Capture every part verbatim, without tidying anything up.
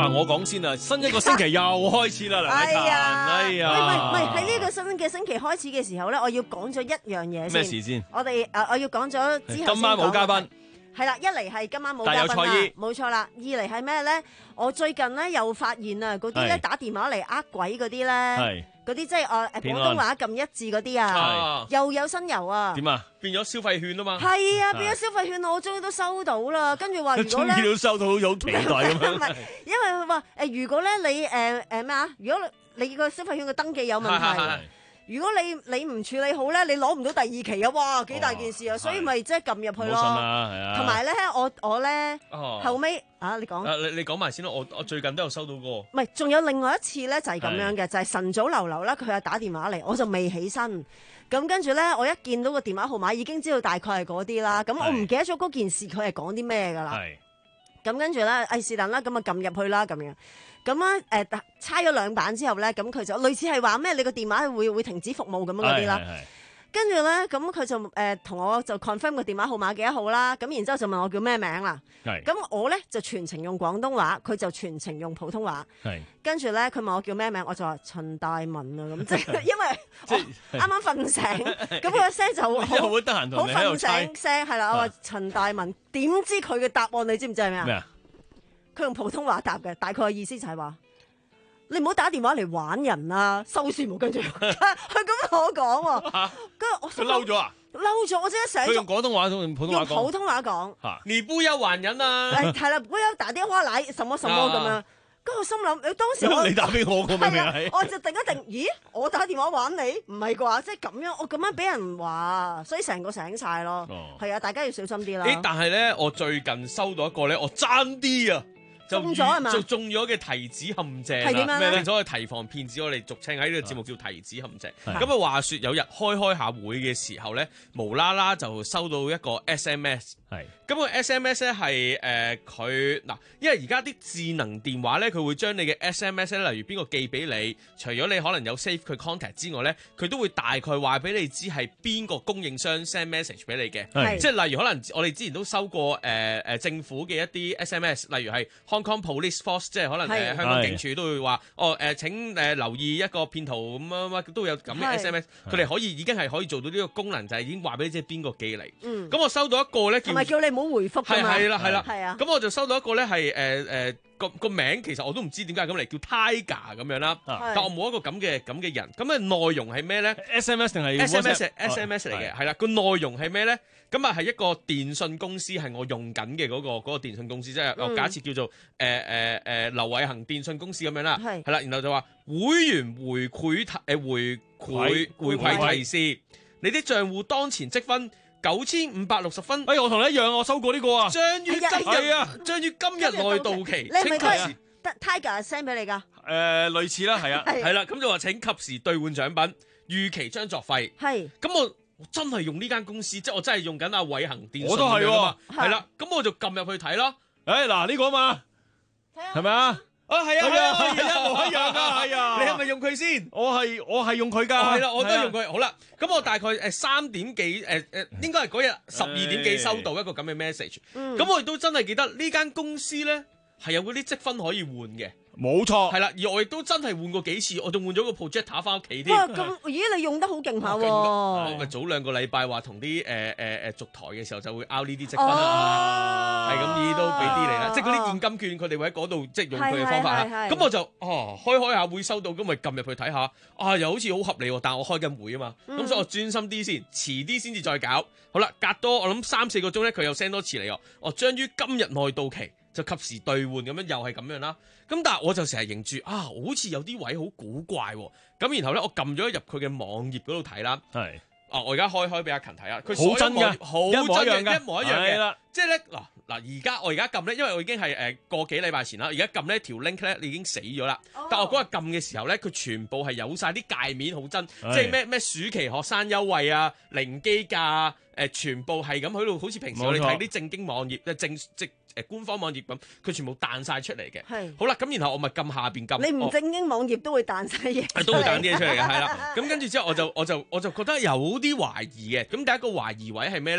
哇！我講先啊，新一個星期又開始啦，梁禮勤。哎呀， 喂喂喂，喺呢個新嘅星期開始嘅時候咧，我要講咗一樣嘢先。 咩事先？ 我哋誒，我要講咗之後。 今晚冇嘉賓。 係啦，一嚟係今晚冇嘉賓啦，冇錯啦。二嚟係咩咧？我最近咧又發現啊，嗰啲咧打電話嚟呃鬼嗰啲咧，嗰啲即係誒誒廣東話咁一致嗰啲啊，又有新油啊！ 點啊？變咗消費券啊嘛！ 係啊，變咗消費券，我終於都收到啦。跟住話如果咧， 終於都收到，好期待咁樣。 唔係，因為佢話誒，如果咧你誒誒咩啊？如果你個消費券嘅登記有問題。如果你你唔處理好咧，你攞唔到第二期啊！哇，幾大件事啊！所以咪即係撳入去咯。同埋咧，我我咧後尾啊，你講。 誒，你你講埋先啦。我我最近都有收到過。 唔係，仲有另外一次咧，就係咁樣嘅，就係晨早流流啦。佢又打電話嚟，我就未起身。咁跟住咧，我一見到個電話號碼，已經知道大概係嗰啲啦。咁我唔記得咗嗰件事佢係講啲咩㗎啦。咁跟住咧，誒是但啦，咁啊撳入去啦，咁樣。咁啊誒，猜咗兩版之後咧，咁佢就類似係話咩？你個電話會會停止服務咁樣嗰啲啦。跟住咧，咁佢就誒同我就 confirm 個電話號碼幾多號啦。咁然之後就問我叫咩名啦。咁我咧就全程用廣東話，佢就全程用普通話。跟住咧，佢問我叫咩名，我就話陳大文啊咁，即係因為我啱啱瞓醒，咁佢個聲就好好得閒同你喺度瞓醒聲係啦。我話陳大文，點知佢嘅答案你知唔知係咩啊？咩啊？佢用普通話答嘅，大概嘅意思就係話：你唔好打電話嚟玩人啊，收線冇跟住。佢咁同我講喎，跟住我佢嬲咗啊！ 嬲咗，我即刻醒咗。 佢用廣東話同普通話講。 用普通話講。 嚇！你不要還人啊！ 係係啦，不要打電話嚟，什麼什麼咁樣。跟住我心諗，你當時我你打俾我個咩啊？ 我就定一定，咦？我打電話玩你，唔係啩？即係咁樣，我咁樣俾人話，所以成個醒晒咯。係啊，大家要小心啲啦。 誒，但係咧，我最近收到一個咧，我爭啲啊！ 中咗係嘛？ 就中咗嘅提子陷阱啦， 係點樣咧？ 變咗個提防騙子，我哋俗稱喺呢個節目叫提子陷阱。咁啊，話說有日開開下會嘅時候咧，無啦啦就收到一個 S M S。係。咁個 S M S 咧係誒佢嗱，因為而家啲智能電話咧，佢會將你嘅 S M S 咧，例如邊個寄俾你，除咗你可能有 save 佢 contact 之外咧，佢都會大概話俾你知係邊個供應商 send message 俾你嘅。係。即係例如可能我哋之前都收過誒誒、呃、政府嘅一啲 S M S，例如係 Hong Kong Police Force， 即係可能誒、呃、香港警署都會話哦誒、呃、請誒、呃、留意一個騙徒咁樣乜都會有咁嘅 S M S， 佢哋可以已經係可以做到呢個功能，就係、是、已經話俾你知係邊個寄嚟。咁、嗯、我收到一個咧， 同埋叫你唔好回覆㗎嘛。 係啦係啦， 係啊。 咁我就收到一個咧係誒誒個個名，其實我都唔知點解咁嚟，叫 Tiger 咁樣啦。但我冇一個咁嘅咁嘅人。咁嘅內容係咩咧 ？S M S 定係 S M S S M S 嚟嘅，係啦。個內容係咩咧？咁啊係一個電信公司，係我用緊嘅嗰個嗰個電信公司，即係我假設叫做誒誒誒劉偉恒電信公司咁樣啦。係係啦，然後就話會員回饋誒回饋回饋提示，你啲賬戶當前積分九千五百六十分。 哎，我同你一樣，我收過呢個啊。 將於今日啊，將於今日內到期。 你係咪都係得 Tiger send 俾你㗎？ 誒，類似啦，係啊， 係啦，咁就話請及時兌換獎品，預期將作廢。係。咁我我真係用呢間公司，即係我真係用緊阿偉恒電信。 我都係喎。 係啦，咁我就撳入去睇啦。 誒，嗱呢個啊嘛，係咪啊？ 啊係啊係啊係啊， 一模一樣噶，係啊！ 你係咪用佢先？ 我係我係用佢噶， 係啦，我都係用佢。好啦，咁我大概誒三點幾誒誒，應該係嗰日十二點幾收到一個咁嘅 message。咁我亦都真係記得呢間公司咧係有嗰啲積分可以換嘅。 冇錯， 係啦，而我亦都真係換過幾次，我仲換咗個 projector 翻屋企添。 哇，咁咦你用得好勁下喎！ 我咪早兩個禮拜話同啲誒誒誒續台嘅時候就會拗呢啲積分啊，係咁依都俾啲嚟啦，即係嗰啲現金券佢哋會喺嗰度即係用佢嘅方法啦。咁我就哦開開下會收到，咁咪撳入去睇下，啊又好似好合理喎，但係我開緊會啊嘛，咁所以我專心啲先，遲啲先至再搞。好啦，隔多我諗三四個鐘咧，佢又 send 多次嚟喎，我將於今日內到期。就及時兌換咁樣，又係咁樣啦。咁但係我就成日認住啊，好似有啲位好古怪喎。咁然後咧，我撳咗入佢嘅網頁嗰度睇啦。係啊，我而家開開俾阿勤睇下，佢好真嘅， 好真嘅，一模一樣嘅。 係啦， 即係咧嗱嗱，而家我而家撳咧，因為我已經係誒個幾禮拜前啦。而家撳呢條 link 咧，你已經死咗啦。Oh. 但我嗰日撳嘅時候咧，佢全部係有晒啲界面好真，即係咩咩暑期學生優惠啊、零基價啊，誒全部係咁喺度，好似平時我哋睇啲正經網頁嘅正即。誒官方網頁咁，佢全部彈晒出嚟嘅。係。好啦，咁然後我咪撳下邊撳。 你唔正經網頁都會彈晒嘢。 係都會彈啲嘢出嚟嘅，係啦。咁跟住之後我就我就我就覺得有啲懷疑嘅。咁第一個懷疑位係咩咧？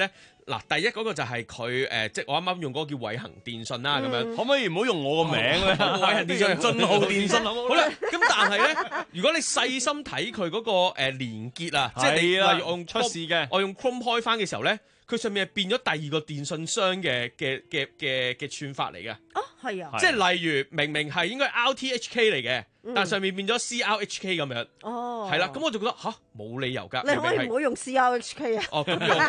嗱，第一嗰個就係佢誒，即係我啱啱用嗰個叫偉恒電訊啦，咁樣可唔可以唔好用我個名咧？ 偉恒電訊進號電訊好好啦，咁但係咧，如果你細心睇佢嗰個誒連結啊，即係你例如我用出事嘅， 我用 Chrome 開翻嘅時候咧，佢上面係變咗第二個電信商嘅嘅嘅嘅嘅串法嚟嘅。 哦，係啊， 即係例如明明係應該 R T H K 嚟嘅，但係上面變咗 C R H K 咁樣。 哦， 係啦，咁我就覺得吓冇理由㗎。 你可以唔好用 C R H K 啊？ 哦，咁用誒誒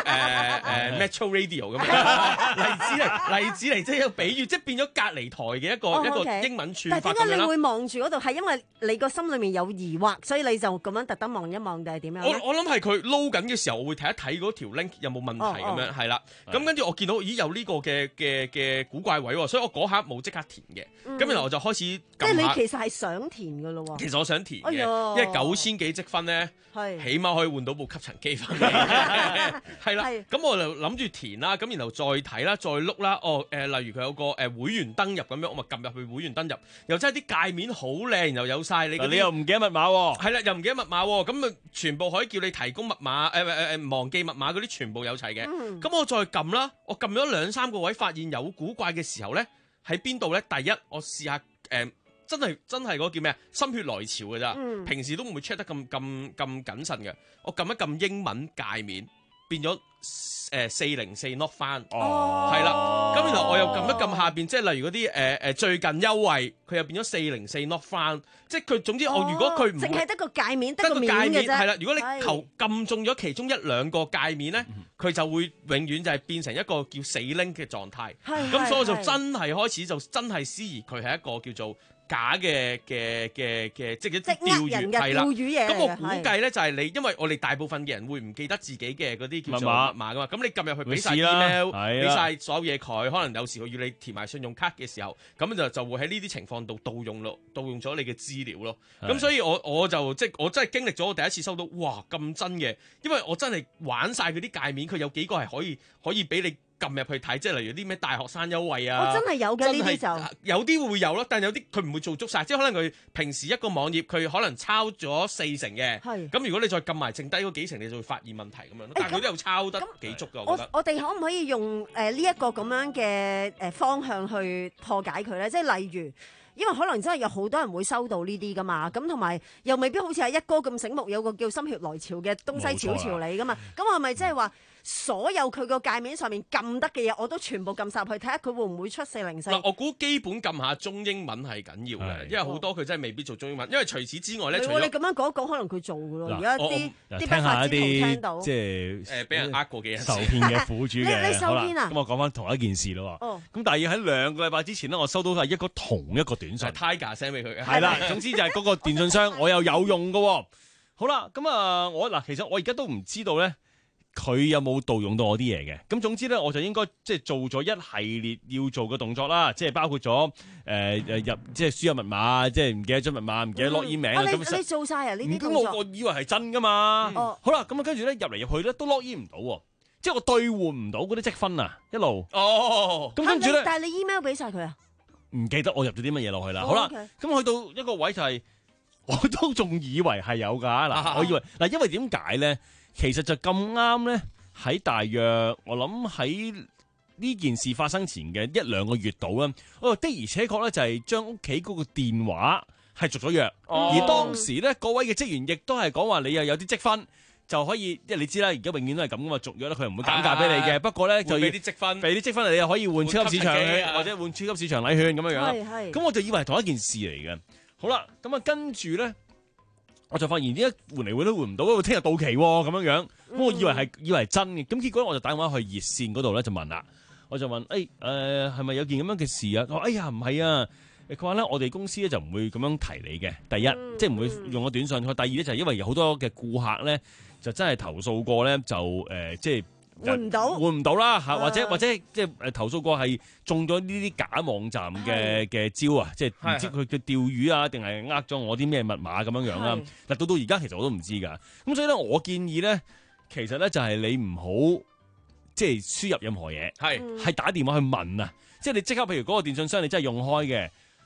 Metro Radio 咁樣例子嚟，例子嚟，即係一個比喻，即係變咗隔離台嘅一個一個英文串法咁樣啦。 但係點解你會望住嗰度？係因為你個心裏面有疑惑，所以你就咁樣特登望一望定係點樣？ 我我諗係佢撈緊嘅時候，我會睇一睇嗰條 link 有冇問題咁樣，係啦。咁跟住我見到咦有呢個嘅嘅嘅古怪位喎，所以我嗰刻冇即刻填嘅。咁然後我就開始即係你其實係想填㗎咯喎。 其實我想填嘅，因為九千幾積分咧，起碼可以換到部吸塵機翻嚟。係啦，咁我就諗住填啦，咁然後再睇啦，再碌啦。哦，誒，例如佢有個誒會員登入咁樣，我咪撳入去會員登入，又真係啲界面好靚，又有晒你。 你又唔記得密碼喎？ 係啦，又唔記得密碼喎，咁啊全部可以叫你提供密碼，誒誒誒忘記密碼嗰啲全部有齊嘅。咁我再撳啦，我撳咗兩三個位，發現有古怪嘅時候咧，喺邊度咧？第一，我試下誒。真係真係嗰個叫咩啊？心血來潮嘅咋，嗯、平時都唔會 check 得咁咁咁謹慎嘅。我撳一撳英文界面，變咗誒四零四 not found，係啦。咁然後我又撳一撳下邊，即係例如嗰啲誒誒最近優惠，佢又變咗四零四 not found。即係佢總之我、哦、如果佢唔淨係得個界面，得個面嘅啫。係啦，如果你係求撳中咗其中一兩個界面咧，佢、嗯、就會永遠就係變成一個叫死 link 嘅狀態。咁所以我就真係開始就真係思疑佢係一個叫做假嘅嘅嘅嘅，即係啲釣魚係啦。咁我估計咧就係你，因為我哋大部分嘅人會唔記得自己嘅嗰啲叫做密碼噶嘛。咁你撳入去俾晒 email，俾晒所有嘢佢，可能有時佢要你填埋信用卡嘅時候，咁就就會喺呢啲情況度盜用咯，盜用咗你嘅資料咯。咁所以我我就即係我真係經歷咗我第一次收到，哇咁真嘅，因為我真係玩晒嗰啲界面，佢有幾個係可以可以俾你撳入去睇，即係例如啲咩大學生優惠啊！ 我真係有嘅呢啲就有啲會有咯，但係有啲佢唔會做足晒，即係可能佢平時一個網頁佢可能抄咗四成嘅，咁如果你再撳埋剩低嗰幾成，你就會發現問題咁樣咯。但係佢都有抄得幾足㗎，我覺得。 我哋可唔可以用誒呢一個咁樣嘅誒方向去破解佢咧？即係例如。因為可能真係有好多人會收到呢啲噶嘛，咁同埋又未必好似係一哥咁醒目，有個叫心血來潮嘅東西潮潮你噶嘛，咁係咪即係話所有佢個界面上面撳得嘅嘢，我都全部撳晒入去，睇下佢會唔會出四零四？ 嗱，我估基本撳下中英文係緊要嘅，因為好多佢真係未必做中英文，因為除此之外咧，除咗你咁樣講一講，可能佢做噶咯。而家啲啲聽下一啲聽到即係誒俾人呃過嘅人受騙嘅苦主嘅。 你受騙啊？ 咁我講翻同一件事咯。哦。咁但係喺兩個禮拜之前咧，我收到係一個同一個短信。 Tiger send 俾佢嘅。 係啦，總之就係嗰個電信商，我又有用嘅。好啦，咁啊，我嗱，其實我而家都唔知道咧。佢有冇盜用到我啲嘢嘅？咁總之咧，我就應該即係做咗一系列要做嘅動作啦，即係包括咗誒誒入即係輸入密碼，即係唔記得咗密碼，唔記得 login 名。 你你做晒啊？呢啲動作？ 咁我我以為係真噶嘛。哦。好啦，咁啊跟住咧入嚟入去咧都 login 唔到，即係我兌換唔到嗰啲積分啊，一路。 哦。 咁跟住咧， 但係你 email 俾晒佢啊？ 唔記得我入咗啲乜嘢落去啦。好啦，咁去到一個位就係，我都仲以為係有㗎嗱，我以為嗱，因為點解咧？其實就咁啱咧，喺大約我諗喺呢件事發生前嘅一兩個月度啦，哦的而且確咧就係將屋企嗰個電話係續咗約，哦、而當時咧各位嘅職員亦都係講話你又有啲積分就可以，因為你知啦，而家永遠都係咁噶嘛，續約咧佢唔會減價俾你嘅，啊、不過咧就要俾啲積分，俾啲積分你又可以換超級市場嘅，或者換超級市場禮券咁樣樣啦。咁我就以為係同一件事嚟嘅。好啦，咁啊跟住咧。我就發現點解換嚟換都換唔到，因為聽日到期喎咁樣樣，咁、嗯、我以為係以為係真嘅，咁結果我就打電話去熱線嗰度咧就問啦，我就問誒誒係咪有件咁樣嘅事啊？佢話哎呀唔係啊，佢話咧我哋公司咧就唔會咁樣提你嘅，第一、嗯、即係唔會用個短信，佢第二咧就係因為有好多嘅顧客咧就真係投訴過咧就誒、呃、即係。 換唔到， 換唔到啦嚇，或者或者即係誒投訴過係中咗呢啲假網站嘅嘅招啊，即係唔知佢嘅釣魚啊，定係呃咗我啲咩密碼咁樣樣啦。嗱到到而家其實我都唔知㗎，咁所以咧我建議咧，其實咧就係你唔好即係輸入任何嘢，係係打電話去問啊，即係你即刻譬如嗰個電信商你真係用開嘅。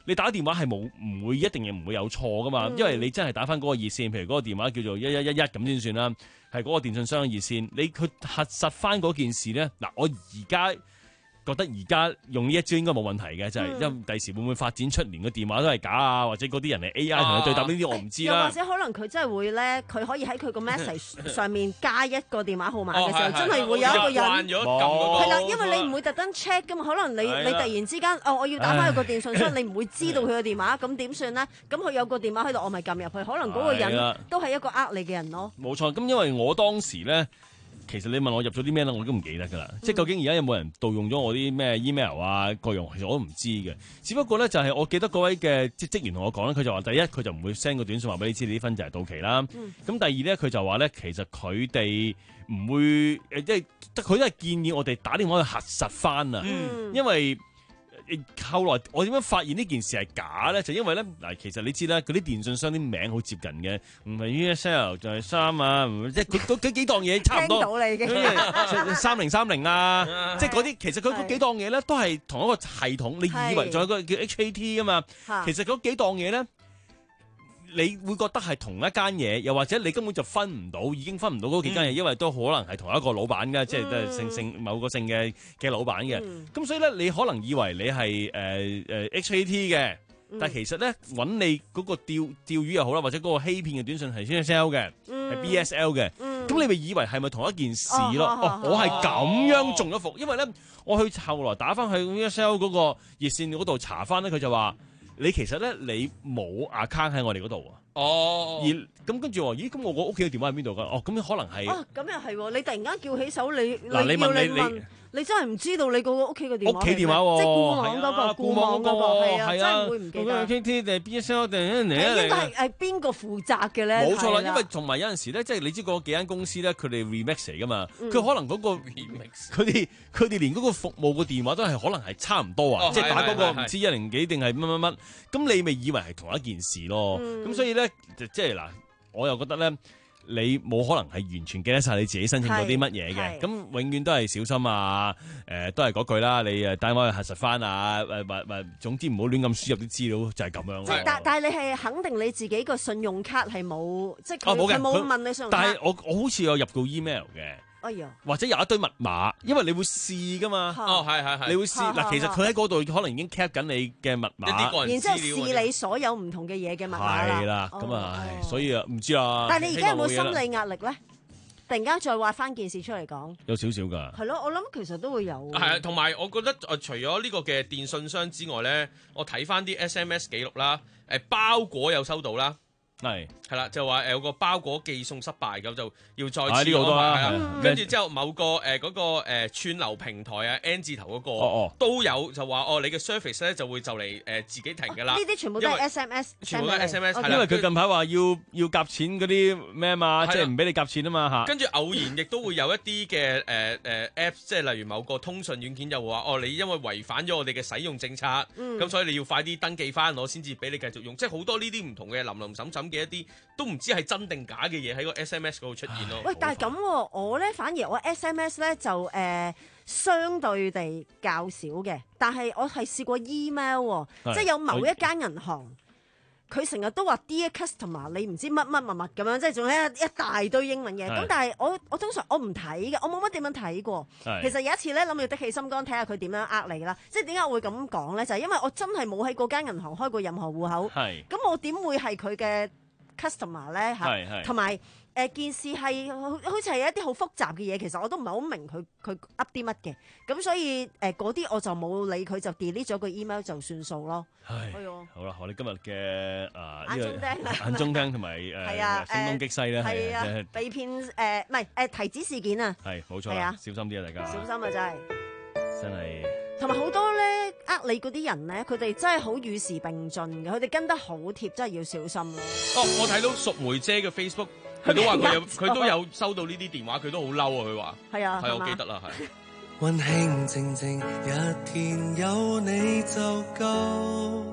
你打電話係冇唔會一定唔會有錯噶嘛，嗯、因為你真係打翻嗰個熱線，譬如嗰個電話叫做一一一一咁先算啦，係嗰個電信商嘅熱線，你去核實翻嗰件事咧，嗱我而家。覺得而家用呢一招應該冇問題嘅，就係、是、因為第時會唔會發展出連個電話都係假啊，或者嗰啲人係 A I 同佢對答呢啲，我唔知啦。 又或者可能佢真係會咧，佢可以喺佢個 message 上面加一個電話號碼嘅時候，哦、真係會有一個人係啦，因為你唔會特登 check 噶嘛，可能你你突然之間哦，我要打翻去個電信商，你唔會知道佢個電話，咁點算咧？咁佢有個電話喺度，我咪撳入去，可能嗰個人都係一個呃你嘅人咯。 冇錯，咁因為我當時咧。其實你問我入咗啲咩咧，我都唔記得㗎啦。嗯、即係究竟而家有冇人盜用咗我啲咩 email 啊各樣，其實我都唔知嘅。只不過咧就係我記得嗰位嘅職職員同我講咧，佢就話第一佢就唔會 send 個短信話俾你知你啲分就係到期啦。咁、嗯、第二咧佢就話咧其實佢哋唔會誒即係佢都係建議我哋打電話去核實翻啊，嗯、因為。後來我點樣發現呢件事係假咧？就因為咧嗱，其實你知啦，嗰啲電信商啲名好接近嘅，唔係 U S L 就係三啊，即係佢嗰幾檔嘢差唔多。 聽到你嘅三零三零啊，即係嗰啲其實佢嗰幾檔嘢咧都係同一個系統。你以為仲有個叫 H A T 啊嘛？其實嗰幾檔嘢咧。你會覺得係同一間嘢，又或者你根本就分唔到，已經分唔到嗰幾間嘢，嗯、因為都可能係同一個老闆嘅，嗯、即係都係姓姓某個姓嘅嘅老闆嘅。咁、嗯、所以咧，你可能以為你係誒誒 H A T 嘅，嗯、但係其實咧揾你嗰個釣釣魚又好啦，或者嗰個欺騙嘅短信係 C S L 嘅，係、嗯、B S L 嘅。咁、嗯、你咪以為係咪同一件事咯？哦，哦我係咁樣中咗伏，因為咧我去後來打翻去 C S L 嗰個熱線嗰度查翻咧，佢就話。你其實咧，你冇 account 喺我哋嗰度啊。哦。而咁跟住話，咦？咁我個屋企嘅電話喺邊度㗎？哦，咁可能係。哦， 咁又係喎！你突然間叫起手，你嗱，你問你你你真係唔知道你個屋企嘅電話。 屋企電話喎。 即係固網嗰個，固網嗰個係啊，真係會唔記得。 K T 定係 B S L 定係嚟啊？應該係誒邊個負責嘅咧？ 冇錯啦，因為同埋有陣時咧，即係你知嗰幾間公司咧，佢哋 remix 嚟㗎嘛，佢可能嗰個 remix，佢哋佢哋連嗰個服務嘅電話都係可能係差唔多啊，即係打嗰個唔知一零幾定係乜乜乜，咁你咪以為係同一件事咯？咁所以咧，即係嗱，我又覺得咧。你冇可能係完全記得晒你自己申請咗啲乜嘢嘅，咁永遠都係小心啊！誒、呃，都係嗰句啦，你誒帶我去核實翻啊！誒，或或總之唔好亂咁輸入啲資料，就係、是、咁樣。 即但但係你係肯定你自己個信用卡係冇，即係佢冇問你信用卡。 但係我我好似有入到 email 嘅。哎呀，或者有一堆密碼，因為你會試噶嘛。哦，係係係，你會試嗱。其實佢喺嗰度可能已經 cap 緊你嘅密碼， 然之後試你所有唔同嘅嘢嘅密碼啦。 係啦，咁啊，所以啊，唔知啊。 但係你而家有冇心理壓力咧？突然間再挖翻件事出嚟講， 有少少㗎。 係咯，我諗其實都會有。 係啊，同埋我覺得誒，除咗呢個嘅電信商之外咧，我睇翻啲 S M S 記錄啦，誒包裹有收到啦。係係啦，就話誒有個包裹寄送失敗咁，就要再次安排啦。跟住之後某個誒嗰個誒串流平台啊 N 字頭嗰個都有就話哦，你嘅 service 咧就會就嚟誒自己停㗎啦。呢啲全部都係 S M S， 全部都係 S M S。 因為佢近排話要要夾錢嗰啲咩啊嘛，即係唔俾你夾錢啊嘛嚇。 跟住偶然亦都會有一啲嘅誒誒 Apps，即係例如某個通訊軟件又話哦，你因為違反咗我哋嘅使用政策，咁所以你要快啲登記翻我先至俾你繼續用。即係好多呢啲唔同嘅林林審審嘅一啲都唔知係真定假嘅嘢喺個 S M S 嗰度出現咯。 喂，但係咁喎，我咧反而我 S M S 咧就誒、呃、相對地較少嘅，但係我係試過 email 喎，即係有某一間銀行，佢成日都話 Dear Customer， 你唔知乜乜乜乜咁樣，即係仲有一大堆英文嘢。咁但係我我通常我唔睇嘅，我冇乜點樣睇過。其實有一次咧諗住的起心肝睇下佢點樣呃你啦。即係點解我會咁講咧？就係、是、因為我真係冇喺嗰間銀行開過任何戶口。係。咁我點會係佢嘅 customer 咧嚇？同埋誒件事係好似係一啲好複雜嘅嘢，其實我都唔係好明佢佢噏啲乜嘅。咁所以誒嗰啲我就冇理佢，就 delete 咗個 email 就算數咯。係。好啦，我哋今日嘅啊呢個眼中釘同埋誒聲東擊西咧，係啊，被騙誒唔係誒提子事件啊，係冇錯啊，小心啲啊，大家小心啊，真係真係。同埋好多咧呃你嗰啲人咧，佢哋真係好與時並進嘅，佢哋跟得好貼，真係要小心咯。 哦，我睇到淑梅姐嘅 Facebook， 佢都話佢有佢都有收到呢啲電話，佢都好嬲啊！佢話係啊，係我記得啦，係。溫馨靜靜一天有你就夠，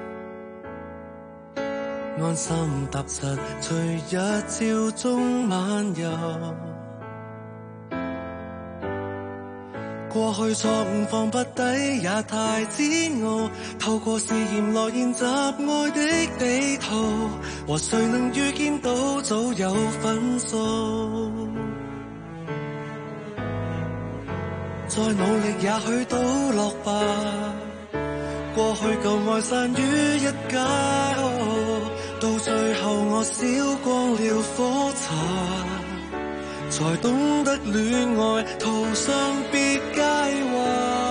安心踏實隨日照中漫遊。 過去錯誤放不低也太煎熬，透過試驗來研習愛的地圖，和誰能預見到早有分數，再努力也許都落敗，過去舊愛散於一街，哦，到最後我燒光了火柴，才懂得戀愛途上別介懷，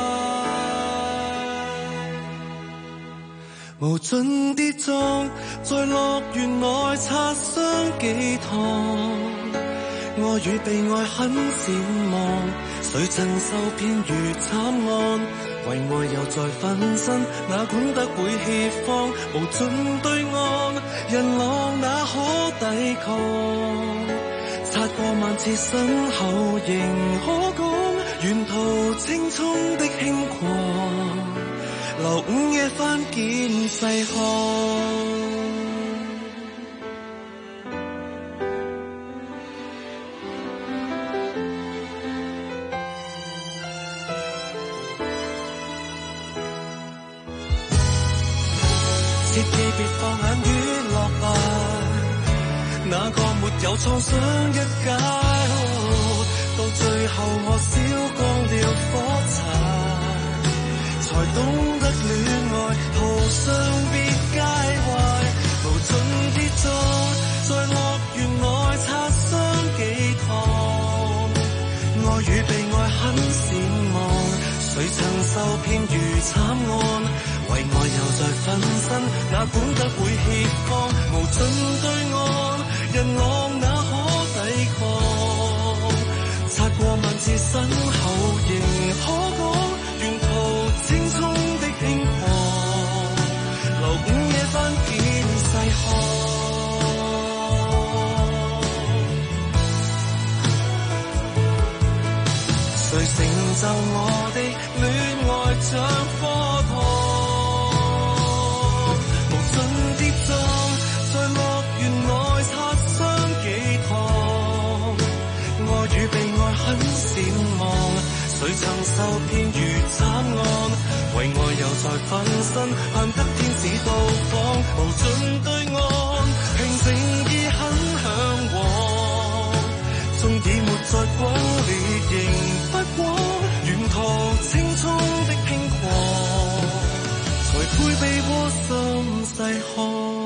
無盡跌撞在樂園內擦傷幾趟，愛與被愛很善忘，誰曾受騙如慘案，為愛又再分身，哪管得會怯慌，無盡對岸，人浪哪可抵抗，擦過萬次身後仍可講，沿途青葱的輕狂，留午夜翻見細看。切記別放眼於落敗，那個沒有創傷一街，哦，到最後我燒光了火柴，才懂得戀愛途上別介懷，無盡跌撞在樂園內擦傷幾趟，愛與被愛很善忘，誰曾受騙如慘案，為愛又再分身，哪管得會怯慌，無盡對岸，人浪哪可抵抗，擦過萬次身後仍可講，沿途青葱的輕狂，留午夜翻見細看，誰成就我的戀愛像課堂，在樂園內擦傷幾趟，愛與被愛很善忘，誰曾受騙如慘案，為愛又再分身，盼得天使到訪，無盡對岸，平靜已很向往，縱已沒再轟烈仍不枉，沿途青葱的輕狂，才配被窩心細看。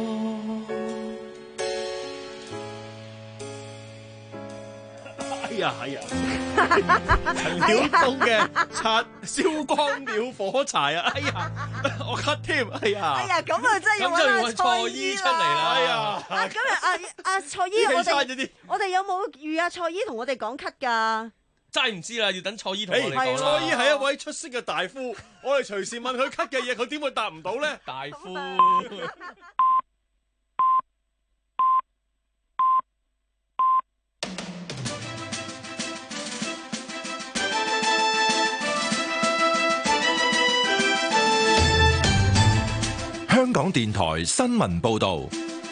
係啊係啊，陳曉東嘅擦燒光了火柴啊！哎呀，我咳添，哎呀， 哎呀，咁啊真係要揾阿蔡姨出嚟啦！ 哎呀， 啊今日阿阿蔡姨，我哋我哋有冇預阿蔡姨同我哋講咳㗎？ 真係唔知啦，要等蔡姨同我哋講啦。 蔡姨係一位出色嘅大夫，我哋隨時問佢咳嘅嘢，佢點會答唔到咧？ 大夫。 香港電台新聞報道，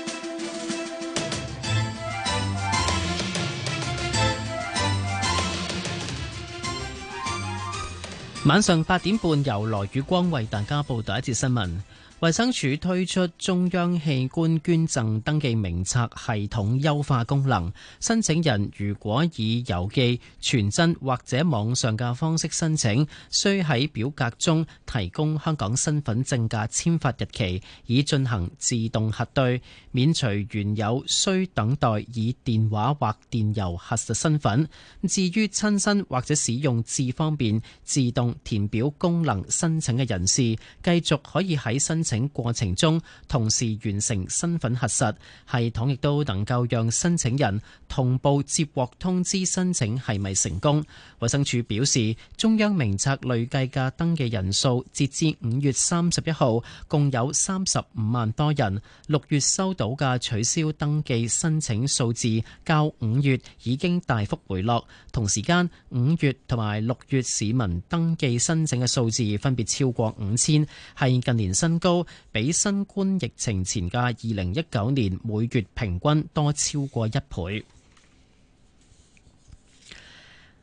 晚上八點半由羅宇光為大家報道一節新聞。衛生署推出中央器官捐贈登記名冊系統優化功能，申請人如果以郵寄、傳真或者網上嘅方式申請，需喺表格中提供香港身份證嘅簽發日期，以進行自動核對，免除原有需等待以電話或電郵核實身份。至於親身或者使用智方便自動填表功能申請嘅人士，繼續可以喺申請過程中同時完成身份核實，系統亦都能夠讓申請人同步接獲通知申請係咪成功。衛生署表示，中央名冊累計嘅登記人數截至五月三十一號共有三十五萬多人，六月收到嘅取消登記申請數字較五月已經大幅回落，同時間五月同埋六月市民登記申請嘅數字分別超過五千，係近年新高，比新冠疫情前嘅二零一九年每月平均多超過一倍。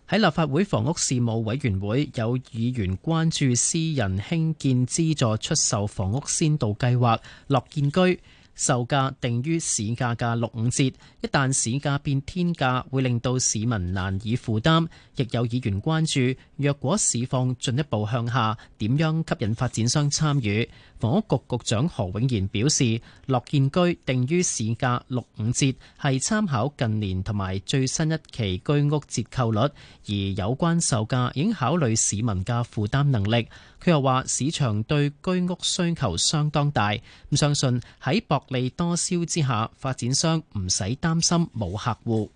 喺立法會房屋事務委員會，有議員關注私人興建資助出售房屋先導計劃樂建居售價定於市價嘅六五折，一旦市價變天價，會令到市民難以負擔。亦有議員關注，若果市況進一步向下，點樣吸引發展商參與？房屋局局長何永賢表示，樂建居定於市價六五折，係參考近年同埋最新一期居屋折扣率，而有關售價已經考慮市民嘅負擔能力。佢又話，市場對居屋需求相當大，咁相信喺薄利多銷之下，發展商唔使擔心冇客戶。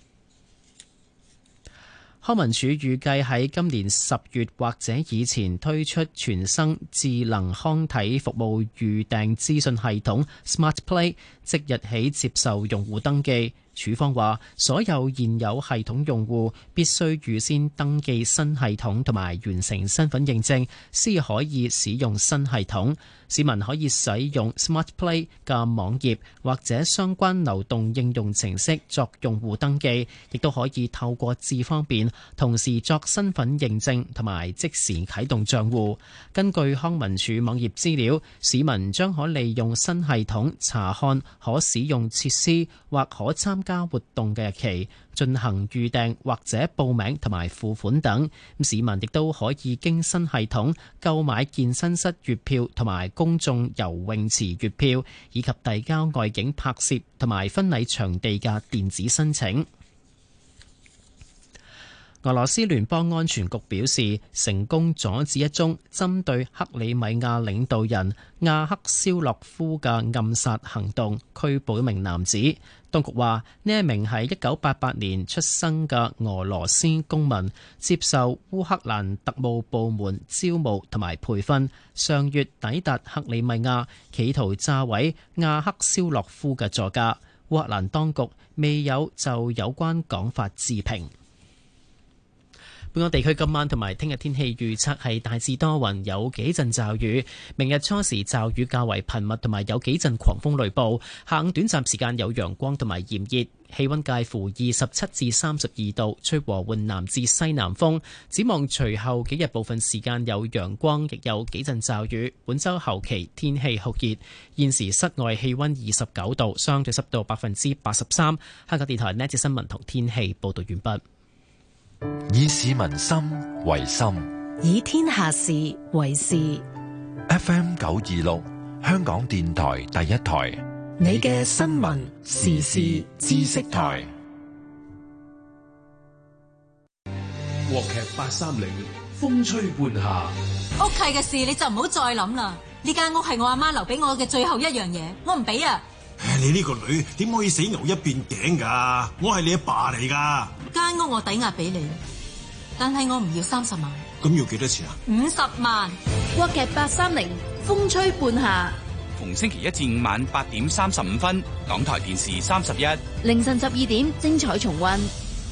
康文署預計喺今年十月或者以前推出全新智能康體服務預訂資訊系統 Smart Play， 即日起接受用戶登記。署方話，所有現有系統用戶必須預先登記新系統同埋完成身份認證，先可以使用新系統。市民可以使用 Smart Play 嘅網頁或者相關流動應用程式作用戶登記，亦都可以透過智方便同時作身份認證同埋即時啟動賬戶。根據康文署網頁資料，市民將可利用新系統查看可使用設施或可參加活動嘅日期，進行預訂或者報名同埋付款等。市民亦都可以經新系統購買健身室月票同埋公眾游泳池月票，以及遞交外景拍攝同埋婚禮場地嘅電子申請。俄羅斯聯邦安全局表示，成功阻止一宗針對克里米亞領導人亞克肖洛夫嘅暗殺行動，拘捕一名男子。當局話，呢一名喺一九八八年出生嘅俄羅斯公民，接受烏克蘭特務部門招募同埋培訓，上月抵達克里米亞，企圖炸毀亞克肖洛夫嘅座駕。烏克蘭當局未有就有關講法置評。本港地區今晚同埋聽日天氣預測係大致多雲，有幾陣驟雨。明日初時驟雨較為頻密，同埋有幾陣狂風雷暴。下午短暫時間有陽光同埋炎熱，氣溫介乎二十七至三十二度，吹和緩南至西南風。展望隨後幾日部分時間有陽光，亦有幾陣驟雨。本週後期天氣酷熱。現時室外氣溫二十九度，相對濕度百分之八十三。香港電台呢節新聞同天氣報道完畢。 以市民心為心， 以天下事為事。 F M 九二六，香港電台第一台， 你嘅新聞時事知識台。 國劇八三零，風吹半夏。 屋契嘅事你就唔好再諗啦。呢間屋係我阿媽留俾我嘅最後一樣嘢，我唔俾啊！ 唉，你呢個女點可以死牛一邊頸噶？我係你阿爸嚟噶。 間屋我抵押俾你，但係我唔要三十萬。 咁要幾多錢啊？ 五十萬。 國劇八三零，風吹半夏。 逢星期一至五晚八點三十五分，港台電視三十一， 凌晨十二點精彩重溫。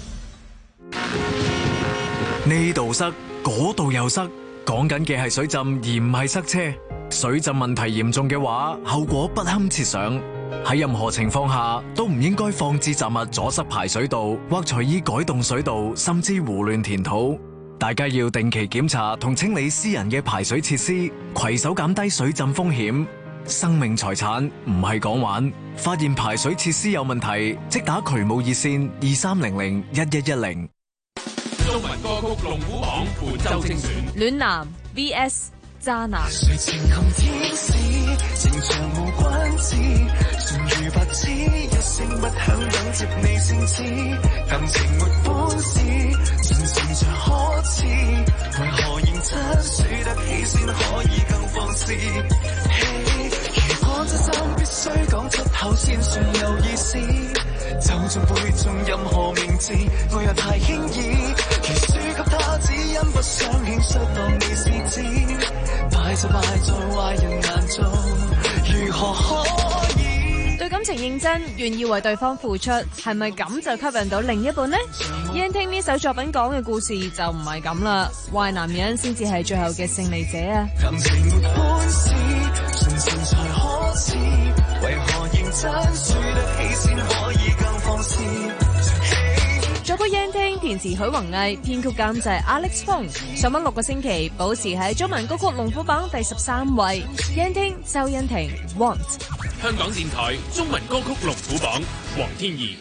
呢度塞，嗰度又塞，講緊嘅係水浸而唔係塞車。水浸問題嚴重嘅話，後果不堪設想。喺任何情況下都唔應該放置雜物阻塞排水道，或隨意改動水道，甚至胡亂填土。大家要定期檢查同清理私人嘅排水設施，攜手減低水浸風險。生命財產唔係講玩，發現排水設施有問題，即打渠務熱線二三零零一一一零。 中文歌曲龍虎榜本周精選， 暖男 V S 渣男。 誰情含天使，情長無關子，純如白紙，一聲不響等接你聖旨，感情沒本事，盡情着可恥，為何認真輸得起先可以更放肆？ Hey, 如果真心必須講出口先算有意思，就像背誦任何名字，我又太輕易，如輸給他只因不想輕率當你是知，敗就敗在壞人眼中，如何可以對感情認真，願意為對方付出，係咪咁就吸引到另一半呢？聽聽呢首作品講嘅故事就唔係咁啦，壞男人先至係最後嘅勝利者啊！ 感情沒本事，純情才可恥，為何認真輸得起先可以更放肆？ 作曲燕聽，填詞許宏毅，編曲監製 Alex Fong。上網六個星期，保持喺中文歌曲龍虎榜第十三位。燕聽周欣婷 Want。 香港電台中文歌曲龍虎榜，黃天怡。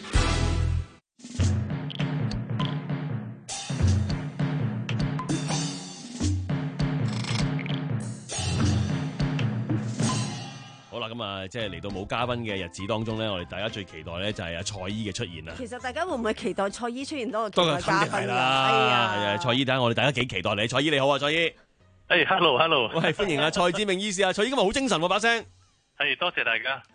咁啊，即係嚟到冇嘉賓嘅日子當中咧，我哋大家最期待咧就係阿蔡依嘅出現啦。 其實大家會唔會期待蔡依出現多過期待嘉賓㗎？ 係啊，蔡依，等下我哋大家幾期待你。蔡依你好啊，蔡依。 誒、hey,，hello，hello。 喂，歡迎啊，蔡志明醫師啊，蔡依今日好精神喎，把聲。 係，多謝大家。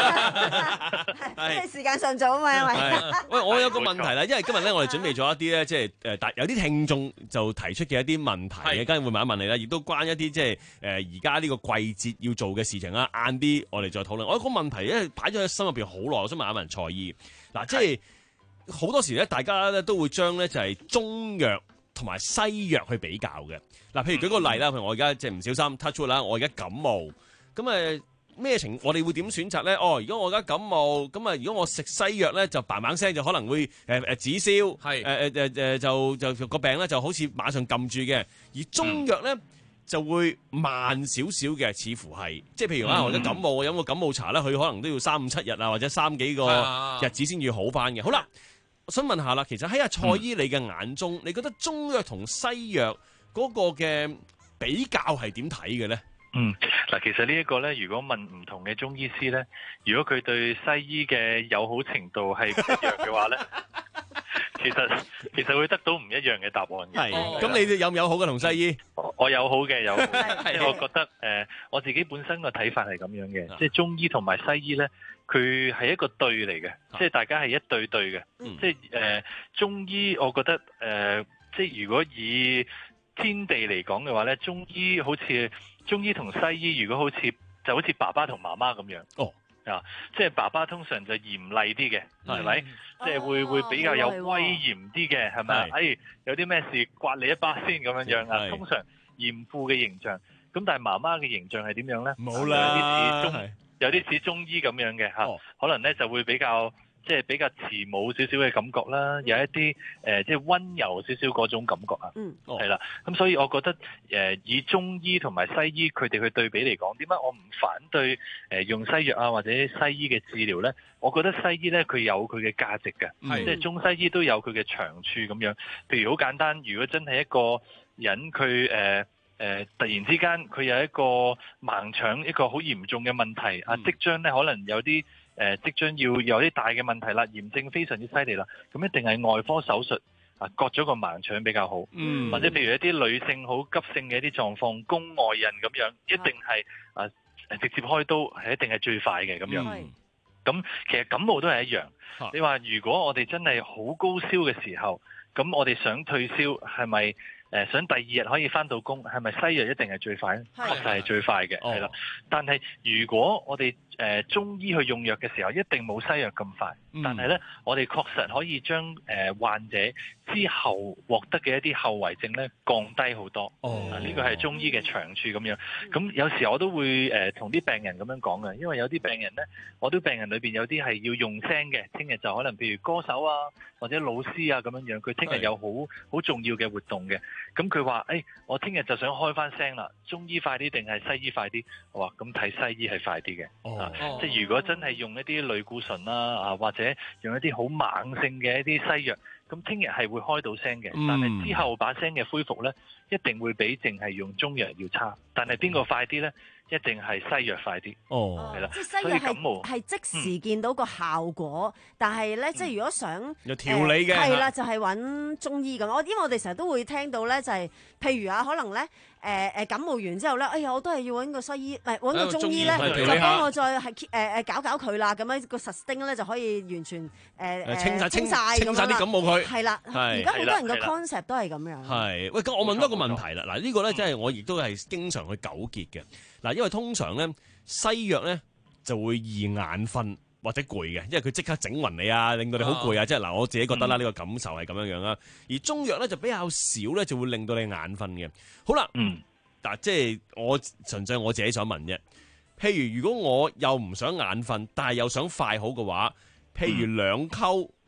因為時間尚早啊嘛，因為。 喂，我有個問題啦，因為今日咧，我哋準備咗一啲咧，即係誒，大有啲聽眾就提出嘅一啲問題嘅，跟住會問一問你啦，亦都關一啲即係誒而家呢個季節要做嘅事情啦。晏啲我哋再討論。我有個問題，因為擺咗喺心入邊好耐，我想問一問蔡依。嗱，即係好多時咧，大家咧都會將咧就係中藥同埋西藥去比較嘅。嗱，譬如舉個例啦，譬如我而家即係唔小心 touch wood 啦，我而家感冒，咁誒。咩情？我哋會點選擇咧？哦，如果我而家感冒，咁啊，如果我食西藥咧，就嘭嘭聲就可能會誒誒止燒，係誒誒誒誒就就，就個病咧就好似馬上撳住嘅。而中藥咧、嗯、就會慢少少嘅，似乎係即係譬如啊，我而家感冒，我飲個感冒茶咧，佢可能都要三五七日啊，或者三幾個日子先至好翻嘅。好啦，我想問下啦，其實喺阿蔡依你嘅眼中、嗯，你覺得中藥同西藥嗰個嘅比較係點睇嘅咧？ 嗯，嗱，其實呢一個咧，如果問唔同嘅中醫師咧，如果佢對西醫嘅友好程度係唔一樣嘅話咧，其實其實會得到唔一樣嘅答案嘅。係，咁你哋有唔友好嘅同西醫？我，我友好嘅，友好嘅，即係我覺得誒、呃，我自己本身個睇法係咁樣嘅，即係中醫同埋西醫咧，佢係一個對嚟嘅，即係大家係一對對嘅。即係誒，中醫我覺得誒、呃，即係如果以天地嚟講嘅話咧，中醫好似。中醫同西醫如果好似就好似爸爸同媽媽咁樣，哦啊，即係爸爸通常就嚴厲啲嘅，係咪？即係會會比較有威嚴啲嘅，係咪？哎，有啲咩事刮你一巴先咁樣樣啊，通常嚴父嘅形象。咁但係媽媽嘅形象係點樣咧？冇啦，有啲似中有啲似中醫咁樣嘅嚇、哦，可能咧就會比較。即係比較慈母少少嘅感覺啦，有一啲誒、呃、即係溫柔少少嗰種感覺啊，嗯，係啦，咁所以我覺得誒、呃、以中醫同埋西醫佢哋去對比嚟講，點解我唔反對誒、呃、用西藥啊或者西醫嘅治療咧？我覺得西醫咧佢有佢嘅價值嘅，即係中西醫都有佢嘅長處咁樣。譬如好簡單，如果真係一個人佢誒誒突然之間佢有一個盲腸一個好嚴重嘅問題啊、嗯，即將咧可能有啲。誒、呃、即將要有啲大嘅問題啦，炎症非常之犀利啦，咁一定係外科手術啊，割咗個盲腸比較好。嗯，或者譬如一啲女性好急性嘅一啲狀況，宮外孕咁樣，一定係啊直接開刀係一定係最快嘅咁樣。咁、嗯、其實感冒都係一樣。啊、你話如果我哋真係好高燒嘅時候，咁我哋想退燒係咪？誒、呃、想第二日可以返到工，係咪西藥一定係最快咧？確實係最快嘅，係啦、哦。但係如果我哋誒、呃、中醫去用藥嘅時候，一定冇西藥咁快。嗯、但係咧，我哋確實可以將誒、呃、患者之後獲得嘅一啲後遺症咧降低好多。哦，呢個係中醫嘅長處咁樣。咁、嗯、有時我都會誒同啲病人咁樣講嘅，因為有啲病人咧，我啲病人裏邊有啲係要用聲嘅，聽日就可能譬如歌手啊或者老師啊咁樣樣，佢聽日有好好重要嘅活動嘅。咁佢話：誒、哎，我聽日就想開翻聲啦，中醫快啲定係西醫快啲？我話：咁睇西醫係快啲嘅。哦，啊哦即係如果真係用一啲類固醇啦，啊或者用一啲好猛性嘅一啲西藥，咁聽日係會開到聲嘅、嗯，但係之後把聲嘅恢復咧，一定會比淨係用中藥要差。但係邊個快啲咧？一定係西藥快啲。哦，係啦，即係西藥係係即時見到個效果，嗯、但係咧，即係如果想有調理嘅，係、呃、啦，就係、是、揾中醫咁。我因為我哋成日都會聽到咧，就係、是、譬如啊，可能咧。誒誒感冒完之後咧，哎呀，我都係要揾個西醫，唔係揾個中醫咧，就幫我再係誒誒搞搞佢啦，咁樣個 sustain 咧就可以完全誒誒、呃、清晒清晒清晒啲感冒佢。係啦，而家好多人嘅 concept 都係咁樣。係，喂，咁我問多個問題啦，嗱、這個、呢個咧真係我亦都係經常去糾結嘅，嗱，因為通常咧西藥咧就會易眼瞓。或者攰嘅，因為佢即刻整暈你啊，令到你好攰啊！即係嗱，我自己覺得啦，呢、嗯、個感受係咁樣樣啦。而中藥咧就比較少咧，就會令到你眼瞓嘅。好啦，嗯，嗱，即係我純粹我自己想問啫。譬如如果我又唔想眼瞓，但係又想快好嘅話，譬如兩溝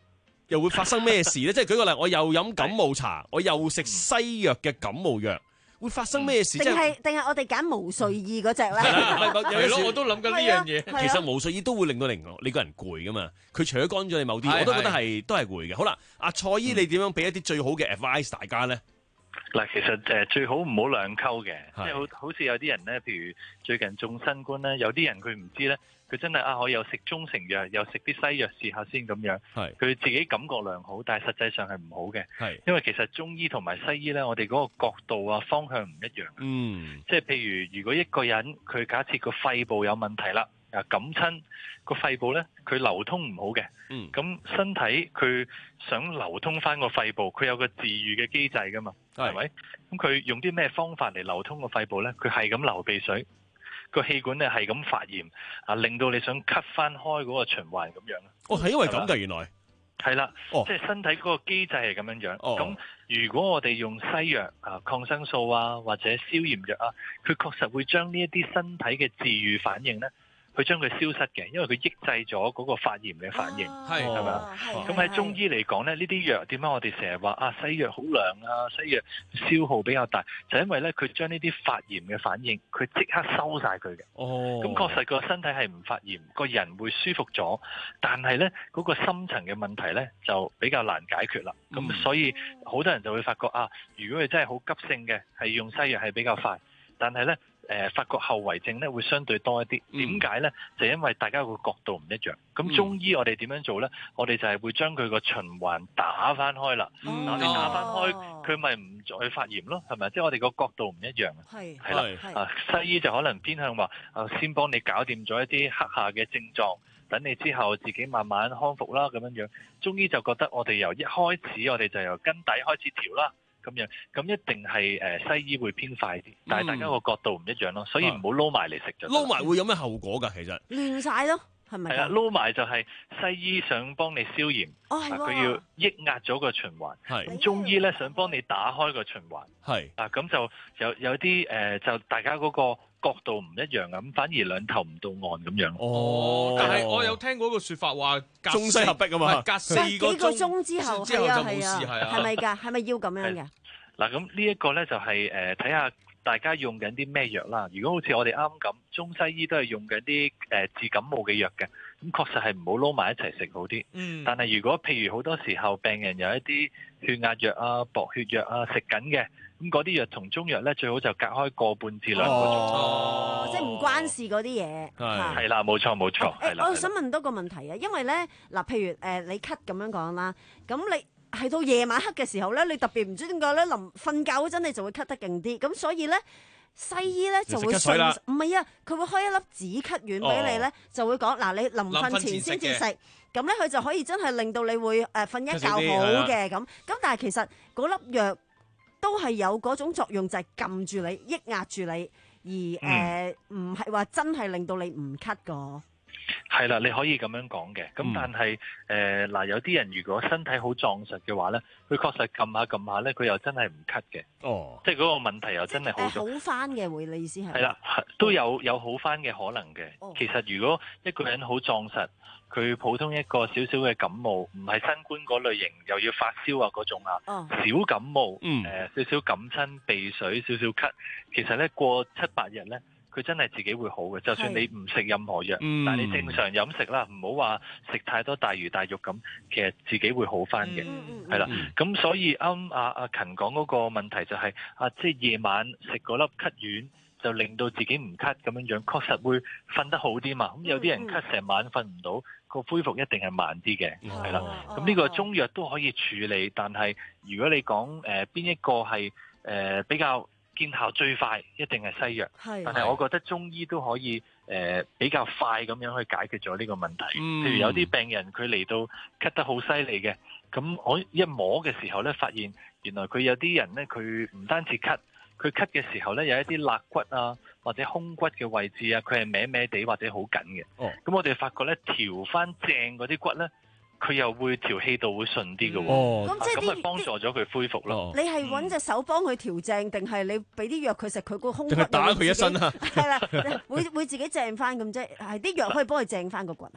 又會發生咩事咧？即係舉個例，我又飲感冒茶，我又食西藥嘅感冒藥。會發生咩事？ 定係定係我哋揀毛睡意嗰隻咧？ 係咯，我都諗緊呢樣嘢。 其實毛睡意都會令到你你個人攰噶嘛。佢除咗乾咗你某啲，我都覺得係都係攰嘅。好啦，阿蔡醫，你點樣俾一啲最好嘅 advice 大家咧？ 嗱，其實誒最好唔好兩溝嘅，即係好好似有啲人咧，譬如最近中新冠咧，有啲人佢唔知咧。佢真係啊！我又食中成藥，又食啲西藥試下先咁樣。係佢自己感覺良好，但係實際上係唔好嘅。係因為其實中醫同埋西醫咧，我哋嗰個角度啊、方向唔一樣。嗯，即係譬如如果一個人佢假設個肺部有問題啦，啊感親個肺部咧，佢流通唔好嘅。嗯，咁身體佢想流通翻個肺部，佢有個自愈嘅機制噶嘛，係咪？咁佢用啲咩方法嚟流通個肺部咧？佢係咁流鼻水。個氣管咧係咁發炎啊，令到你想吸翻開嗰個循環咁樣。 哦，係因為咁㗎，原來係啦，哦、即係身體嗰個機制係咁樣樣。咁、哦、如果我哋用西藥啊、抗生素啊或者消炎藥啊，佢確實會將呢一啲身體嘅自愈反應咧，去將佢消失嘅，因為佢抑制咗嗰個發炎嘅反應，係係咪啊？咁喺中醫嚟講咧，呢啲藥點解我哋成日話啊西藥好涼啊，西藥消耗比較大，就係、因為咧佢將呢啲發炎嘅反應，佢即刻收晒佢嘅。哦，咁確實個身體係唔發炎，個人會舒服咗，但係咧嗰個深層嘅問題咧就比較難解決啦。咁、嗯、所以好多人就會發覺啊，如果佢真係好急性嘅，係用西藥係比較快，但係咧。誒、呃、發覺後遺症咧會相對多一啲，點解咧？就因為大家個角度唔一樣。咁中醫我哋點樣做咧？我哋就係會將佢個循環打翻開啦。嗱、嗯，你打翻開，佢咪唔再發炎咯？係咪？即係我哋個角度唔一樣。係係啦。啊，西醫就可能偏向話啊，先幫你搞掂咗一啲刻下嘅症狀，等你之後自己慢慢康復啦咁樣樣。中醫就覺得我哋由一開始，我哋就由根底開始調啦。咁樣，咁一定係誒西醫會偏快啲，但係大家個角度唔一樣咯，所以唔好撈埋嚟食就。 撈埋會有咩後果㗎？其實亂晒咯，係咪？ 係啊，撈埋就係西醫想幫你消炎，佢、哦、要抑壓咗個循環。係咁，中醫咧想幫你打開個循環。係啊，咁就有有啲誒、呃，就大家嗰個角度唔一樣啊，咁反而兩頭唔到岸咁樣。 哦，但係我有聽過一個説法話， 中西合璧啊嘛， 隔四個幾個鐘之後， 之後就冇事係啊， 係咪㗎？係咪要咁樣嘅？ 嗱，咁呢一個咧就係誒睇下大家用緊啲咩藥啦。如果好似我哋啱咁，中西醫都係用緊啲誒治感冒嘅藥嘅，咁確實係唔好撈埋一齊食好啲。嗯。但係如果譬如好多時候病人有一啲血壓藥啊、薄血藥啊食緊嘅，咁嗰啲藥同中藥咧最好就隔開個半至兩個鐘。 哦，哦即係唔關事嗰啲嘢。 係。係啦，冇錯冇錯。 誒、欸，我想問多個問題啊，因為咧嗱，譬如誒、呃、你咳咁樣講啦，咁你。係到夜晚黑嘅時候咧，你特別唔知點解咧，臨瞓覺嗰陣你就會咳得勁啲，咁所以咧西醫咧就會順唔係啊，佢會開一粒止咳丸俾你咧，哦、就會講嗱，你臨瞓前先至食，咁咧佢就可以真係令到你會誒瞓一覺好嘅咁。咁但係其實嗰粒藥都係有嗰種作用，就係撳住你、抑壓住你，而誒唔係話真係令到你唔咳個。 係啦，你可以咁樣講嘅。咁但係誒嗱，有啲人如果身體好壯實嘅話咧，佢確實撳下撳下咧，佢又真係唔咳嘅。哦，即係嗰個問題又真係好咗。 好翻嘅會，你意思係？係啦，都有有好翻嘅可能嘅。哦、其實如果一個人好壯實，佢普通一個少少嘅感冒，唔係新冠嗰類型，又要發燒啊嗰種啊，哦、小感冒，誒、嗯呃、少少感親、鼻水、少少咳，其實咧過七八日咧。佢真係自己會好嘅，就算你唔食任何藥，嗯、但係你正常飲食啦，唔好話食太多大魚大肉咁，其實自己會好翻嘅，係啦、嗯。咁、嗯、所以啱阿阿勤講嗰個問題就係、是、啊，即係夜晚食嗰粒咳丸，就令到自己唔咳咁樣樣，確實會瞓得好啲嘛。咁有啲人咳成晚瞓唔到，個恢復一定係慢啲嘅，係啦。咁呢個中藥都可以處理，但係如果你講誒邊一個係誒、呃、比較見效最快，一定係西藥。係，但係我覺得中醫都可以誒、呃、比較快咁樣去解決咗呢個問題。嗯、譬如有啲病人佢嚟到咳得好犀利嘅，咁我一摸嘅時候咧，發現原來佢有啲人咧，佢唔單止咳，佢咳嘅時候咧有一啲肋骨啊或者胸骨嘅位置啊，佢係歪歪地或者好緊嘅。哦，咁我哋發覺咧調翻正嗰啲骨咧，佢又會條氣道會順啲嘅喎，咁即係咁咪幫助咗佢恢復咯。 你係揾隻手幫佢調正，定係你俾啲藥佢食，佢個胸骨定係打佢一身啊？ 係啦，會會自己正翻咁啫，係啲藥可以幫佢正翻個骨啊。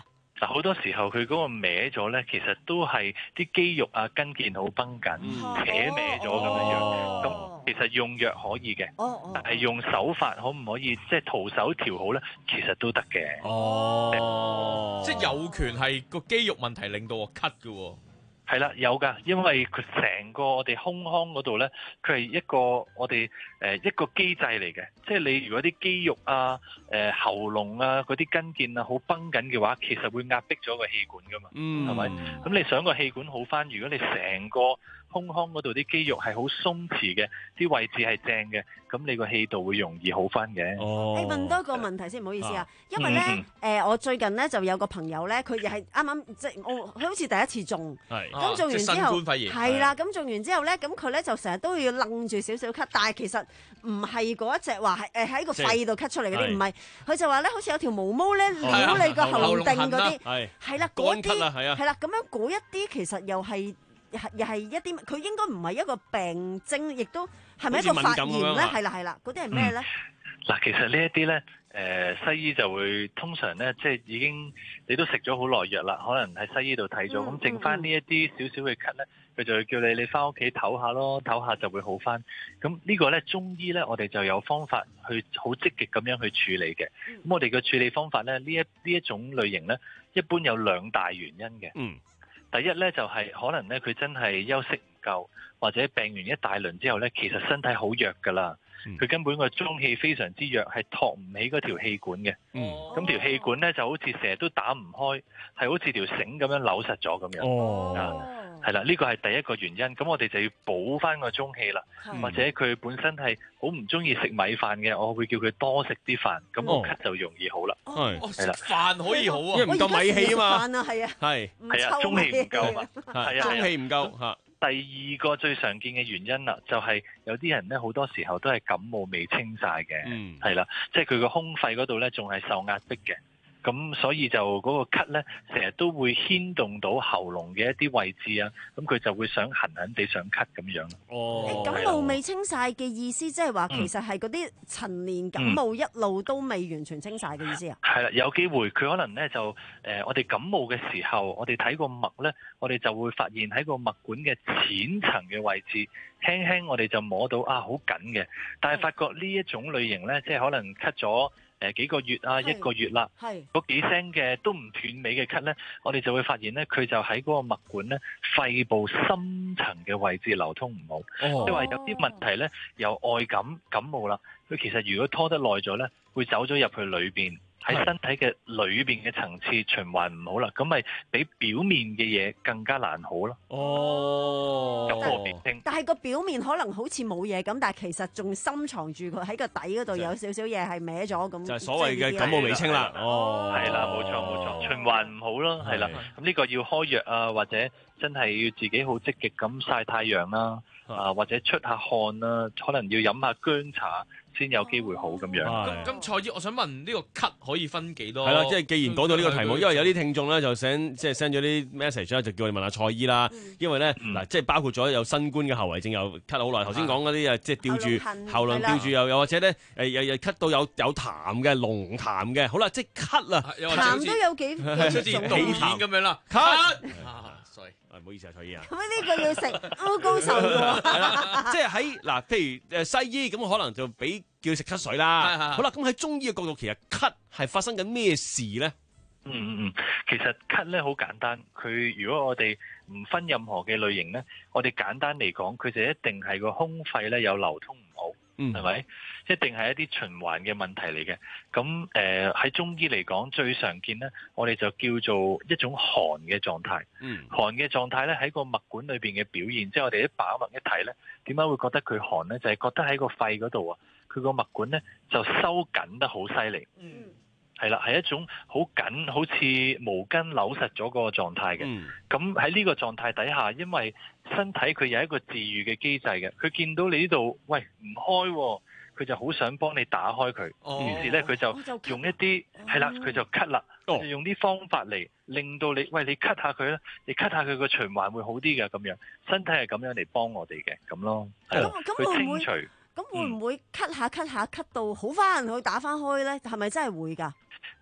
嗱，好多時候佢嗰個歪咗咧，其實都係啲肌肉啊、筋腱好繃緊，扯歪咗咁樣樣。咁其實用藥可以嘅，但係用手法可唔可以即係徒手調好咧？其實都得嘅。 哦，即係有權係個肌肉問題令到我咳嘅喎。 係啦，有㗎，因為佢成個我哋胸腔嗰度咧，佢係一個我哋誒、呃、一個機制嚟嘅，即係你如果啲肌肉啊、誒、呃、喉嚨啊嗰啲筋腱啊好繃緊嘅話，其實會壓迫咗個氣管㗎嘛，係咪、嗯？咁你想個氣管好返，如果你成個胸腔嗰度啲肌肉係好鬆弛嘅，啲位置係正嘅，咁你個氣道會容易好返嘅。 哦，你問多個問題先，唔好意思啊，因為咧誒、嗯呃，我最近咧就有個朋友咧，佢又係啱啱即係我，佢好似第一次中，咁中完之後係啦，咁中完之後咧，咁佢咧就成日都要愣住少少咳，但係其實唔係嗰一隻話係誒喺個肺度咳出嚟嗰啲，唔係，佢就話咧好似有條毛毛咧撩你個喉嚨定嗰啲，係啦，嗰啲係啦，咁樣嗰一啲其實又係。又係一啲，佢應該唔係一個病徵，亦都係咪一個發炎咧？係啦係啦，嗰啲係咩咧？ 嗱、嗯，其實呢一啲咧，誒、呃、西醫就會通常咧，即係已經你都食咗好耐藥啦，可能喺西醫度睇咗，咁、嗯、剩翻呢一啲少少嘅咳咧，佢就會叫你你翻屋企唞下咯，唞下就會好翻。咁呢個咧中醫咧，我哋就有方法去好積極咁樣去處理嘅。咁、嗯、我哋嘅處理方法咧，呢一呢一種類型咧，一般有兩大原因嘅。嗯。第一咧就係、是、可能咧佢真係休息唔夠，或者病完一大輪之後咧，其實身體好弱㗎啦，佢、嗯、根本個中氣非常之弱，係托唔起嗰條氣管嘅。咁、嗯、條氣管咧就好似成日都打唔開，係好似條繩咁樣扭實咗咁樣。哦，係、啊、啦，呢、這個係第一個原因。咁我哋就要補翻個中氣啦，或者佢本身係好唔中意食米飯嘅，我會叫佢多食啲飯，咁個咳就容易好啦。係、哦，係啦，飯可以好啊，因為唔夠米氣啊嘛。係啊，係，係啊，中氣唔夠啊，係啊，中氣唔夠嚇。第二個最常見嘅原因啦，就係、是、有啲人咧好多時候都係感冒未清晒嘅，係、嗯、啦，即係佢個胸肺嗰度咧仲係受壓迫嘅。咁所以就嗰個咳咧，成日都會牽動到喉嚨嘅一啲位置啊，咁佢就會想痕痕地想咳咁樣。哦， 感冒未清晒嘅意思，即係話其實係嗰啲陳年感冒一路都未完全清晒嘅意思啊？係、 嗯、啦，有機會佢可能咧就誒、呃，我哋感冒嘅時候，我哋睇個脈咧，我哋就會發現喺個脈管嘅淺層嘅位置，輕輕我哋就摸到啊好緊嘅，但係發覺呢一種類型咧，即係可能咳咗誒幾個月啊，一個月啦，嗰幾聲嘅都唔斷尾嘅咳咧，我哋就會發現咧，佢就喺嗰個脈管咧肺部深層嘅位置流通唔好，即係話有啲問題咧，由外感感冒啦，佢其實如果拖得耐咗咧，會走咗入去裏邊。喺身體嘅裏邊嘅層次循環唔好啦，咁咪比表面嘅嘢更加難好咯。哦，感冒未清， 但係個表面可能好似冇嘢咁，但係其實仲深藏住佢喺個底嗰度有少少嘢係歪咗咁。 就係所謂嘅感冒未清啦。哦， 係啦，冇錯冇錯，循環唔好咯，係啦。咁呢個要開藥啊，或者真係要自己好積極咁曬太陽啦，啊或者出下汗啦，可能要飲下薑茶。先有機會好咁樣。 咁咁蔡醫，我想問呢個咳可以分幾多？ 係啦，即係既然講到呢個題目，因為有啲聽眾咧就 send 即係 send 咗啲 message 咧，就叫我哋問下蔡醫啦。因為咧嗱，即係包括咗有新冠嘅後遺症，又咳好耐。頭先講嗰啲啊，即係吊住喉嚨吊住，又又或者咧誒又又咳到有有痰嘅濃痰嘅。好啦，即係咳啊， 痰都有幾好似導演咁樣啦，咳。sorry， 唔好意思啊，蔡醫啊。 咁呢個要食歐高壽喎。 係啦，即係喺嗱，譬如誒西醫咁，可能就俾叫食咳水啦。好啦，咁喺中醫嘅角度，其實咳係發生緊咩事咧？ 嗯嗯嗯，其實咳咧好簡單，佢如果我哋唔分任何嘅類型咧，我哋簡單嚟講，佢就一定係個胸肺咧有流通唔好。嗯，係咪？一定係一啲循環嘅問題嚟嘅。咁誒喺中醫嚟講，最常見咧，我哋就叫做一種寒嘅狀態。嗯，寒嘅狀態咧喺個脈管裏邊嘅表現，即係我哋一把脈一睇咧，點解會覺得佢寒咧？就係覺得喺個肺嗰度啊，佢個脈管咧就收緊得好犀利。嗯，係啦，係一種好緊，好似毛巾扭實咗個狀態嘅。嗯，咁喺呢個狀態底下，因為身體佢有一個自愈嘅機制嘅，佢見到你呢度喂唔開喎，佢就好想幫你打開佢。哦，於是咧佢就用一啲係啦，佢就咳啦，就用啲方法嚟令到你喂你咳下佢啦，你咳下佢個循環會好啲嘅咁樣，身體係咁樣嚟幫我哋嘅咁咯。係啦，佢清除。咁會唔會咳下咳下咳到好翻，佢打翻開咧？係咪真係會㗎？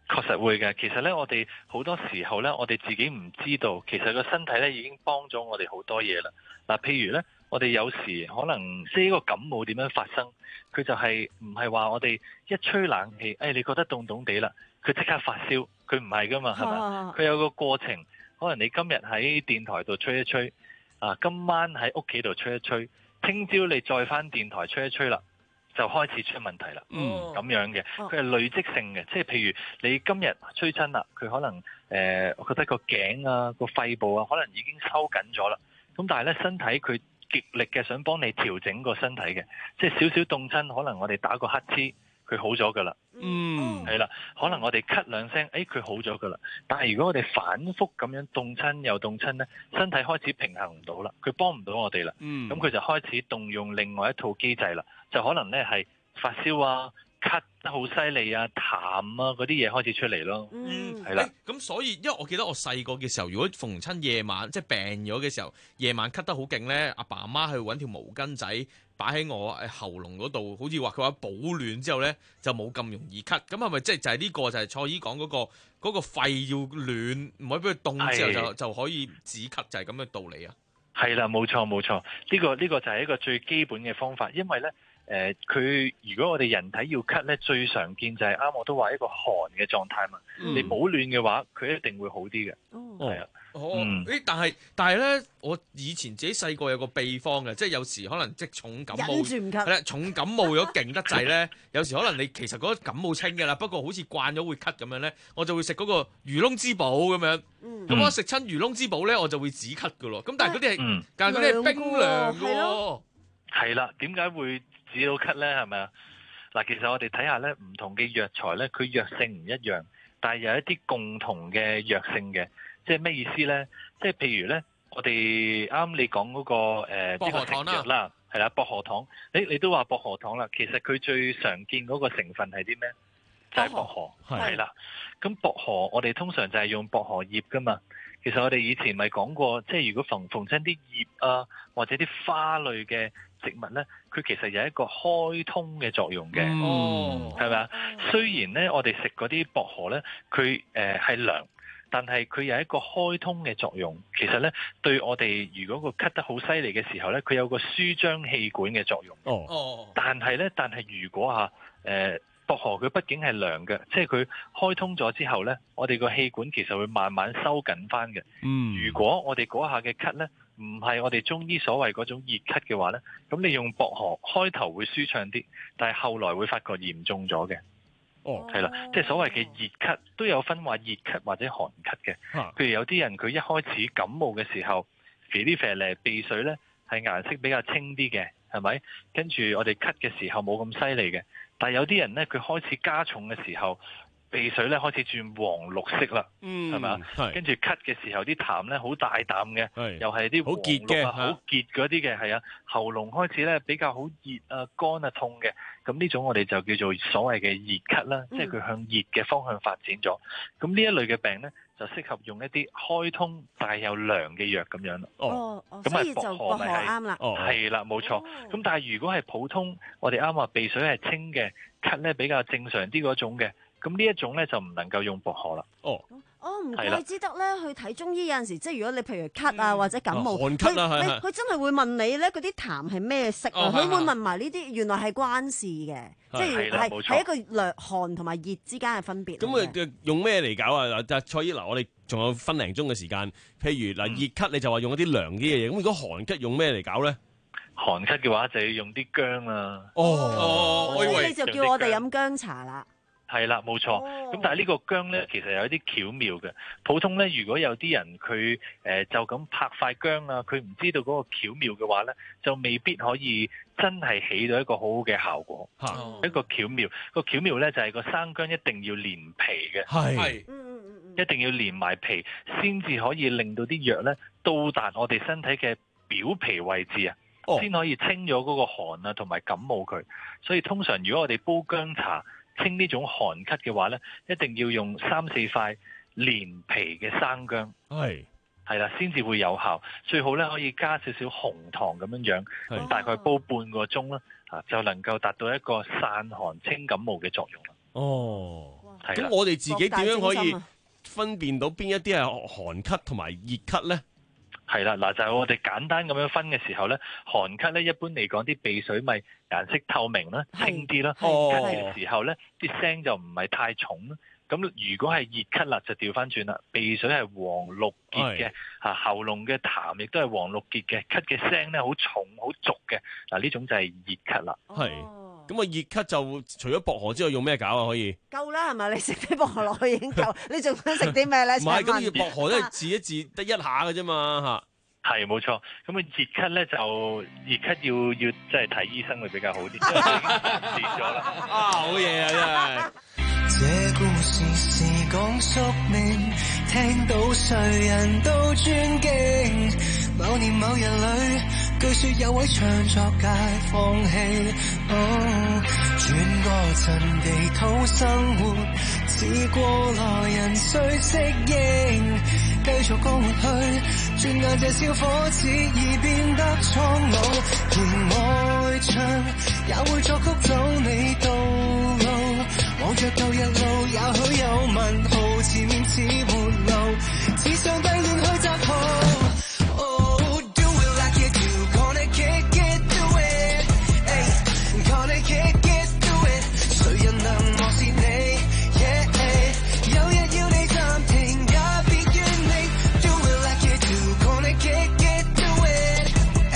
確實會嘅。其實咧，我哋好多時候咧，我哋自己唔知道，其實個身體咧已經幫咗我哋好多嘢啦。嗱，譬如咧，我哋有時可能即係呢個感冒點樣發生，佢就係唔係話我哋一吹冷氣，誒、哎、你覺得凍凍地啦，佢即刻發燒，佢唔係噶嘛，係咪？佢有個過程，可能你今日喺電台度吹一吹，啊，今晚喺屋企度吹一吹，聽朝你再返電台吹一吹啦，就開始出問題啦。嗯，咁樣嘅，佢係累積性嘅，即係譬如你今日吹親啦，佢可能誒、呃，我覺得個頸啊、個肺部啊，可能已經收緊咗啦。咁但係咧，身體佢極力嘅想幫你調整個身體嘅，即係少少凍親，可能我哋打個乞嗤，佢好咗噶啦。嗯，係啦，可能我哋咳兩聲，誒佢好咗噶啦。但係如果我哋反覆咁樣凍親又凍親咧，身體開始平衡唔到啦，佢幫唔到我哋啦。嗯，咁佢就開始動用另外一套機制啦，就可能咧係發燒啊、咳得好犀利啊、痰啊嗰啲嘢開始出嚟咯。嗯，係啦。 咁、欸、所以，因為我記得我細個嘅時候，如果逢親夜晚即係病咗嘅時候，夜晚咳得好勁咧，阿爸阿媽去揾條毛巾仔擺喺我喉嚨嗰度，好似話佢話保暖之後咧就冇咁容易咳。咁係咪即係就係呢個就係蔡醫講嗰個嗰個肺要暖，唔可以俾佢凍之後就就可以止咳，就係咁嘅道理啊？ 係啦，冇錯冇錯，呢、呢個呢、呢個就係一個最基本嘅方法，因為咧。誒佢、呃、如果我哋人體要咳咧，最常見就係、是、啱我都話一個寒嘅狀態嘛。嗯、你保暖嘅話，佢一定會好啲嘅。哦，係啊。 哦，嗯、但係但係咧，我以前自己細個有個秘方嘅，即係有時可能即係重感冒，係啦，重感冒咗勁得滯咧，有時可能你其實嗰個感冒清嘅啦，不過好似慣咗會咳咁樣咧，我就會食嗰個魚窿之寶咁樣。咁、嗯、我食親魚窿之寶咧，我就會止咳㗎咯。咁但係嗰啲係，嗯、但係嗰啲係冰涼㗎。 係啦，點解會止到咳咧？係咪啊？嗱，其實我哋睇下咧，唔同嘅藥材咧，佢藥性唔一樣，但係有一啲共同嘅藥性嘅。即係咩意思咧？即係譬如咧，我哋啱你講嗰、那個誒，呢、呃、個食藥啦，係啦，薄荷糖。你你都話薄荷糖啦，其實佢最常見嗰個成分係啲咩？就係、是、薄荷，係啦。咁薄荷我哋通常就係用薄荷葉噶嘛。其實我哋以前咪講過，即係如果逢逢親啲葉啊，或者啲花類嘅植物咧，佢其實有一個開通嘅作用嘅，係咪啊？雖然咧，我哋食嗰啲薄荷咧，佢誒係涼，但係佢有一個開通嘅作用。其實咧，對我哋如果個咳得好犀利嘅時候咧，佢有個舒張氣管嘅作用。哦，但係咧，但係如果嚇誒。呃薄荷佢畢竟係涼嘅，即係佢開通咗之後呢，我哋個氣管其實會慢慢收緊翻嘅。嗯，如果我哋嗰下嘅咳呢，唔係我哋中醫所謂嗰種熱咳嘅話呢，咁你用薄荷開頭會舒暢啲，但係後來會發覺嚴重咗嘅。哦，係啦，即係所謂嘅熱咳都有分話熱咳或者寒咳嘅。啊、譬如有啲人佢一開始感冒嘅時候，肥啲肥嚟鼻水呢係顏色比較清啲嘅，係咪？跟住我哋咳嘅時候冇咁犀利嘅。但係有啲人咧，佢開始加重嘅時候，鼻水咧開始轉黃綠色啦，係咪啊？跟住咳嘅時候，啲痰咧好大啖嘅，是又係啲好結嘅，好結嗰啲嘅，係啊，喉嚨開始咧比較好熱啊、乾啊、痛嘅，咁呢種我哋就叫做所謂嘅熱咳啦，嗯、即係佢向熱嘅方向發展咗。咁呢一類嘅病咧，就適合用一啲開通帶有涼嘅藥咁樣咯。哦，咁咪薄荷咪係啱啦。哦，係啦，冇錯。咁、哦、但係如果係普通，我哋啱話鼻水係清嘅，咳咧比較正常啲嗰種嘅，咁呢一種咧就唔能夠用薄荷啦。哦。 哦，唔怪之得咧，去睇中醫有陣時，即係如果你譬如咳啊或者感冒， 寒咳啊，係佢真係會問你咧，嗰啲痰係咩色啊？佢會問埋呢啲，原來係關事嘅，即係係係一個涼寒同埋熱之間嘅分別。 咁啊，用咩嚟搞啊？嗱，蔡醫嗱，我哋仲有分零鐘嘅時間，譬如嗱熱咳，你就話用一啲涼啲嘅嘢，咁如果寒咳用咩嚟搞咧？ 寒咳嘅話就要用啲薑啦。 哦，所以你就叫我哋飲薑茶啦。 係啦，冇錯。咁、哦、但係呢個薑咧，其實有一啲巧妙嘅。普通咧，如果有啲人佢誒、呃、就咁拍塊薑啊，佢唔知道嗰個巧妙嘅話咧，就未必可以真係起到一個好好嘅效果。哦、一個巧妙，個巧妙咧就係、是、個生薑一定要連皮嘅，係，一定要連埋皮，先至可以令到啲藥咧到達我哋身體嘅表皮位置啊，先、哦、可以清咗嗰個寒啊同埋感冒佢。所以通常如果我哋煲薑茶，清呢種寒咳嘅話咧，一定要用三四塊連皮嘅生薑，係係啦，先至會有效。最好咧可以加少少紅糖咁樣樣，咁大概煲半個鐘啦，啊就能夠達到一個散寒清感冒嘅作用啦。 哦， 咁我哋自己點樣可以分辨到邊一啲係寒咳同埋熱咳咧？ 係啦，嗱就係、是、我哋簡單咁樣分嘅時候咧，寒咳咧一般嚟講啲鼻水咪顏色透明啦，清啲啦。咳嘅時候咧，啲聲就唔係太重啦。咁如果係熱咳啦，就調翻轉啦，鼻水係黃綠結嘅，嚇喉嚨嘅痰亦都係黃綠結嘅，咳嘅聲咧好重好濁嘅，嗱呢種就係熱咳啦。 係。咁啊，熱咳就除咗薄荷之外，用咩搞啊？可以夠啦，係咪？你食啲薄荷落去已經夠，你仲想食啲咩咧？ 唔係，咁要薄荷都係治一治得一下嘅啫嘛， 嚇。係冇錯，咁啊熱咳咧就熱咳要要即係睇醫生會比較好啲，因為已經變咗啦。 啊，好嘢啊，真係！ 這故事是講宿命，聽到誰人都尊敬。某年某日裏，據說有位唱作界放棄。哦，轉個陣地討生活，似過來人需適應，繼續過活去。轉眼這小伙子已變得蒼老，而愛唱也會作曲走你道路。望着舊日路，也許有問號，前面似沒路，似上帝亂去摘號。Oh, do it like you do, gonna kick it, do it, ay, gonna kick it, do it， 誰人能漠視你 ？Yeah， 有日要你暫停，也別怨你。Do it like you do, gonna kick it, do it，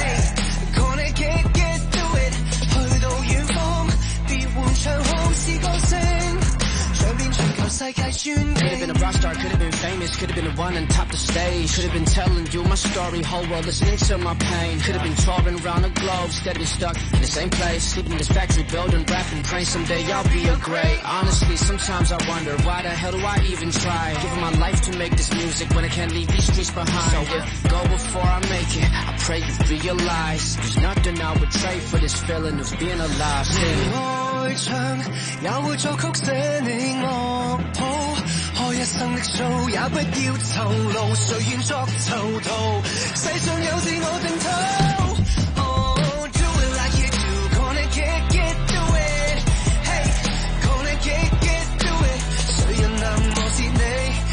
ay, gonna kick it, do it， 去到遠方，別換唱好是歌聲。Could have been a rock star, could have been famous, could have been the one on top the stage. Could have been telling you my story, whole world listening to my pain. Could have been touring around the globe, instead of being stuck in the same place. Sleeping in this factory building, rapping, praying someday I'll be a great. Honestly, sometimes I wonder, why the hell do I even try? Giving my life to make this music when I can't leave these streets behind. So yeah, go before I make it, I pray you realize there's nothing I would trade for this feeling of being alive. Sing. 愛唱也會作曲寫你樂譜，開一生的 show 也不要酬勞，誰願作囚徒？世上有自我定頭。Oh, do it like you do, gonna kick it, do it, hey, gonna kick it, do it， 誰人能漠視你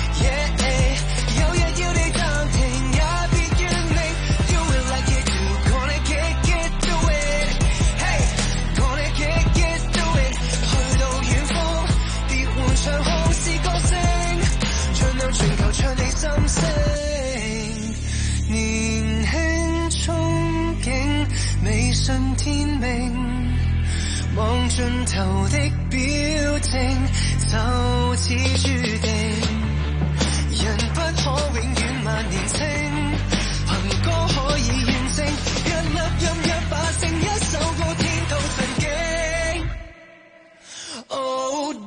？Yeah， 有日要你暫停，也別怨你。Do it like you do, gonna kick it, do it， hey， gonna kick it。唱好是歌聲，盡量全球唱你心聲。年輕憧憬，未信天命，望盡頭的表情，就似注定。人不可永遠萬年青，憑歌可以驗證，一粒音一把聲，一首歌天道神經。Oh，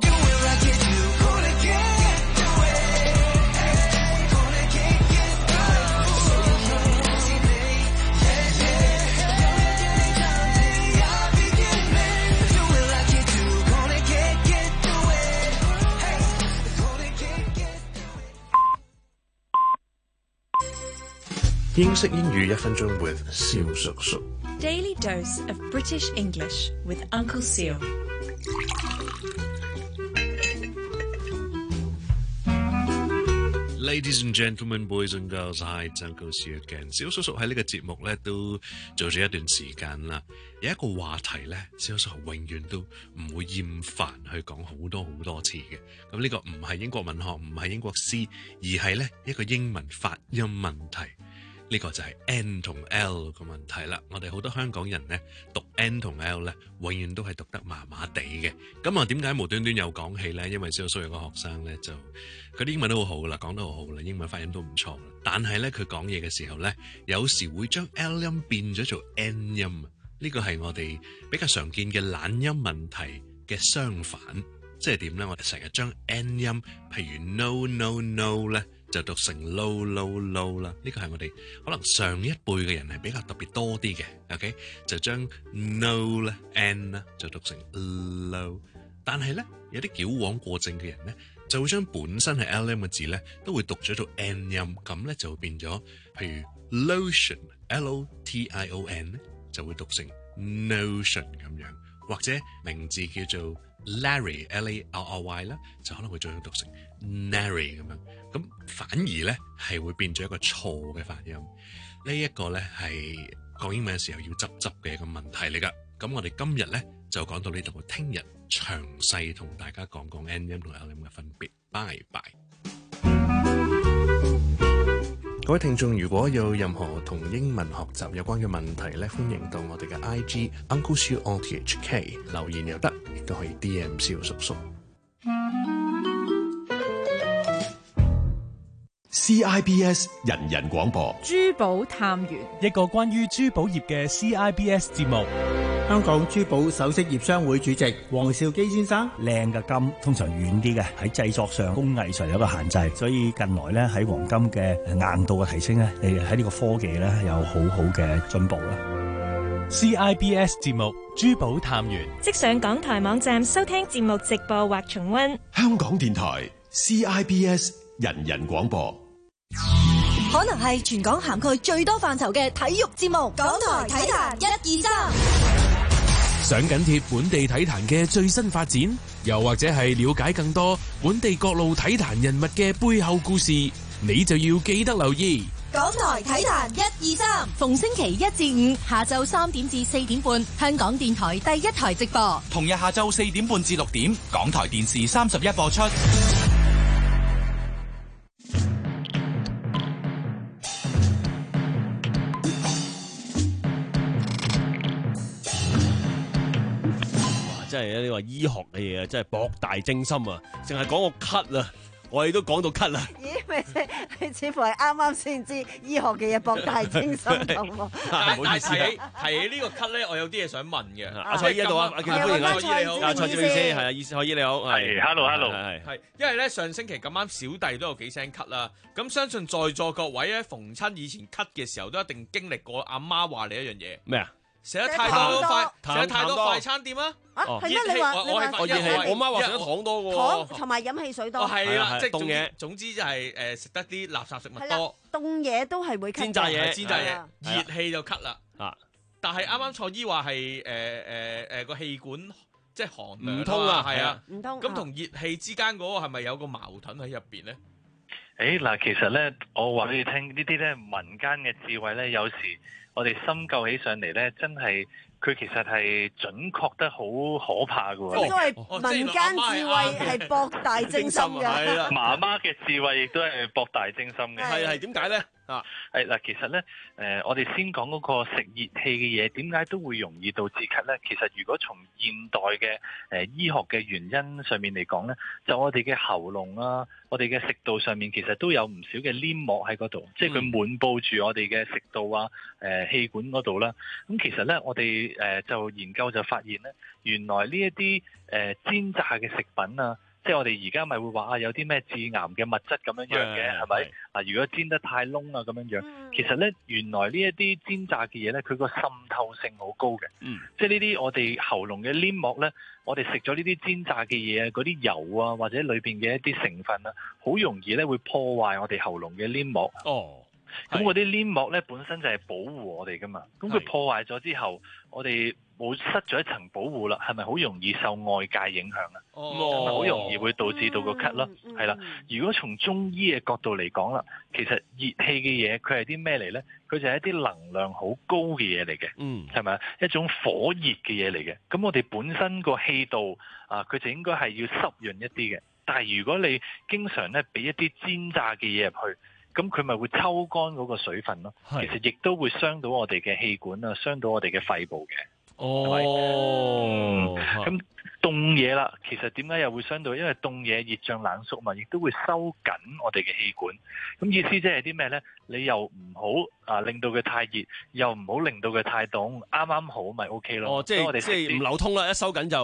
英式英語一分鐘 with 蕭叔叔。 Daily dose of British English with Uncle Seal。 Ladies and gentlemen, boys and girls, hi, it's Uncle Seal again。蕭叔叔喺呢個節目咧都做咗一段時間啦。有一個話題咧，蕭叔叔永遠都唔會厭煩去講好多好多次嘅。咁呢個唔係英國文學，唔係英國詩，而係咧一個英文發音問題。呢個就係 N 同 L 個問題啦。我哋好多香港人呢，讀 N 同 L 呢，永遠都係讀得麻麻地嘅。咁啊，點解無端端又講起呢？因為蕭叔有個學生呢，就佢啲英文都好好噶啦，講得好好啦，英文發音都唔錯啦。但係呢，佢講嘢嘅時候呢，有時會將 L 音變咗做 N 音。呢個係我哋比較常見嘅懶音問題嘅相反，即係點呢？我哋成日將 N 音，譬如 no no no 呢，就讀成 low low low 啦，呢個係我哋可能上一輩嘅人係比較特別多啲嘅 ，OK， 就將 no 咧 n 咧就讀成 low， 但係咧有啲矯枉過正嘅人咧，就會將本身係 L M 嘅字咧都會讀咗做 n 音，咁咧就會變咗，譬如 lotion L O T I O N 咧就會讀成 notion 咁樣。 或者名字叫做 Larry L A R R Y 啦，就可能會最終讀成 Nary 咁樣。咁反而咧係會變咗一個錯嘅發音。呢一個咧係講英文嘅時候要執執嘅一個問題嚟㗎。咁我哋今日咧就講到呢度，聽日詳細同大家講講 N 音同 L 音嘅分別。拜拜。各位聽眾，如果有任何同英文學習有關嘅問題咧，歡迎到我哋嘅 I G Uncle Siu O T H K 留言又得，亦都可以 D M 蕭叔叔。 C I B S 人人廣播珠寶探員， 一個關於珠寶業嘅 C I B S 節目。 香港珠寶首飾業商會主席黃兆基先生， 靚嘅金通常軟啲嘅，喺製作上工藝上有個限制，所以近來咧喺黃金嘅硬度嘅提升咧，誒喺呢個科技咧有好好嘅進步啦。 C I B S 節目珠寶探員， 即上港台網站收聽節目直播或重溫。 香港電台 C I B S 人人廣播， 可能係全港涵蓋最多範疇嘅體育節目。港台體壇一二三。 想緊貼本地體壇嘅最新發展，又或者係了解更多本地各路體壇人物嘅背後故事，你就要記得留意港台體壇一二三，逢星期一至五下晝三點至四點半，香港電台第一台直播。 同日下晝四點半至六點，港台電視三十一播出。 真係呢個醫學嘅嘢啊，真係博大精深啊！淨係講個咳啊，我哋都講到咳啦。 咦？咪你似乎係啱啱先知醫學嘅嘢博大精深咁喎。 但係提起提起呢個咳咧，我有啲嘢想問嘅。 阿蔡醫喺度啊，阿歡迎啊，蔡醫你好，阿蔡醫先係啊，醫蔡醫你好， 係 hello hello， 係係，因為咧上星期咁啱小弟都有幾聲咳啦，咁相信在座各位咧逢親以前咳嘅時候都一定經歷過阿媽話你一樣嘢咩啊？ 食得太多快，食得太多快餐店啊！ 啊，係咩？你話你話我熱氣，我媽話食得糖多嘅喎， 糖同埋飲汽水多。 係啦，即係凍嘢。 總之就係誒食得啲垃圾食物多。 凍嘢都係會咳。 煎炸嘢， 煎炸嘢，熱氣就咳啦。 啊！ 但係啱啱蔡醫話係誒誒誒個氣管即係寒涼唔通啊， 係啊， 唔通。 咁同熱氣之間嗰個係咪有個矛盾喺入邊咧？ 誒嗱，其實咧，我話俾你聽，呢啲咧民間嘅智慧咧，有時我哋深究起上嚟咧，真係佢其實係準確得好可怕嘅喎。 所謂民間智慧係博大精深嘅。 係啦，媽媽嘅智慧亦都係博大精深嘅。 係係點解咧？啊， 係嗱，其實咧，誒、呃，我哋先講嗰個食熱氣嘅嘢，點解都會容易導致咳咧？其實如果從現代嘅誒、呃、醫學嘅原因上面嚟講咧，就我哋嘅喉嚨啊，我哋嘅食道上面其實都有唔少嘅黏膜喺嗰度，即係佢滿佈住我哋嘅食道啊、誒、呃、氣管嗰度啦。咁其實咧，我哋誒、呃、就研究就發現咧，原來呢一啲誒煎炸嘅食品啊。即係我哋而家咪會話啊，有啲咩致癌嘅物質咁樣樣嘅，係咪？啊，如果煎得太燶啊咁樣樣，其實咧原來呢一啲煎炸嘅嘢咧，佢個滲透性好高嘅。嗯，即係呢啲我哋喉嚨嘅黏膜咧，我哋食咗呢啲煎炸嘅嘢啊，嗰啲油啊或者裏邊嘅一啲成分啊，好容易咧會破壞我哋喉嚨嘅黏膜。哦。咁嗰啲黏膜咧本身就係保護我哋噶嘛，咁佢破壞咗之後，我哋冇失咗一層保護啦，係咪好容易受外界影響啊？哦，係咪好容易會導致到個咳咯？係啦、嗯，如果從中醫嘅角度嚟講啦，其實熱氣嘅嘢佢係啲咩嚟咧？佢就係一啲能量好高嘅嘢嚟嘅，嗯，係咪一種火熱嘅嘢嚟嘅？咁我哋本身個氣道啊，佢就應該係要濕潤一啲嘅。但係如果你經常咧俾一啲煎炸嘅嘢入去，咁佢咪會抽乾嗰個水分咯，其實亦都會傷到我哋嘅氣管啊，傷到我哋嘅肺部嘅。哦，咁凍嘢啦，其實點解又會傷到？因為凍嘢熱脹冷縮嘛，亦都會收緊我哋嘅氣管。咁意思即係啲咩咧？你又唔好啊，令到佢太熱，又唔好令到佢太凍，啱啱好咪 OK 咯。 哦，即係即係唔流通啦，一收緊就。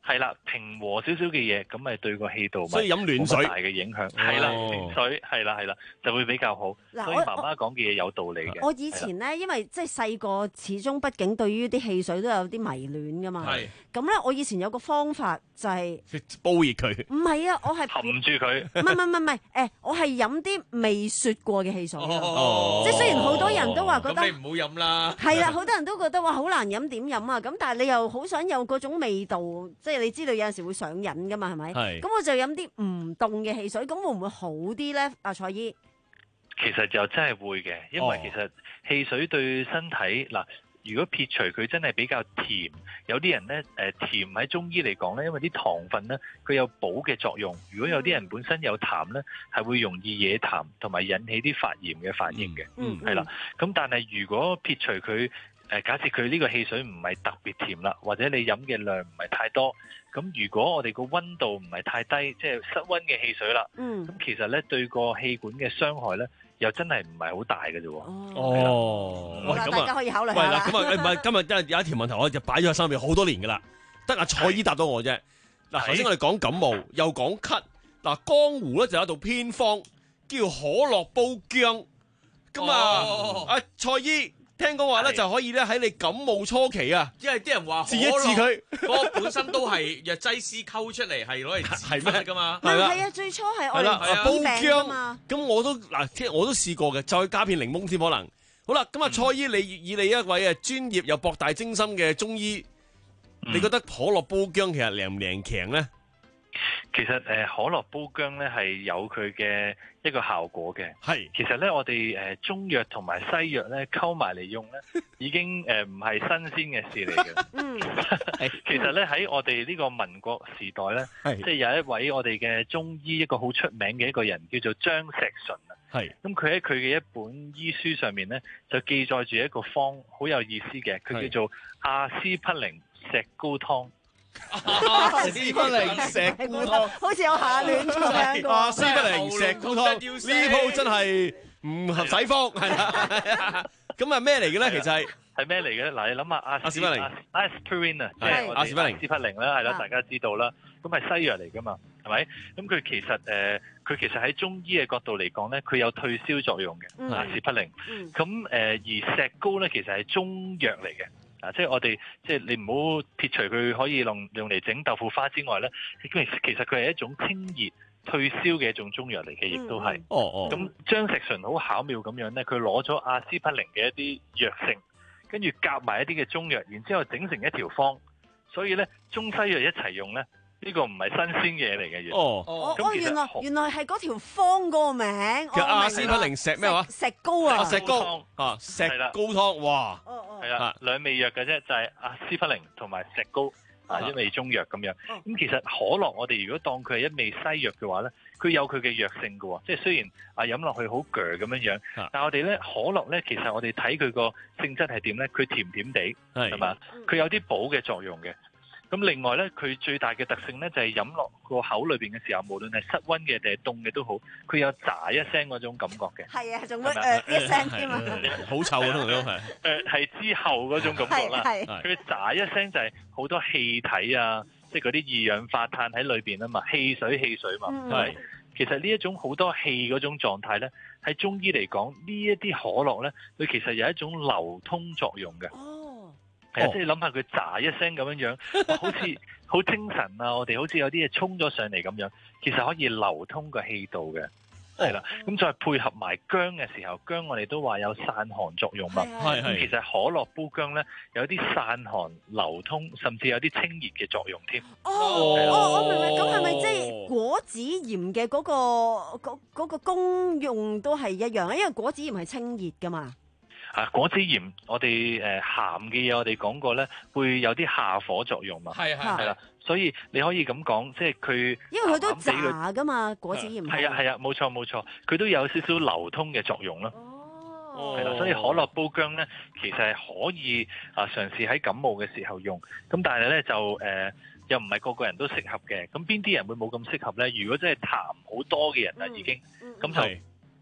係啦，平和少少嘅嘢，咁咪對個氣道所以飲暖水冇大嘅影響。係啦，暖水係啦係啦，就會比較好。所以媽媽講嘅嘢有道理嘅。 我以前咧，因為即係細個，始終畢竟對於啲汽水都有啲迷戀噶嘛。係。咁咧，我以前有個方法就係煲熱佢。 唔係啊，我係含住佢。 唔係唔係唔係，誒，我係飲啲未雪過嘅汽水。 哦。 即係雖然好多人都話覺得， 咁你唔好飲啦。 係啦，好多人都覺得話好難飲，點飲啊？咁但係你又好想有嗰種味道，即係你知道有陣時會上癮噶嘛，係咪？係。咁我就飲啲唔凍嘅汽水，咁會唔會好啲咧？阿蔡姨， 其實就真係會嘅，因為其實汽水對身體嗱，如果撇除佢真係比較甜，有啲人咧誒甜喺中醫嚟講咧，因為啲糖分咧佢有補嘅作用。如果有啲人本身有痰咧，係會容易惹痰同埋引起啲發炎嘅反應嘅。嗯，係啦。咁但係如果撇除佢誒，假設佢呢個汽水唔係特別甜啦，或者你飲嘅量唔係太多，咁如果我哋個溫度唔係太低，即係室溫嘅汽水啦，嗯，咁其實咧對個氣管嘅傷害咧，又真係唔係好大嘅啫。 哦， 喂，咁大家可以考慮下。 喂，嗱，咁啊，唔係今日真係有一條問題，我就擺咗喺心入邊好多年噶啦，得阿蔡姨答到我啫。嗱，頭先我哋講感冒，又講咳，嗱，江湖咧就有一道偏方叫可樂煲薑，咁啊，阿蔡姨。聽講話咧就可以咧喺你感冒初期啊， 因為啲人話治一治佢， 嗰個本身都係藥劑師溝出嚟，係攞嚟治咩噶嘛？ 係啦，係啊，最初係我哋煲薑嘛。咁我都嗱，即係我都試過嘅，再加片檸檬添可能。好啦，咁啊，蔡姨，你以你一位啊專業又博大精深嘅中醫，你覺得可樂煲薑其實靈唔靈強咧？ 其實誒，可樂煲薑咧係有佢嘅一個效果嘅。係，其實咧我哋誒中藥同埋西藥咧溝埋嚟用咧，已經誒唔係新鮮嘅事嚟嘅。嗯，其實咧喺我哋呢個民國時代咧，即係有一位我哋嘅中醫一個好出名嘅一個人叫做張錫純啊。係，咁佢喺佢嘅一本醫書上面咧就記載住一個方好有意思嘅，佢叫做阿司匹靈石膏湯。 阿司匹靈石膏湯， 好似有下聯咁樣。 阿司匹靈石膏湯呢鋪真係唔合使方，係啦。咁啊咩嚟嘅咧？其實係係咩嚟嘅咧？嗱，你諗下阿司匹靈 aspirin 啊，即係我哋阿司匹靈、阿司匹靈啦，係啦，大家知道啦。咁係西藥嚟噶嘛，係咪？咁佢其實誒，佢其實喺中醫嘅角度嚟講咧，佢有退燒作用嘅阿司匹靈。咁誒，而石膏咧，其實係中藥嚟嘅。啊！即係我哋，即係你唔好撇除佢可以用用嚟整豆腐花之外咧，其實佢係一種清熱退燒嘅一種中藥嚟嘅，亦都係。哦哦。咁張錫純好巧妙咁樣咧，佢攞咗阿司匹靈嘅一啲藥性，跟住夾埋一啲嘅中藥，然之後整成一條方，所以咧中西藥一齊用咧。呢個唔係新鮮嘢嚟嘅嘢。哦哦哦，原來原來係嗰條方嗰個名。 叫阿司匹靈石咩話？ 石膏啊。 石膏啊，石膏湯，哇！ 係啊，兩味藥嘅啫，就係阿司匹靈同埋石膏啊，一味中藥咁樣。咁其實可樂，我哋如果當佢係一味西藥嘅話咧，佢有佢嘅藥性嘅喎。即係雖然啊飲落去好鋸咁樣樣，但係我哋咧可樂咧，其實我哋睇佢個性質係點咧？佢甜甜地係嘛？佢有啲補嘅作用嘅。咁另外咧，佢最大嘅特性咧就係飲落個口裏邊嘅時候，無論係室溫嘅定係凍嘅都好，佢有喳一聲嗰種感覺嘅。 係啊，仲會誒一聲添啊！ 好臭啊，同你講係。 誒係之後嗰種感覺啦。係係。佢喳一聲就係好多氣體啊，即係嗰啲二氧化碳喺裏邊啊嘛，汽水汽水嘛。係。其實呢一種好多氣嗰種狀態咧，喺中醫嚟講，呢一啲可樂咧，佢其實有一種流通作用嘅。係啊，即係諗下佢喳一聲咁樣樣，好似好精神啊！我哋好似有啲嘢衝咗上嚟咁樣，其實可以流通個氣道嘅，係啦。咁再配合埋薑嘅時候，薑我哋都話有散寒作用嘛。係係。其實可樂煲薑咧，有啲散寒、流通，甚至有啲清熱嘅作用添。 哦哦，我明明咁係咪即係果子鹽嘅嗰個嗰嗰個功用都係一樣啊？因為果子鹽係清熱噶嘛。 啊，果子鹽我哋誒鹹嘅嘢，我哋講過咧，會有啲下火作用嘛。係係係啦，所以你可以咁講，即係佢因為佢都炸噶嘛，果子鹽係啊係啊，冇錯冇錯，佢都有少少流通嘅作用咯。哦，係啦，所以可樂煲薑咧，其實係可以啊嘗試喺感冒嘅時候用。咁但係咧就誒、呃、又唔係個個人都適合嘅。咁邊啲人會冇咁適合咧？如果真係痰好多嘅人啊，已經咁就。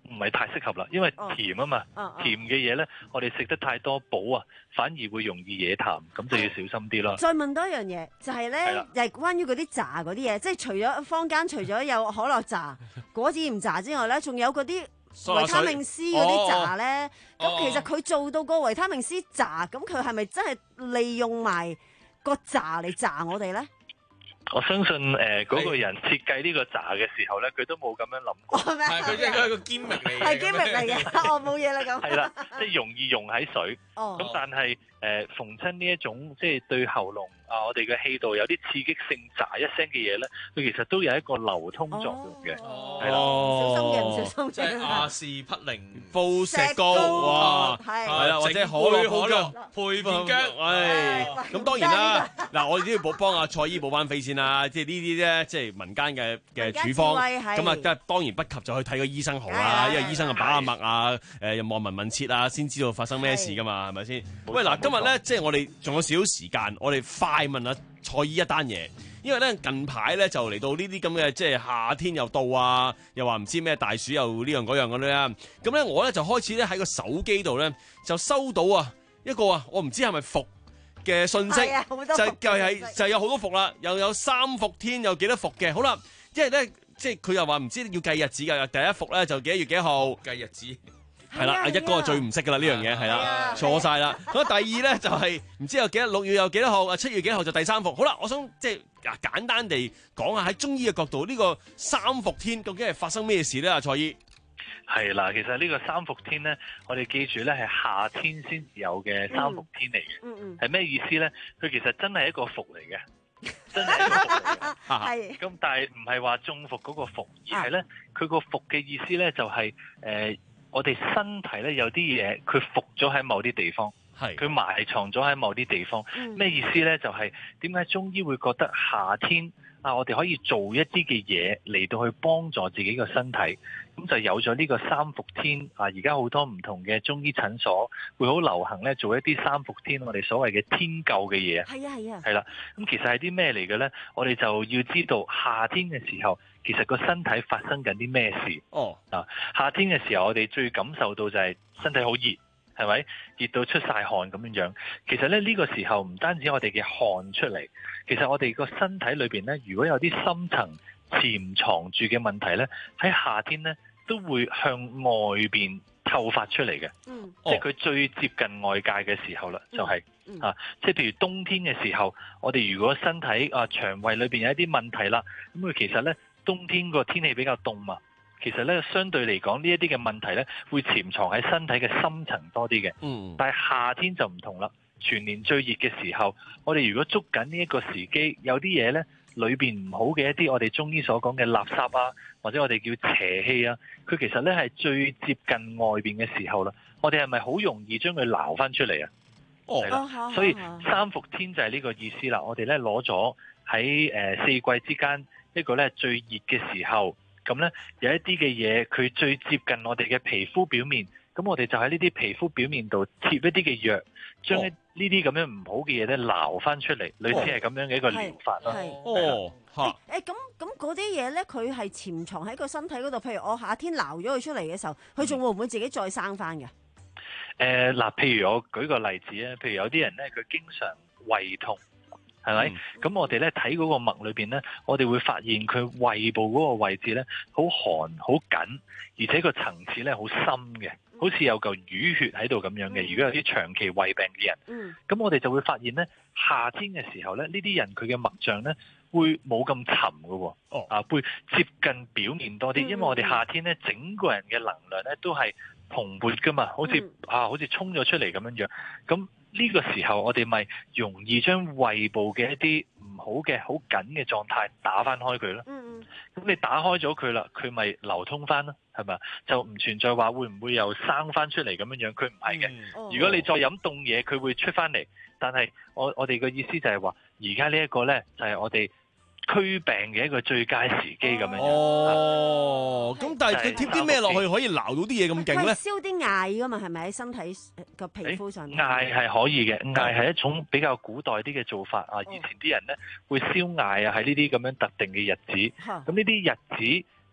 唔係太適合啦，因為甜啊嘛， 哦、 甜嘅嘢咧，我哋食得太多補啊，反而會容易惹痰，咁就要小心啲咯。 再問多一樣嘢，就係、是、咧，就係關於嗰啲炸嗰啲嘢，即係除咗坊間除咗有可樂炸、果子鹽炸之外咧，仲有嗰啲維他命 C 嗰啲炸咧，咁、哦、其實佢做到個維他命 C 炸，咁佢係咪真係利用埋個炸嚟炸我哋咧？ 我相信誒嗰、呃那個人設計呢個炸嘅時候咧，佢都冇咁樣諗過。 係咪？ 佢即係佢個堅力嚟嘅。 係堅力嚟嘅，我冇嘢啦咁。 係啦，即係容易溶喺水。 哦。 咁但係誒、呃、逢親呢一種即係對喉嚨啊，我哋嘅氣道有啲刺激性炸一聲嘅嘢咧，佢其實都有一個流通作用嘅。 哦。 係啦。 小心嘅，唔小心即係亞士匹靈、 布石膏，哇， 係係啦，或者可樂可樂配片薑， 唉，咁當然啦。嗱，我哋都要補幫阿蔡姨補翻飛先啦。即係呢啲咧，即係民間嘅嘅處方，咁啊，當當然不及就去睇個醫生好啦。因為醫生啊把下脈啊，誒又望聞問切啊，先知道發生咩事噶嘛，係咪先？喂，嗱，今日咧，即係我哋仲有少少時間，我哋快問阿蔡姨一單嘢。因為咧近排咧就嚟到呢啲咁嘅即係夏天又到啊，又話唔知咩大暑又呢樣嗰樣嗰啲啦。咁咧我咧就開始咧喺個手機度咧就收到啊一個啊我唔知係咪伏嘅信息，就就係就有好多伏啦，又有三伏天又幾多伏嘅。好啦，因為咧即係佢又話唔知要計日子㗎，第一伏咧就幾多月幾號計日子。 係啦，阿一哥最唔識噶啦呢樣嘢，係啦，錯晒啦。咁第二咧就係唔知有幾多六月有幾多號，啊七月幾號就第三伏。好啦，我想即係嗱簡單地講下喺中醫嘅角度，呢個三伏天究竟係發生咩事咧？阿蔡姨係啦，其實呢個三伏天咧，我哋記住咧係夏天先至有嘅三伏天嚟嘅。嗯嗯。係咩意思咧？佢其實真係一個伏嚟嘅。真係一個伏嚟嘅。係。咁但係唔係話中伏嗰個伏，而係咧佢個伏嘅意思咧就係、是、誒。呃我哋身體咧有啲嘢，佢伏咗喺某啲地方，係佢埋藏咗喺某啲地方。咩、嗯、意思咧？就係點解中醫會覺得夏天啊，我哋可以做一啲嘅嘢嚟到去幫助自己個身體，咁就有咗呢個三伏天啊！而家好多唔同嘅中醫診所會好流行咧，做一啲三伏天，我哋所謂嘅天救嘅嘢。係啊係啊，係啦。咁其實係啲咩嚟嘅咧？我哋就要知道夏天嘅時候。其實個身體發生緊啲咩事？哦，啊，夏天嘅時候，我哋最感受到就係身體好熱，係咪？熱到出晒汗咁樣樣。其實咧呢、呢個時候唔單止我哋嘅汗出嚟，其實我哋個身體裏邊咧，如果有啲深層潛藏住嘅問題咧，喺夏天咧都會向外邊透發出嚟嘅。嗯，即係佢最接近外界嘅時候啦，就係、是嗯嗯、啊，即係譬如冬天嘅時候，我哋如果身體啊腸胃裏邊有一啲問題啦，咁佢其實咧。冬天個天氣比較凍嘛，其實咧相對嚟講呢一啲嘅問題咧會潛藏喺身體嘅深層多啲嘅。嗯，但係夏天就唔同啦，全年最熱嘅時候，我哋如果捉緊呢一個時機，有啲嘢咧裏邊唔好嘅一啲我哋中醫所講嘅垃圾啊，或者我哋叫邪氣啊，佢其實咧係最接近外邊嘅時候啦。我哋係咪好容易將佢撈翻出嚟啊？哦，係啦，所以三伏天就係呢個意思啦。我哋咧攞咗喺誒四季之間。呢個咧最熱嘅時候，咁咧有一啲嘅嘢，佢最接近我哋嘅皮膚表面，咁我哋就喺呢啲皮膚表面度貼一啲嘅藥，將呢啲咁樣唔好嘅嘢咧撈翻出嚟，類似係咁樣嘅一個療法咯。 哦，嚇！誒咁咁嗰啲嘢咧，佢係潛藏喺個身體嗰度。譬如我夏天撈咗佢出嚟嘅時候，佢仲會唔會自己再生翻嘅？ 誒嗱，譬如我舉個例子啊，譬如有啲人咧，佢經常胃痛。係咪？咁、嗯、我哋咧睇嗰個脈裏邊咧，我哋會發現佢胃部嗰個位置咧好寒、好緊，而且個層次咧好深嘅，好似有嚿淤血喺度咁樣嘅。如果有啲長期胃病嘅人，咁、嗯、我哋就會發現咧，夏天嘅時候咧，呢啲人佢嘅脈象咧會冇咁沉嘅喎，哦、啊會接近表面多啲，因為我哋夏天咧整個人嘅能量咧都係蓬勃噶嘛，好似、嗯、啊好似衝咗出嚟咁樣樣，咁。呢個時候我哋咪容易將胃部嘅一啲唔好嘅好緊嘅狀態打翻開佢咯。嗯嗯。咁你打開咗佢啦，佢咪流通翻咯，係咪？就唔存在話會唔會又生翻出嚟咁樣樣，佢唔係嘅。嗯、如果你再飲凍嘢，佢會出翻嚟。但係我我哋嘅意思就係話，而家呢一個咧就係、是、我哋驅病嘅一個最佳時機咁樣。 哦，咁但係佢貼啲咩落去可以撈到啲嘢咁勁咧？ 燒啲艾噶嘛，係咪喺身體個皮膚上面？ 艾係可以嘅，艾係一種比較古代啲嘅做法啊。以前啲人咧會燒艾啊，喺呢啲咁樣特定嘅日子。咁呢啲日子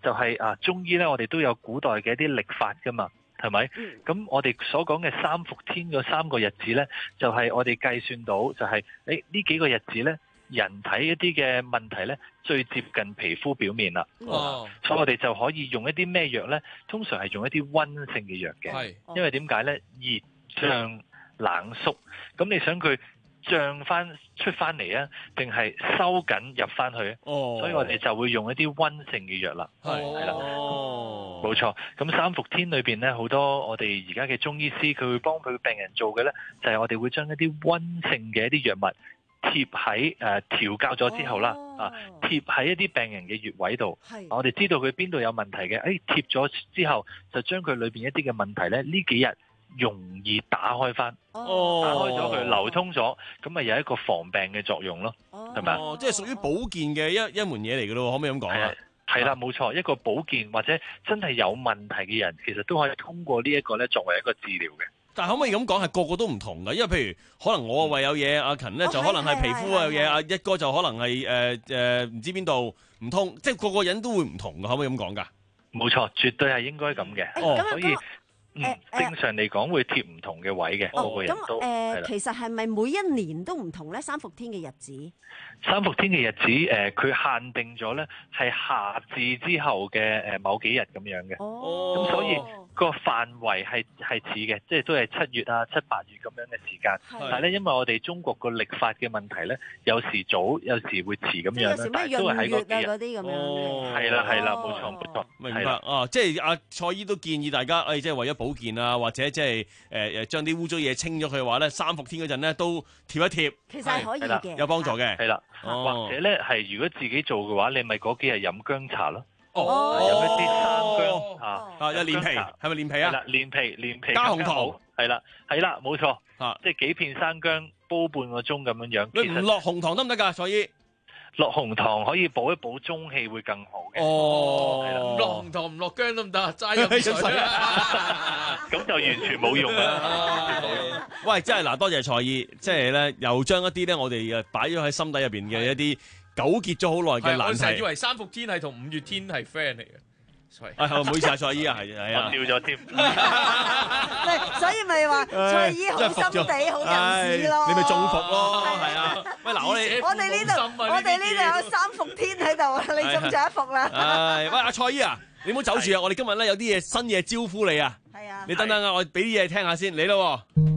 就係、是、啊中醫咧，我哋都有古代嘅一啲曆法噶嘛。係咪？咁、嗯、我哋所講嘅三伏天嗰三個日子呢，就係、是、我哋計算到就係誒呢幾個日子呢，人體一啲嘅問題呢，最接近皮膚表面啦。哦，所以我哋就可以用一啲咩藥呢？通常係用一啲溫性嘅藥嘅。係，因為點解呢？熱脹冷縮，咁你想佢脹翻出翻嚟啊，定係收緊入翻去？哦，所以我哋就會用一啲溫性嘅藥啦。係，係啦。哦，冇錯。咁三伏天裏邊咧，好多我哋而家嘅中醫師，佢會幫佢病人做嘅咧，就係、是、我哋會將一啲溫性嘅一啲藥物貼喺誒調教咗之後啦，哦、啊貼喺一啲病人嘅穴位度。係，我哋知道佢邊度有問題嘅，誒、哎、貼咗之後就將佢裏邊一啲嘅問題咧，呢幾日容易打開翻，哦、打開咗佢流通咗，咁咪有一個防病嘅作用咯，係咪啊？ 哦，即係屬於保健嘅一一門嘢嚟嘅咯，可唔可以咁講啊？ 係啦，冇錯，一個保健或者真係有問題嘅人，其實都可以通過呢一個咧作為一個治療嘅。 但係可唔可以咁講係個個都唔同㗎？因為譬如可能我胃有嘢，阿勤咧就可能係皮膚有嘢，阿一哥就可能係誒誒唔知邊度唔通，即係個個人都會唔同㗎，可唔可以咁講㗎？ 冇錯，絕對係應該咁嘅。哦，所以。嗯，正常嚟講會貼唔同嘅位嘅，個個人都係啦。 咁誒，其實係咪每一年都唔同咧？三伏天嘅日子， 三伏天嘅日子，誒，佢限定咗咧係夏至之後嘅誒某幾日咁樣嘅。哦，咁所以個範圍係係似嘅，即係都係七月啊、七八月咁樣嘅時間。但係咧，因為我哋中國個曆法嘅問題咧，有時早，有時會遲咁樣啦。但係都係喺嗰幾日。嗰啲咁樣。哦，係啦，係啦，冇錯，冇錯。 明白啊！即係阿蔡醫都建議大家，誒，即係為咗保健啊，或者即係誒誒將啲污糟嘢清咗佢嘅話咧，三伏天嗰陣咧都貼一貼， 其實係可以嘅， 有幫助嘅。 係啦，或者咧係如果自己做嘅話，你咪嗰幾日飲薑茶咯。哦，飲一啲生薑嚇， 啊，有連皮，係咪連皮啊？ 係啦，連皮連皮加紅糖， 係啦，係啦，冇錯，嚇，即係幾片生薑煲半個鐘咁樣樣。 你唔落紅糖得唔得㗎？所以落紅糖可以補一補中氣會更好嘅。 哦，唔落紅糖唔落薑得唔得？齋飲水啊！ 咁就完全冇用啦。 喂，真係嗱，多謝蔡醫，即係咧又將一啲咧我哋誒擺咗喺心底入邊嘅一啲糾結咗好耐嘅難題。 我成日以為三伏天係同五月天係 friend 嚟嘅。 啊，唔好意思啊，蔡醫啊，係係啊， 我掉咗添。 所以咪話蔡醫好心地好人士咯。 你咪中伏咯，係啊。喂，嗱，我哋我哋呢度我哋呢度有三伏天喺度啊，你中咗一伏啦。 係，喂，阿蔡醫啊，你唔好走住啊！我哋今日咧有啲嘢新嘢招呼你啊。係啊。你等等啊，我俾啲嘢聽下先，嚟咯。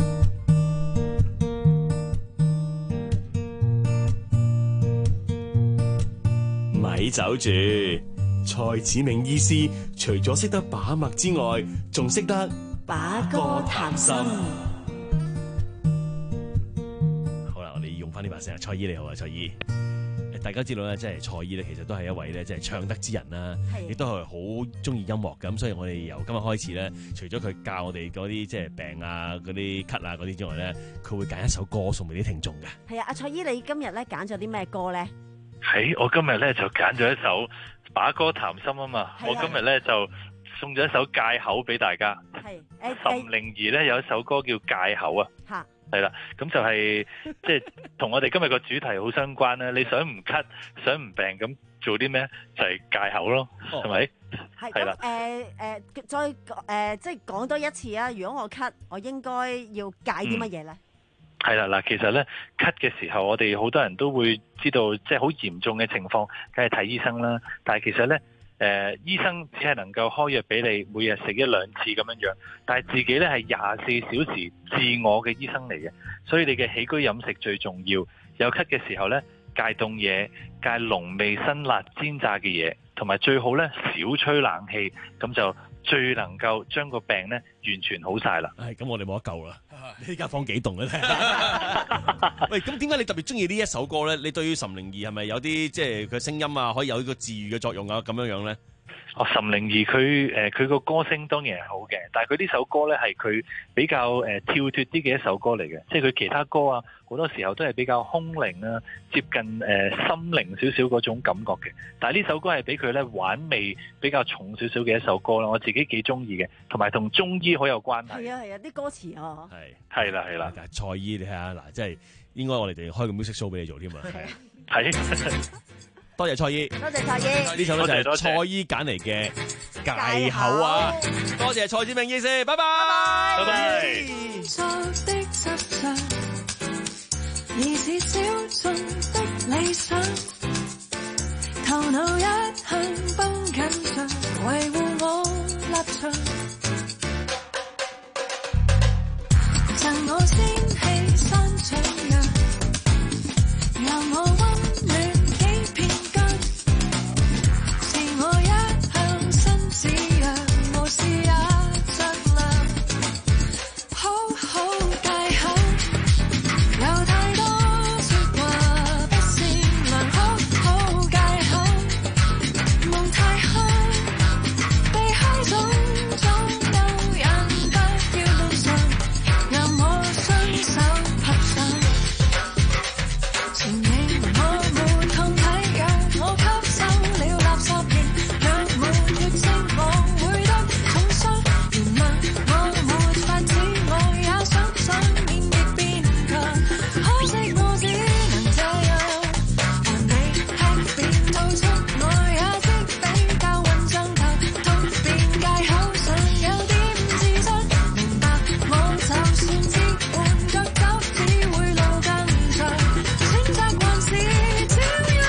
咪走住。蔡子銘醫師除咗識得把脈之外，仲識得把歌談心。 好啦，我哋用翻呢把聲啊，蔡醫你好啊，蔡醫。大家知道咧，即係蔡醫咧，其實都係一位咧，即係唱得之人啦，亦都係好中意音樂嘅。咁所以我哋由今日開始咧，除咗佢教我哋嗰啲即係病啊、嗰啲咳啊嗰啲之外咧，佢會揀一首歌送俾啲聽眾嘅。 係啊，阿蔡醫，你今日咧揀咗啲咩歌咧？ 係，我今日咧就揀咗一首把歌談心啊嘛，我今日咧就送咗一首戒口俾大家。係，誒，岑寧兒咧有一首歌叫戒口啊。吓，係啦，咁就係即係同我哋今日個主題好相關啦。你想唔咳，想唔病，咁做啲咩？就係戒口咯，係咪？ 係，係啦。誒誒，再誒即係講多一次啊！如果我咳，我應該要戒啲乜嘢咧？ 係啦，嗱，其實咧咳嘅時候，我哋好多人都會知道，即係好嚴重嘅情況，梗係睇醫生啦。但係其實咧，誒、呃，醫生只係能夠開藥俾你，每日食一兩次咁樣樣。但係自己咧係廿四小時自我嘅醫生嚟嘅，所以你嘅起居飲食最重要。有咳嘅時候咧，戒凍嘢，戒濃味辛辣煎炸嘅嘢，同埋最好咧少吹冷氣，咁就最能夠將個病咧完全好晒啦。 唉，咁我哋冇得救啦。呢間房幾凍咧？喂，咁點解你特別中意呢一首歌咧？你對於岑寧兒係咪有啲即係佢聲音啊，可以有一個治癒嘅作用啊？咁樣樣咧？ 哦，岑寧兒佢誒佢個歌聲當然係好嘅，但係佢呢首歌咧係佢比較誒、呃、跳脫啲嘅一首歌嚟嘅，即係佢其他歌啊好多時候都係比較空靈啊，接近誒、呃、心靈少少嗰種感覺嘅。但係呢首歌係俾佢咧玩味比較重少少嘅一首歌啦，我自己幾中意嘅，同埋同中醫好有關係。 係啊係啊，啲歌詞啊， 係係啦係啦。 蔡醫你睇下嗱，即係應該我哋哋開個 music show 俾你做添啊。 係。 多謝蔡姨， 多謝蔡姨。 呢首咧就係蔡姨揀嚟嘅戒口啊！多謝蔡志明醫師，拜拜， 拜拜。 作的執着，疑似小眾的理想，頭腦一向繃緊着，維護我立場，贈我仙氣山長讓讓我溫暖幾片間，是我一向身子弱，無視也着量，好好戒口，有太多説話不善良，好好戒口，夢太空，避開種種誘人，不要路上，讓我雙手合上，承認我沒抗體，讓我吸收了垃圾型，若沒血清我會得重傷，原諒我沒法子，我也想想免疫變強，可惜我只能這樣，還未吃便吐出，我也知比較混帳頭，突變戒口上有點自責，明白我就算知換腳走，只會路更長，選擇還是照樣。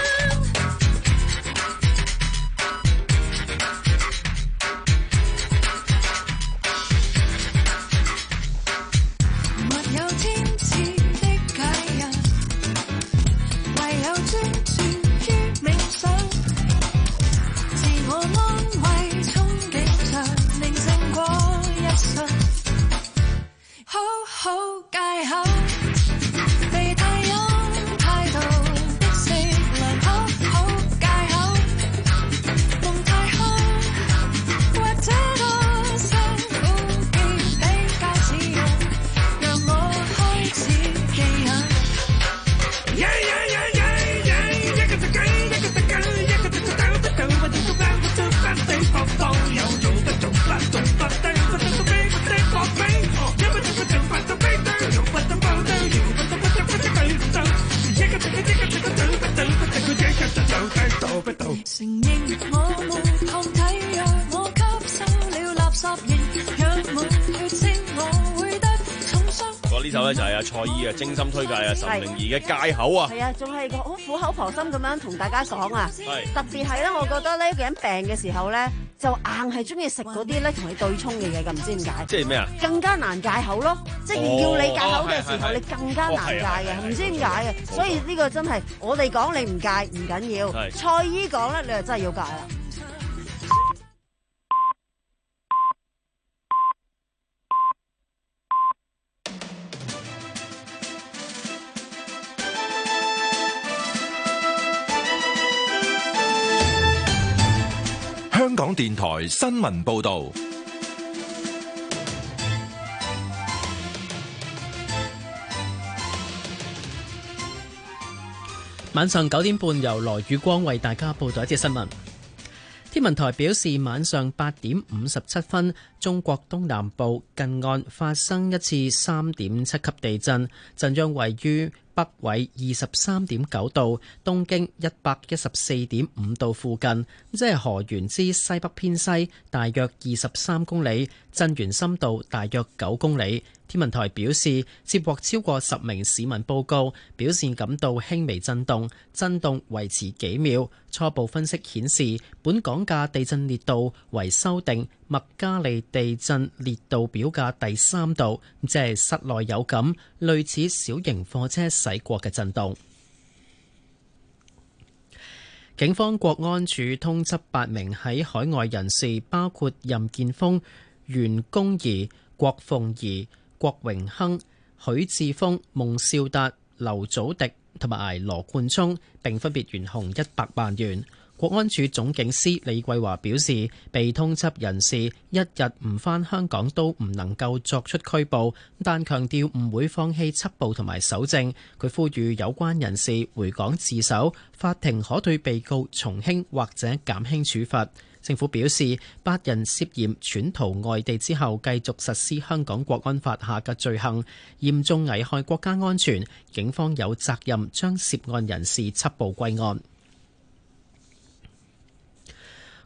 沒有天賜的解藥，唯有專注於冥想，自我安慰憧憬着寧靜過日常，好好戒口，被太陰態度的食糧，好好戒口，夢太空，或者多些苦澀比較似樣，讓我開始記憶。Yeah, yeah, yeah, yeah, yeah, 一個隻雞，一個隻雞，一個隻狗，隻狗，我做到我做翻地放放，有做得做翻做翻地，我做到飛我地放飛，因為做翻做翻做飛對，有翻做爆對，有翻做翻做翻做對走，一個隻雞，一個隻狗，走不走不走，佢一個隻走低到不到。承認我沒抗體，讓我吸收了垃圾型，若沒血清我會得重傷。 我呢首咧就係阿蔡姨啊，精心推介啊，岑寧兒嘅戒口啊。 係啊，仲係好苦口婆心咁樣同大家講啊。 係特別係咧，我覺得呢個人病嘅時候咧，就硬係中意食嗰啲咧同你對沖嘅嘢㗎，唔知點解。 即係咩啊？ 更加難戒口咯，即係要你戒口嘅時候， 哦你更加難戒嘅，唔知點解嘅。所以呢個真係我哋講你唔戒唔緊要， 係蔡姨講咧，你就真係要戒啦。 香港電台新聞報導， 晚上九點半由羅宇光為大家報道一節新聞。天文台表示，晚上八點五十七分，中國東南部近岸發生一次三點七級地震，震央位於北緯二十三點九度，東經一百一十四點五度附近，即係河源之西北偏西，大約二十三公里，震源深度大約九公里。天文台表示，接獲超過十名市民報告，表示感到輕微震動，震動維持幾秒。初步分析顯示，本港嘅地震烈度為修訂麥加利地震烈度表嘅第三度，即係室內有感，類似小型貨車駛過嘅震動。警方國安處通緝八名喺海外人士，包括任建峰、袁公儀、郭鳳儀、郭榮鏗、許智峰、孟少達、劉祖迪同埋羅冠聰，並分別懸紅一百萬元。國安處總警司李桂華表示，被通緝人士一日唔返香港都唔能夠作出拘捕，但強調唔會放棄緝捕同埋搜證。佢呼籲有關人士回港自首，法庭可對被告從輕或者減輕處罰。政府表示，八人涉嫌竄逃外地之後繼續實施香港國安法下嘅罪行，嚴重危害國家安全，警方有責任將涉案人士緝捕歸案。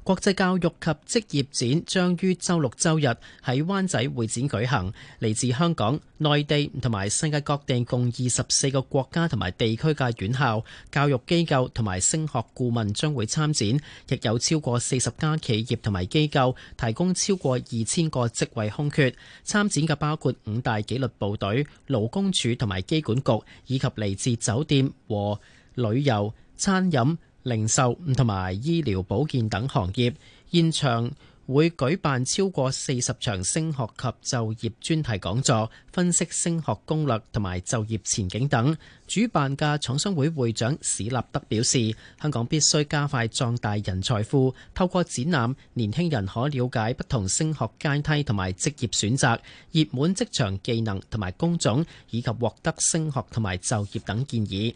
國際教育及職業展將於週六週日喺灣仔會展舉行，嚟自香港、內地同埋世界各地共二十四個國家同埋地區嘅院校、教育機構同埋升學顧問將會參展，亦有超過四十家企業同埋機構提供超過二千個職位空缺。參展嘅包括五大紀律部隊、勞工處同埋機管局，以及嚟自酒店和旅遊、餐飲、零售同埋醫療保健等行業。現場會舉辦超過四十場升學及就業專題講座，分析升學攻略同埋就業前景等。主辦嘅廠商會會長史立德表示，香港必須加快壯大人才庫，透過展覽，年輕人可了解不同升學階梯同埋職業選擇、熱門職場技能同埋工種，以及獲得升學同埋就業等建議。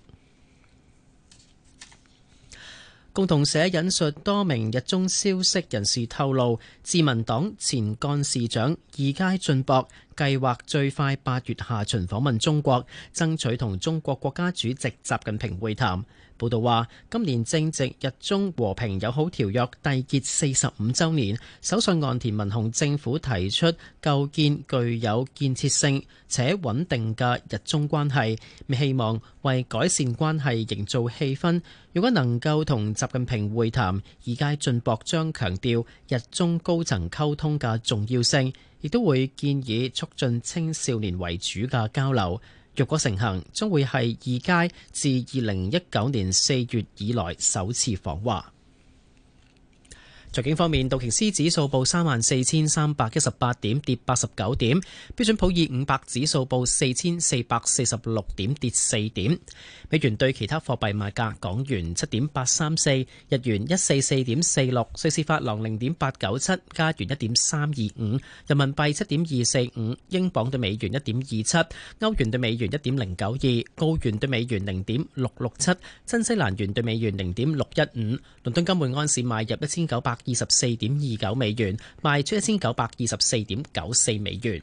共同社引述多名日中消息人士透露，自民黨前幹事長二階俊博計劃最快八月下旬訪問中國，爭取同中國國家主席習近平會談。報道話，今年正值日中和平友好條約締結四十五週年，首相岸田文雄政府提出構建具有建設性且穩定嘅日中關係，希望為改善關係營造氣氛。如果能夠同習近平會談，二階俊博將強調日中高層溝通嘅重要性，亦都會建議促進青少年為主嘅交流。若果成行，將會係二階自二零一九年四月以來首次訪華。財經方面，道瓊斯指數報三萬四千三百一十八點，跌八十九點；標準普爾五百指數報四千四百四十六點，跌四點。美元對其他貨幣賣價：港元七點八三四，日元一四四點四六，瑞士法郎零點八九七，加元一點三二五，人民幣七點二四五，英鎊對美元一點二七，歐元對美元一點零九二，澳元對美元零點六六七，新西蘭元對美元零點六一五。倫敦金每安士買入一千九百二十四點二九美元，賣出一千九百二十四點九四美元。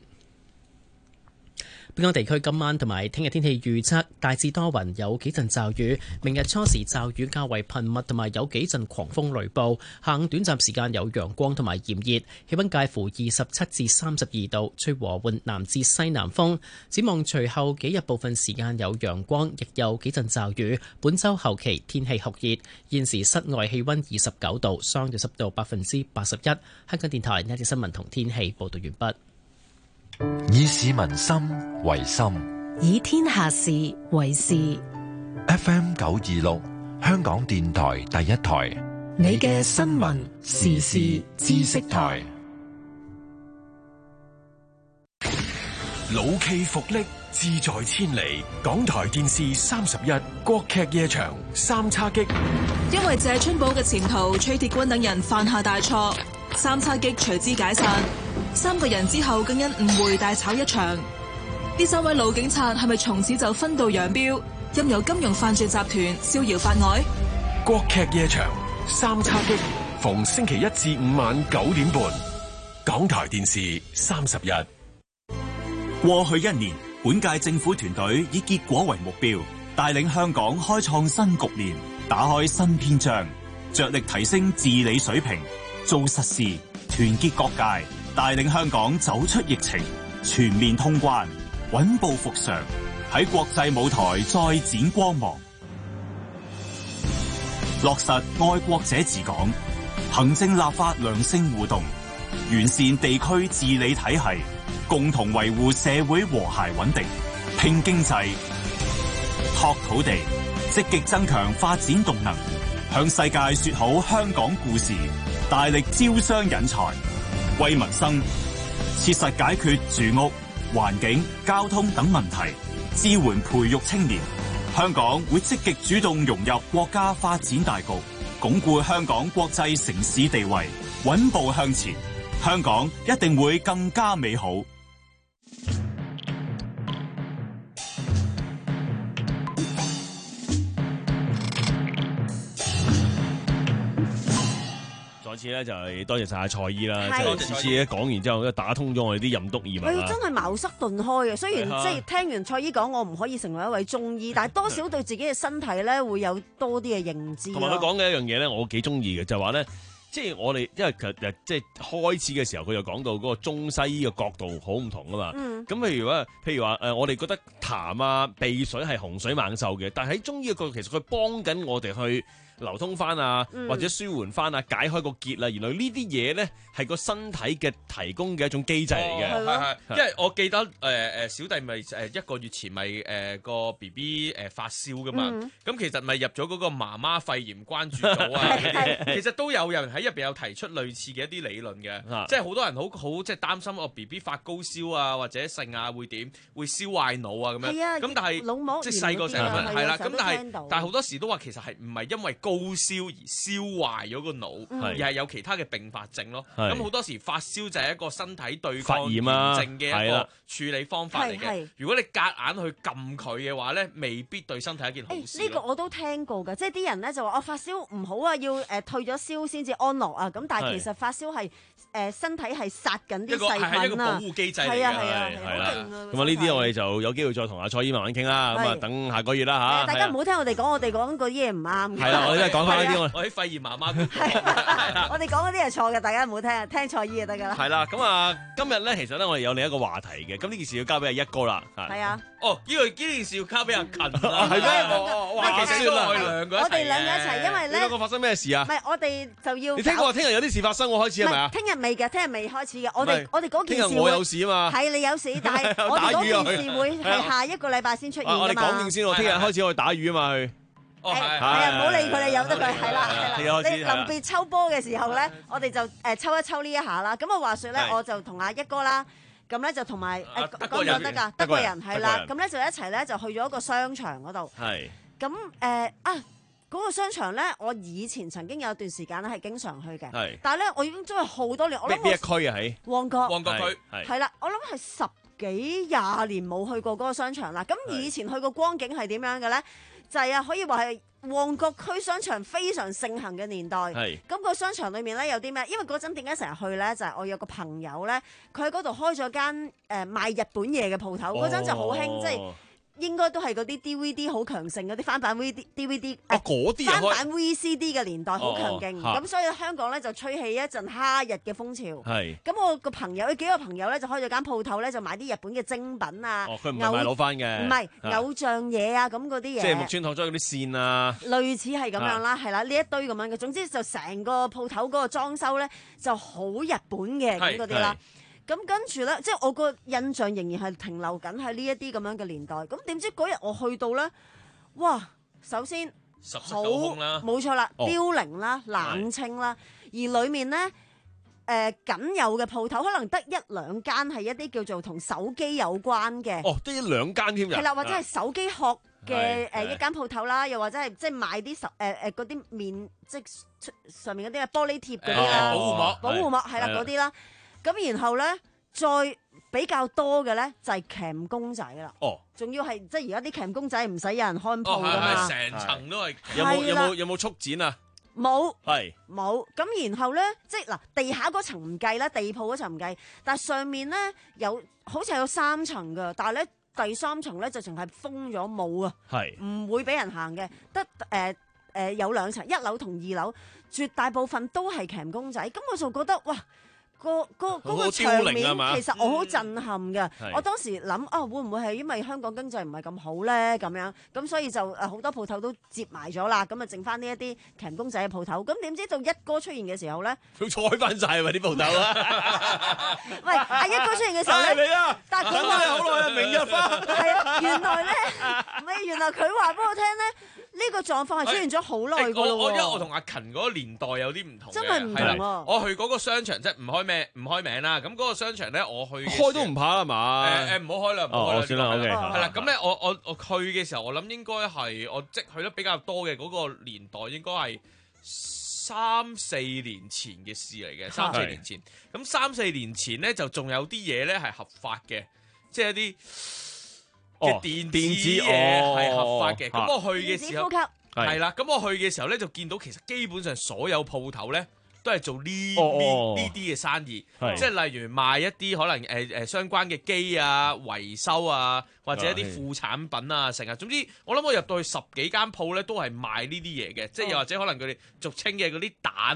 本港地區今晚同埋聽日天氣預測大致多雲，有幾陣驟雨。明日初時驟雨較為頻密，同埋有幾陣狂風雷暴。下午短暫時間有陽光同埋炎熱，氣溫介乎二十七至三十二度，吹和緩南至西南風。展望隨後幾日部分時間有陽光，亦有幾陣驟雨。本週後期天氣酷熱。現時室外氣溫二十九度，相對濕度百分之八十一。香港電台呢節新聞同天氣報道完畢。 以市民心為心， 以天下事為事。 F M 九二六，香港電台第一台， 你嘅新聞時事知識台。 老驥伏櫪，志在千里。港台電視三十一，國劇夜場三叉戟。 因為謝春寶嘅前途，崔鐵軍等人犯下大錯，三叉戟隨之解散。三個人之後更因誤會大吵一場。呢三位老警察係咪從此就分道揚鑣，任由金融犯罪集團逍遙法外？ 國劇夜場三叉戟，逢星期一至五晚九點半，港台電視三十一。 過去一年，本屆政府團隊以結果為目標，帶領香港開創新局面，打開新篇章，着力提升治理水平，做實事，團結各界，帶領香港走出疫情，全面通關，穩步復常，喺國際舞台再展光芒。落實愛國者治港，行政立法良性互動，完善地區治理體系，共同維護社會和諧穩定，拼經濟，拓土地，積極增強發展動能，向世界說好香港故事，大力招商引才，為民生切實解決住屋、環境、交通等問題，支援培育青年。香港會積極主動融入國家發展大局，鞏固香港國際城市地位，穩步向前。香港一定會更加美好。 再次咧就係多謝晒蔡姨啦，即係次次咧講完之後咧打通咗我哋啲任督二脈啦。 佢真係茅塞頓開嘅，雖然係即係聽完蔡姨講，我唔可以成為一位中醫，但係多少對自己嘅身體咧會有多啲嘅認知。 同埋佢講嘅一樣嘢咧，我幾中意嘅就係話咧， 即係我哋因為其實即係開始嘅時候，佢就講到嗰個中西醫嘅角度好唔同啊嘛。咁、嗯、譬如話，譬如話誒，我哋覺得痰啊、鼻水係洪水猛獸嘅，但係喺中醫嘅角度，其實佢幫緊我哋去流通翻啊，或者舒緩翻啊，解開個結啊。原來呢啲嘢咧係個身體嘅提供嘅一種機制嚟嘅。 係係、哦，因為我記得誒誒、呃、小弟咪誒一個月前咪誒個 B B 誒發燒噶嘛，咁、嗯、其實咪入咗嗰個媽媽肺炎關注組啊，其實都有人喺入邊有提出類似嘅一啲理論嘅，即係好多人好好即係擔心我 B B 發高燒啊或者性啊會點會燒壞腦啊咁樣，咁但係即係細個成日係啦，咁但係但係好多時都話其實係唔係因為高燒而燒壞咗個腦，嗯、而係有其他嘅併發症咯。咁好多時發燒就係一個身體對抗炎症嘅一個處理方法嚟嘅。如果你夾硬去撳佢嘅話咧，未必對身體一件好事。 呢、欸呢個我都聽過㗎，即係啲人咧就話我、哦、發燒唔好啊，要誒、呃、退咗燒先至安樂啊。咁但係其實發燒係誒、呃、身體係殺緊啲細菌啊， 係一個保護機制嚟嘅。 係啊係啊， 係啦。咁啊呢啲我哋就有機會再同阿蔡姨慢慢傾啦。咁啊等下個月啦嚇。 大家唔好聽我哋講，我哋講嗰啲嘢唔啱嘅。 係啦，我哋都係講翻。 我啲肺炎媽媽， 我哋講嗰啲係錯嘅，大家唔好聽，聽蔡姨就得噶啦。 係啦，咁啊，今日咧，其實咧，我哋有另一個話題嘅，咁呢件事要交俾阿一哥啦。 係啊， 哦，呢個呢件事要交俾阿勤啦， 係咩？ 哇，其實都係兩個一齊， 我哋兩個一齊，因為咧， 你兩個發生咩事啊？ 唔係，我哋就要。 你聽過聽日有啲事發生，我開始係咪啊？ 聽日未嘅，聽日未開始嘅。我哋我哋嗰件事， 聽日我有事啊嘛。 係你有事，但係我哋嗰件事會係下一個禮拜先出現㗎嘛。 我哋講定先，我聽日開始我去打魚啊嘛去。 係係啊，唔好理佢哋，由得佢係啦係啦。你臨別抽波嘅時候咧，我哋就誒抽一抽呢一下啦。咁啊話説咧，我就同阿一哥啦，咁咧就同埋誒講講得㗎，德國人係啦。咁咧就一齊咧就去咗一個商場嗰度。係。咁誒啊嗰個商場咧，我以前曾經有段時間咧係經常去嘅。係。但係咧，我已經真係好多年，我諗我。邊一區啊？喺旺角。旺角區。係啦，我諗係十幾廿年冇去過嗰個商場啦。咁以前去過光景係點樣嘅咧？就係啊，可以話係旺角區商場非常盛行嘅年代。係。咁個商場裏面咧有啲咩？因為嗰陣點解成日去咧？就係、是、我有個朋友咧，佢喺嗰度開咗間誒賣日本嘢嘅鋪頭。嗰、哦、陣就好興，即係應該都係嗰啲 D V D 好強盛嗰啲翻版 V D V D。哦，嗰啲翻版 V C D 嘅年代好強勁。咁、哦、所以香港咧就吹起一陣哈日嘅風潮。係。咁我個朋友，有幾個朋友咧就開咗間鋪頭咧，就買啲日本嘅精品啊。哦，佢唔係買老翻嘅。唔係偶像嘢啊，咁嗰啲嘢。即係木村拓哉嗰啲線啊。類似係咁樣啦，係啦，呢一堆咁樣嘅。總之就成個鋪頭嗰個裝修咧就好日本嘅咁嗰啲啦。咁跟住咧，即係我個印象仍然係停留緊喺呢一啲咁樣嘅年代。咁點知嗰日我去到咧，哇！首先好冇錯啦，凋零啦、冷清啦，而裡面咧誒僅有嘅鋪頭，可能得一兩間係一啲叫做同手機有關嘅。哦，得一兩間添㗎。係啦，或者係手機殼嘅誒一間鋪頭啦，又或者係即係賣啲手誒誒嗰啲面即係上面嗰啲玻璃貼嗰啲啦，保護膜、保護膜係啦嗰啲啦。咁然後咧，再比較多嘅咧就係鉗公仔啦。哦，仲要係即係而家啲鉗公仔唔使有人看鋪㗎嘛。成層都係。有冇有冇有冇速剪啊？冇。係。冇。咁然後咧，即係嗱，地下嗰層唔計啦，地鋪嗰層唔計，但係上面咧有好似有三層㗎，但係咧第三層咧就淨係封咗冇啊。係。唔會俾人行嘅，得誒誒有兩層，一樓同二樓，絕大部分都係鉗公仔，咁我就覺得哇！個個嗰個場面其實我好震撼嘅、嗯，我當時諗啊，會唔會係因為香港經濟唔係咁好咧？咁樣咁所以就誒好多鋪頭都接埋咗啦，咁啊剩翻呢一啲鉗公仔嘅鋪頭。咁點知到一哥出現嘅時候咧，佢開翻晒喎啲鋪頭啊！喂，阿一哥出現嘅時候咧，你啊，但係佢話好耐啊，明日花係啊，原來咧，唔係原來佢話俾我聽咧。呢、這個狀況係出現咗好耐㗎咯喎！我因為我同阿勤嗰個年代有啲唔同嘅，真係唔同啊！我去嗰個商場即係唔開名唔開名啦。咁嗰個商場咧，我去開都唔怕啦嘛！誒誒，唔好開啦，唔好開啦。算啦，OK。係啦，咁咧，我我我去嘅時候，我諗應該係我即去得比較多嘅嗰個年代，應該係三四年前嘅事嚟嘅。三四年前，咁三四年前咧就仲有啲嘢咧係合法嘅，即係一啲。嘅電子嘢係合法嘅，咁、哦、我去嘅時候係啦，咁我去嘅時候咧就見到其實基本上所有鋪頭咧都係做呢呢呢啲嘅生意，即係例如賣一啲可能誒誒、呃、相關嘅機啊、維修啊，或者一啲副產品啊，成日總之我諗我入到去十幾間鋪咧都係賣呢啲嘢嘅，即係又或者可能佢哋俗稱嘅嗰啲蛋啊。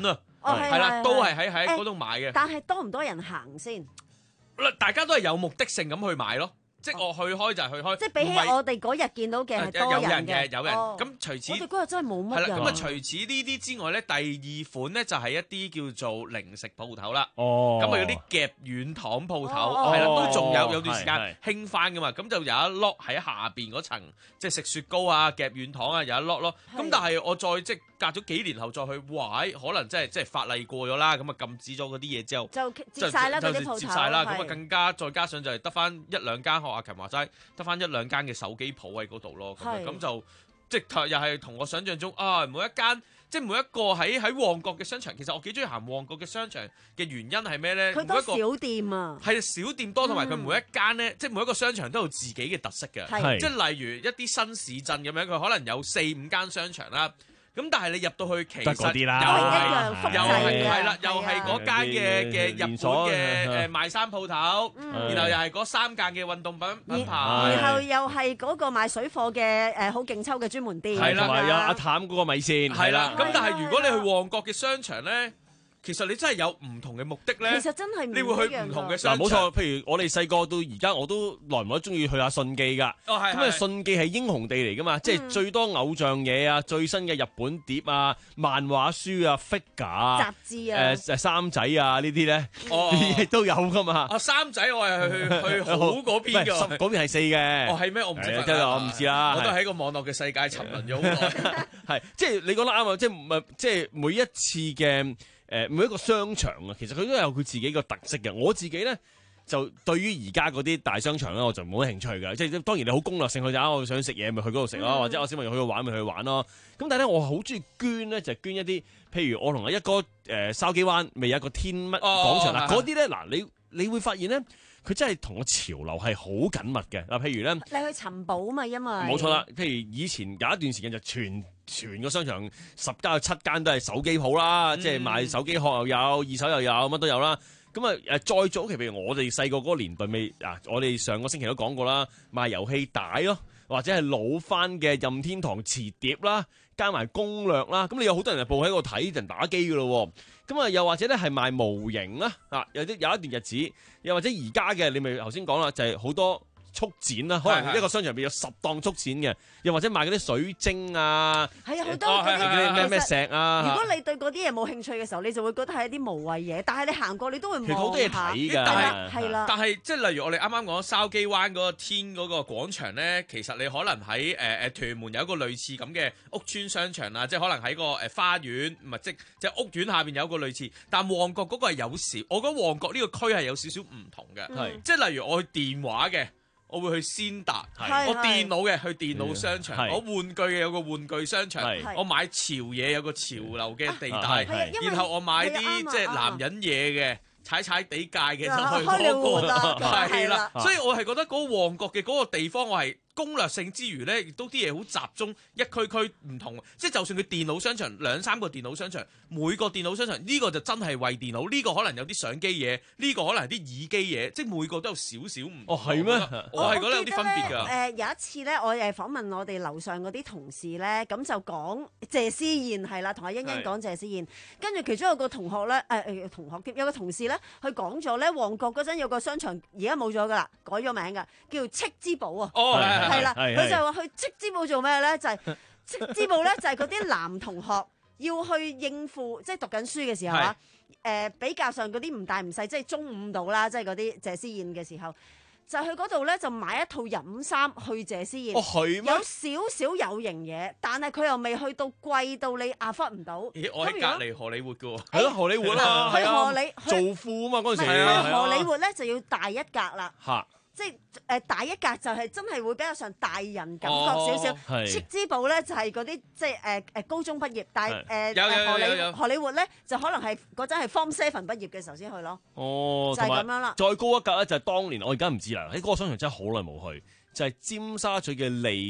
係啦，都係喺喺嗰度買嘅。 但係多唔多人行先？ 大家都係有目的性咁去買咯。即係我去開就係去開， 即係比起我哋嗰日見到嘅係多人嘅， 有人嘅。咁除此， 我哋嗰日真係冇乜人。 係啦，咁啊除此呢啲之外咧，第二款咧就係一啲叫做零食鋪頭啦。 哦， 咁啊有啲夾軟糖鋪頭，係啦，都仲有有段時間興翻噶嘛。咁就有一粒喺下邊嗰層，即係食雪糕啊、夾軟糖啊，有一粒咯。咁但係我再即係隔咗幾年後再去，哇！可能即係即係法例過咗啦，咁啊禁止咗嗰啲嘢之後， 就接曬啦嗰啲鋪頭， 接曬啦。咁啊更加再加上就係得翻一兩間，學阿琴話齋。得翻一兩間嘅手機鋪喺嗰度咯，咁咁就即係又係同我想象中啊，每一間即係每一個喺喺旺角嘅商場，其實我幾中意行旺角嘅商場嘅原因係咩咧？ 佢多小店啊， 係小店多，同埋佢每一間咧，嗯、即係每一個商場都有自己嘅特色嘅，即係例如一啲新市鎮咁樣，佢可能有四五間商場啦。咁但係你入到去其實又係又係係啦，又係嗰間嘅嘅日本嘅誒賣衫鋪頭，然後又係嗰三間嘅運動品品牌， 然後又係嗰個賣水貨嘅誒好勁抽嘅專門店， 係啦， 同埋有阿譚嗰個米線， 係啦。咁但係如果你去旺角嘅商場咧，其實你真係有唔同嘅目的咧， 其實真係你會去唔同嘅商場。 嗱，冇錯，譬如我哋細個到而家，我都耐唔耐中意去下信記㗎。 哦，係。 咁啊，信記係英雄地嚟㗎嘛，即係最多偶像嘢啊，最新嘅日本碟啊、漫畫書啊、figure 啊、 雜誌啊、 誒誒衫仔啊呢啲咧， 哦， 都有㗎嘛。 啊，衫仔我係去去好嗰邊㗎， 嗰邊係四嘅。 哦，係咩？我唔知。 我唔知啦。 我都喺個網絡嘅世界沉淪咗好耐。 係，即係你講得啱啊！即係唔即係每一次嘅。誒每一個商場啊，其實佢都有佢自己個特色嘅。我自己咧就對於而家嗰啲大商場咧，我就冇乜興趣㗎。即係當然你好攻略性去就，我想食嘢咪去嗰度食咯，嗯、或者我小朋友去度玩咪去玩咯。咁但係咧，我好中意捐咧，就係、捐一啲，譬如我同阿一哥誒筲箕灣咪有一個天乜廣場啦，嗰啲咧嗱，你你會發現咧，佢真係同個潮流係好緊密嘅嗱。譬如咧， 你去尋寶嘛，因為冇錯啦。譬如以前有一段時間就全。全個商場十間有七間都係手機鋪啦，嗯、即係賣手機殼又有，二手又有，乜都有啦。咁啊誒，再早期譬如我哋細個嗰個年代未啊，我哋上個星期都講過啦，賣遊戲帶咯，或者係老翻嘅任天堂磁碟啦，加埋攻略啦。咁你有好多人就報喺度睇人打機噶咯。咁啊，又或者咧係賣模型啦，啊有啲有一段日子，又或者而家嘅你咪頭先講啦，就係、是、好多。速展啦，可能一個商場入邊有十檔速展嘅，又或者賣嗰啲水晶啊， 係啊，好多嗰啲咩咩石啊。 如果你對嗰啲嘢冇興趣嘅時候，你就會覺得係一啲無謂嘢。但係你行過你都會望下。 好多嘢睇㗎， 係啦。 但係即係例如我哋啱啱講筲箕灣嗰個天嗰個廣場咧，其實你可能喺誒誒屯門有一個類似咁嘅屋邨商場啊，即係可能喺個誒花園，唔係即即係屋苑下邊有一個類似。但旺角嗰個係有少，我覺得旺角呢個區係有少少唔同嘅， 係即係例如我去電話嘅。我會去先達，我電腦嘅去電腦商場，我玩具嘅有個玩具商場，我買潮嘢有個潮流嘅地帶，然後我買啲即係男人嘢嘅踩踩地界嘅就去嗰個，係啦，所以我係覺得嗰個旺角嘅嗰個地方我係。攻略性之餘咧，亦都啲嘢好集中，一區區唔同，即係就算佢電腦商場兩三個電腦商場，每個電腦商場呢、呢個就真係為電腦，呢、呢個可能有啲相機嘢，呢、呢個可能係啲耳機嘢，即係每個都有少少唔同。 哦，係咩？ 我係覺得有啲分別㗎。 誒、呃、有一次咧，我誒訪問我哋樓上嗰啲同事咧，咁就講謝思燕係啦，同阿欣欣講謝思燕，跟住其中有個同學咧，誒、呃、誒同學有個同事咧，佢講咗咧，旺角嗰陣有個商場而家冇咗㗎啦，改咗名㗎，叫戚之寶啊。 哦，係係啦，佢就話去戚之寶做咩咧？就係戚之寶咧，就係嗰啲男同學要去應付，即係讀緊書嘅時候啊。誒、呃，比較上嗰啲唔大唔細，即係中午度啦，即係嗰啲謝師宴嘅時候，就去嗰度咧就買一套飲衫去謝師宴。 哦，係咩？ 有少少有型嘢，但係佢又未去到貴到你 afford 唔到。 咦，我喺隔離荷里活嘅喎。 係咯，荷里活啦， 去荷里做褲啊嘛，嗰陣時。 去荷里活咧就要大一格啦。 嚇！ 即係誒、呃、大一格就係真係會比較上大人感覺少少，戚之寶咧就係嗰啲即係誒誒高中畢業，但係誒荷里荷里活咧就可能係嗰陣係 Form Seven 畢業嘅時候先去咯。 哦， 就係咁樣啦。 再高一格咧就係當年我而家唔知啦，喺嗰個商場真係好耐冇去，就係、是、尖沙咀嘅利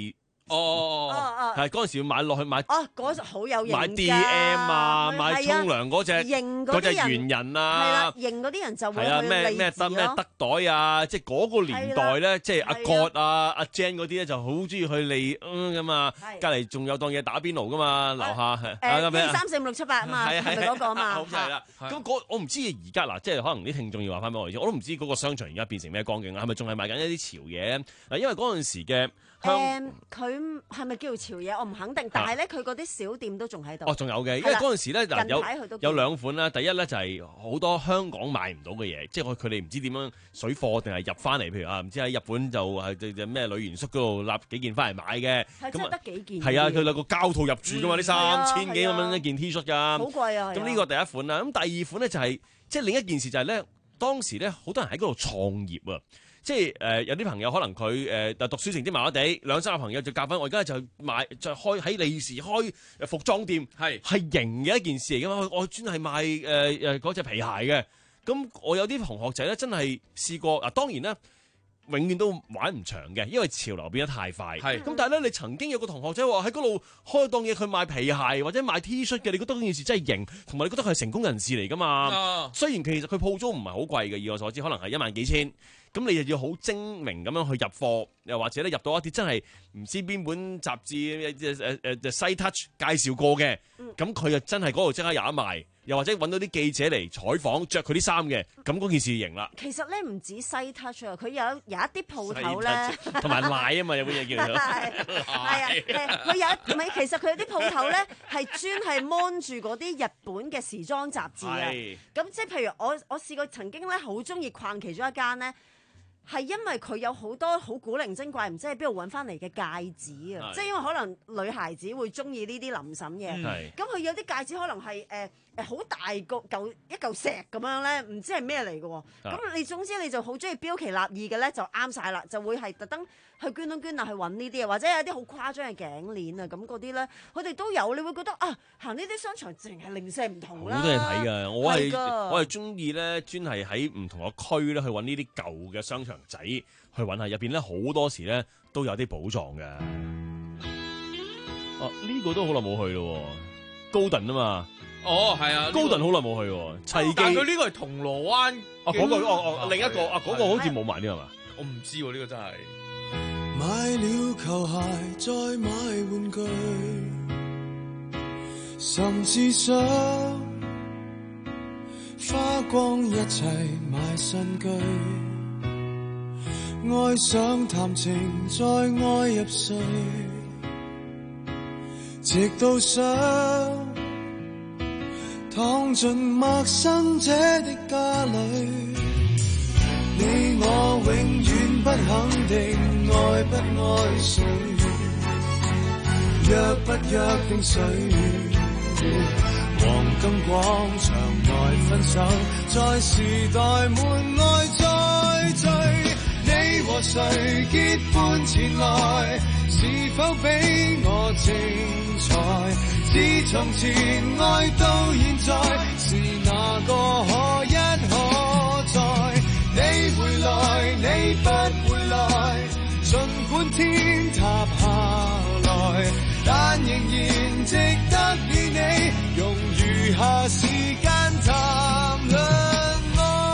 哦哦係嗰陣時要買落去買。 哦，嗰隻好有型㗎。 買 D M 啊，買沖涼嗰隻型嗰隻啲人猿人啊。 係啦，型嗰啲人就會係啊， 去咩咩得咩德袋啊，即係嗰個年代咧，即係阿葛啊、阿 Jan 嗰啲咧就好中意去利嗯咁啊，隔離仲有檔嘢打邊爐噶嘛，樓下係誒一二三四五六七八啊嘛，係咪嗰個啊嘛？ 好係啦，咁嗰我唔知而家嗱，即係可能啲聽眾要話翻俾我哋知，我都唔知嗰個商場而家變成咩光景啦，係咪仲係賣緊一啲潮嘢嗱？因為嗰陣時嘅誒，佢係咪叫潮嘢？我唔肯定，但係咧佢嗰啲小店都仲喺度。 哦，仲有嘅，因為嗰陣時咧嗱有有兩款啦，第一咧就係好多香港買唔到嘅嘢，即係佢哋唔知點樣水貨定係入翻嚟，譬如啊，唔知喺日本就係咩女元宿嗰度立幾件翻嚟買嘅， 係真係得幾件。 係啊，佢兩個膠套入住噶嘛，呢三千幾咁蚊一件 T 恤㗎， 好貴啊！ 咁呢個第一款啦，咁第二款咧就係即係另一件事就係咧，當時咧好多人喺嗰度創業啊。即係誒、呃、有啲朋友可能佢誒誒讀書成績麻麻地，兩三個朋友就夾翻，我而家就買就開喺利時開服裝店，係係型嘅一件事嚟噶嘛。我專係賣誒誒嗰隻皮鞋嘅。咁我有啲同學仔咧真係試過嗱，當然咧永遠都玩唔長嘅，因為潮流變得太快。係咁，但係咧你曾經有個同學仔話喺嗰度開檔嘢，佢賣皮鞋或者賣 T 恤嘅，你覺得嗰件事真係型，同埋你覺得佢係成功人士嚟噶嘛？啊、雖然其實佢鋪租唔係好貴嘅，以我所知可能係一萬幾千。咁你又要好精明咁樣去入貨，又或者咧入到一啲真係唔知邊本雜誌誒誒誒誒西 touch 介紹過嘅，咁佢又真係嗰度即刻有得賣，又或者揾到啲記者嚟採訪，着佢啲衫嘅，咁嗰件事型啦。 其實咧唔止西 touch 啊，佢有有一啲鋪頭咧， 同埋奶啊嘛，有本嘢叫做係啊，佢有唔係其實佢有啲鋪頭咧係專係 mon 住嗰啲日本嘅時裝雜誌啊。咁即係譬如我我試過曾經咧好中意逛其中一間咧。係因為佢有好多好古靈精怪，唔知喺邊度揾翻嚟嘅戒指啊！即係因為可能女孩子會中意呢啲林沈嘢，咁佢、嗯、有啲戒指可能係誒誒好大個嚿一嚿石咁樣咧，唔知係咩嚟嘅喎。咁、啊、你總之你就好中意標奇立異嘅咧，就啱晒啦，就會係特登去捐窿捐罅去揾呢啲啊，或者有啲好誇張嘅頸鏈啊，咁嗰啲咧，佢哋都有。你會覺得啊，行呢啲商場淨係零舍唔同啦。 好多嘢睇㗎，我係我係中意咧，專係喺唔同個區咧去揾呢啲舊嘅商場仔去揾下，入邊咧好多時咧都有啲寶藏嘅。哦、啊，呢、呢個都好耐冇去咯，高頓啊嘛。 哦，係啊， 高頓好耐冇去喎。砌機， 但佢呢個係銅鑼灣。 啊，嗰、嗰個哦哦，另一個啊，嗰、嗰個好似冇埋呢係嘛？ 我唔知喎，呢、呢個真係。 買了球鞋，再買玩具，甚至想花光一切買新居，愛上談情再愛入睡，直到想躺進陌生者的家裏，你我永遠不肯定愛不愛誰，約不約定誰，黃金廣場內分手，在時代門外再聚，你和誰結伴前來，是否比我精彩？自從前愛到現在，是哪個可一可再？你回來，你不回來，儘管天塌下來，但仍然值得與你用餘下時間談論愛。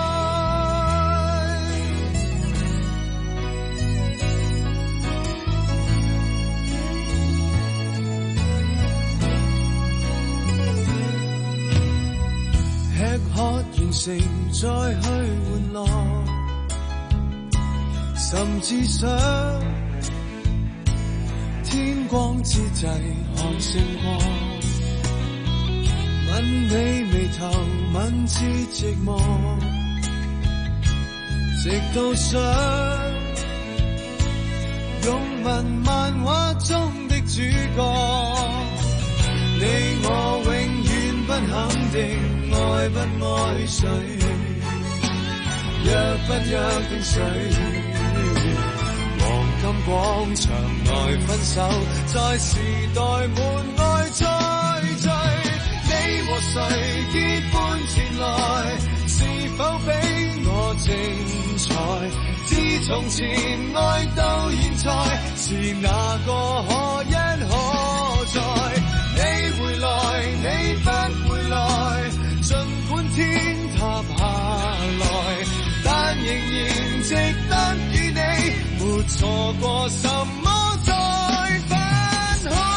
吃喝完成再去玩樂，甚至想天光之際看星光，吻你眉頭吻至寂寞，直到想擁吻漫畫中的主角，你我永遠不肯定愛不愛誰，約不約定誰，黃金廣場內分手，在時代門外再聚，你和誰結伴前來，是否比我精彩？自從前愛到現在，是哪個可因可在？你回來，你不回來，儘管天塌下來，但仍然值得與你沒錯過什麼再分開。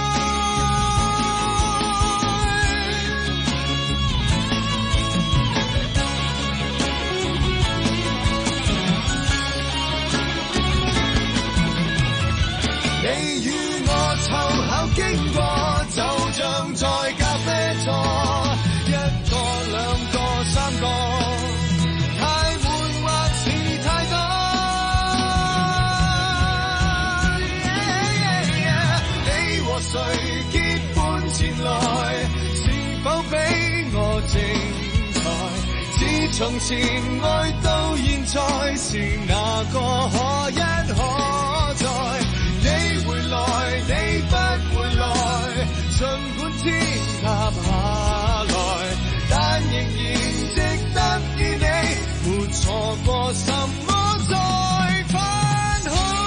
你與我湊巧經過，就像在咖啡座，一個兩個三個，太悶或是太多。Yeah, yeah, yeah. 你和誰結伴前來，是否比我精彩？自從前愛到現在，是哪個可一可再？你回來，你不回來，儘管天塌下來，但仍然值得與你沒錯過什麼再分開。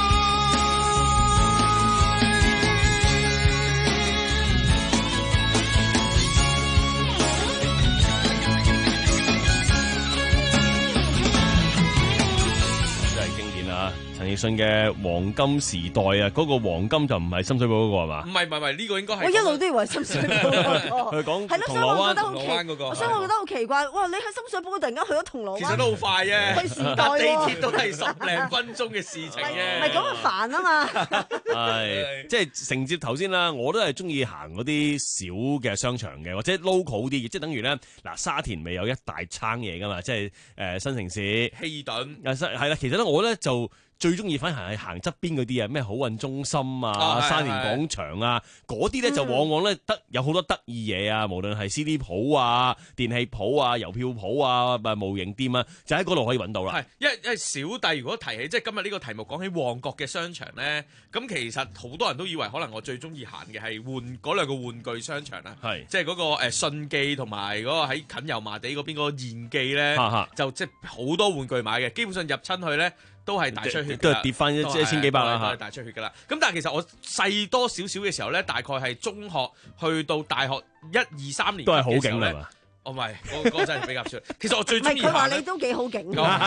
真係經典啊！陳奕迅嘅黃金時代啊，嗰、那個黃金就唔係深水埗嗰、那個係嘛？ 唔係唔係唔係，呢個應該係我一路都以為深水埗嗰個。 佢講係咯， 銅鑼灣所以我覺得好奇，所以我覺得好奇怪。哇！你喺深水埗突然間去咗銅鑼灣， 其實都好快啫， 去時代喎， 地鐵都係十零分鐘嘅事情啫。 唔係咁啊煩啊嘛。 係，即係承接頭先啦，我都係中意行嗰啲小嘅商場嘅，或者 local 啲嘅，即係等於咧嗱沙田咪有一大撐嘢噶嘛，即係誒、呃、新城市希頓， 係啦，其實咧我咧就最中意反而係行側邊嗰啲啊，咩好運中心啊、 哦、 沙田廣場啊，嗰啲咧就往往咧得有好多得意嘢啊，無論係 C D 鋪啊、電器鋪啊、郵票鋪啊、模型店啊，就喺嗰度可以揾到啦。 係，因為因為小弟如果提起即係今日呢個題目講起旺角嘅商場咧，咁其實好多人都以為可能我最中意行嘅係換嗰兩個玩具商場啊， 係即係嗰個誒信記同埋嗰個喺近油麻地嗰邊嗰個現記咧，就即係好多玩具買嘅，基本上入親去咧。都係大出血， 都係跌翻一一千幾百啦， 都係大出血噶啦。咁但係其實我細多少少嘅時候咧，大概係中學去到大學一二三年， 都係好景啦嘛。 哦，唔係，嗰嗰陣係比較少。其實我最中意行。 佢話你都幾好景。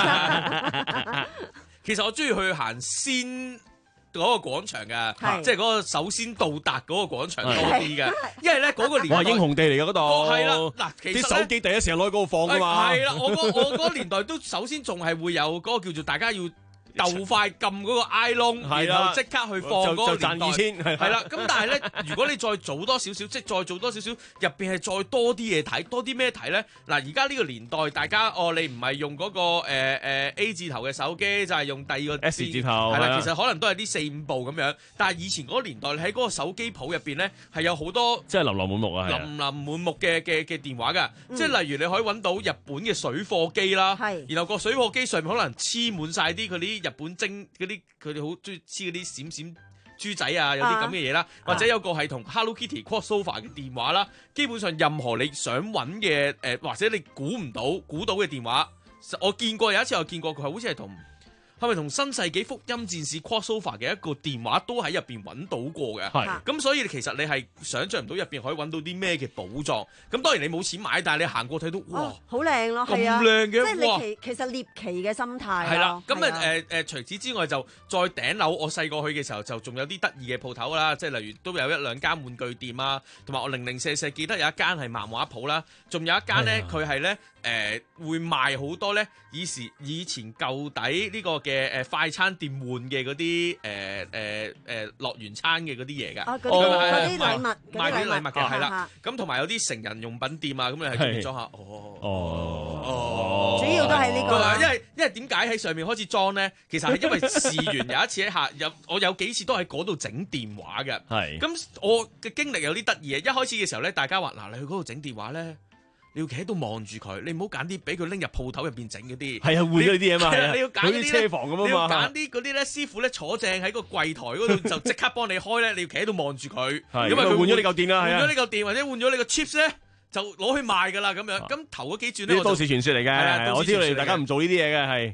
其實我中意去行先嗰個廣場㗎，即係嗰個首先到達嗰個廣場多啲嘅，因為咧嗰個年代哇英雄地嚟㗎嗰度。 係啦，嗱，其實啲手機第一時間攞去嗰度放㗎嘛。 係啦，我嗰我嗰個年代都首先仲係會有嗰個叫做大家要鬥快撳嗰個 I 窿，然後即刻去放嗰個年代， 就賺二千， 係啦。咁但係咧，如果你再早多少少，即係再做多少少，入邊係再多啲嘢睇，多啲咩睇咧？嗱，而家呢個年代，大家哦，你唔係用嗰個誒誒 A 字頭嘅手機，就係用第二個 S 字頭， 係啦。其實可能都係啲四五部咁樣，但係以前嗰個年代，你喺嗰個手機鋪入邊咧，係有好多即係琳琅滿目啊， 琳琅滿目嘅嘅嘅電話㗎。即係例如你可以揾到日本嘅水貨機啦，然後個水貨機上面可能黐滿晒啲佢啲日本精。啲佢哋好中意黐嗰啲閃閃豬仔啊，有啲咁嘅嘢啦，或者有個係同 Hello Kitty crossover 嘅電話啦，基本上任何你想揾嘅誒，或者你估唔到估到嘅電話，我見過有一次我見過佢好似係同。係咪同新世紀福音戰士 crossover 嘅一個電話都喺入邊揾到過嘅？係咁，所以其實你係想像唔到入邊可以揾到啲咩嘅寶藏。咁當然你冇錢買，但係你行過睇到，哇， 好靚咯，係啊， 咁靚嘅， 即係你其其實獵奇嘅心態。 係啦，咁啊誒誒，除此之外就再頂樓，我細個去嘅時候就仲有啲得意嘅鋪頭啦，即係例如都有一兩間玩具店啊，同埋我零零舍舍記得有一間係漫畫鋪啦，仲有一間咧佢係咧誒會賣好多咧以時以前舊底呢個嘅誒快餐店換嘅嗰啲誒誒誒樂園餐嘅嗰啲嘢㗎， 嗰啲禮物， 賣啲禮物嘅係啦，咁同埋有啲成人用品店啊，咁你係中意裝下，哦哦哦， 主要都係呢個， 因為因為點解喺上面開始裝咧？其實係因為試完有一次喺下有我有幾次都喺嗰度整電話嘅，係咁我嘅經歷有啲得意嘅，一開始嘅時候咧，大家話嗱你去嗰度整電話咧。你要企喺度望住佢，你唔好揀啲俾佢拎入鋪頭入邊整嗰啲。係啊，換咗呢啲啊嘛。你要揀啲車房咁啊嘛。你要揀啲嗰啲咧，師傅咧坐正喺個櫃台嗰度就即刻幫你開咧。你要企喺度望住佢，因為佢換咗你嚿電啦，換咗呢嚿電或者換咗你個 chips 咧，就攞去賣㗎啦咁樣。咁頭嗰幾轉咧， 呢啲都市傳說嚟嘅，我知道你大家唔做呢啲嘢嘅係。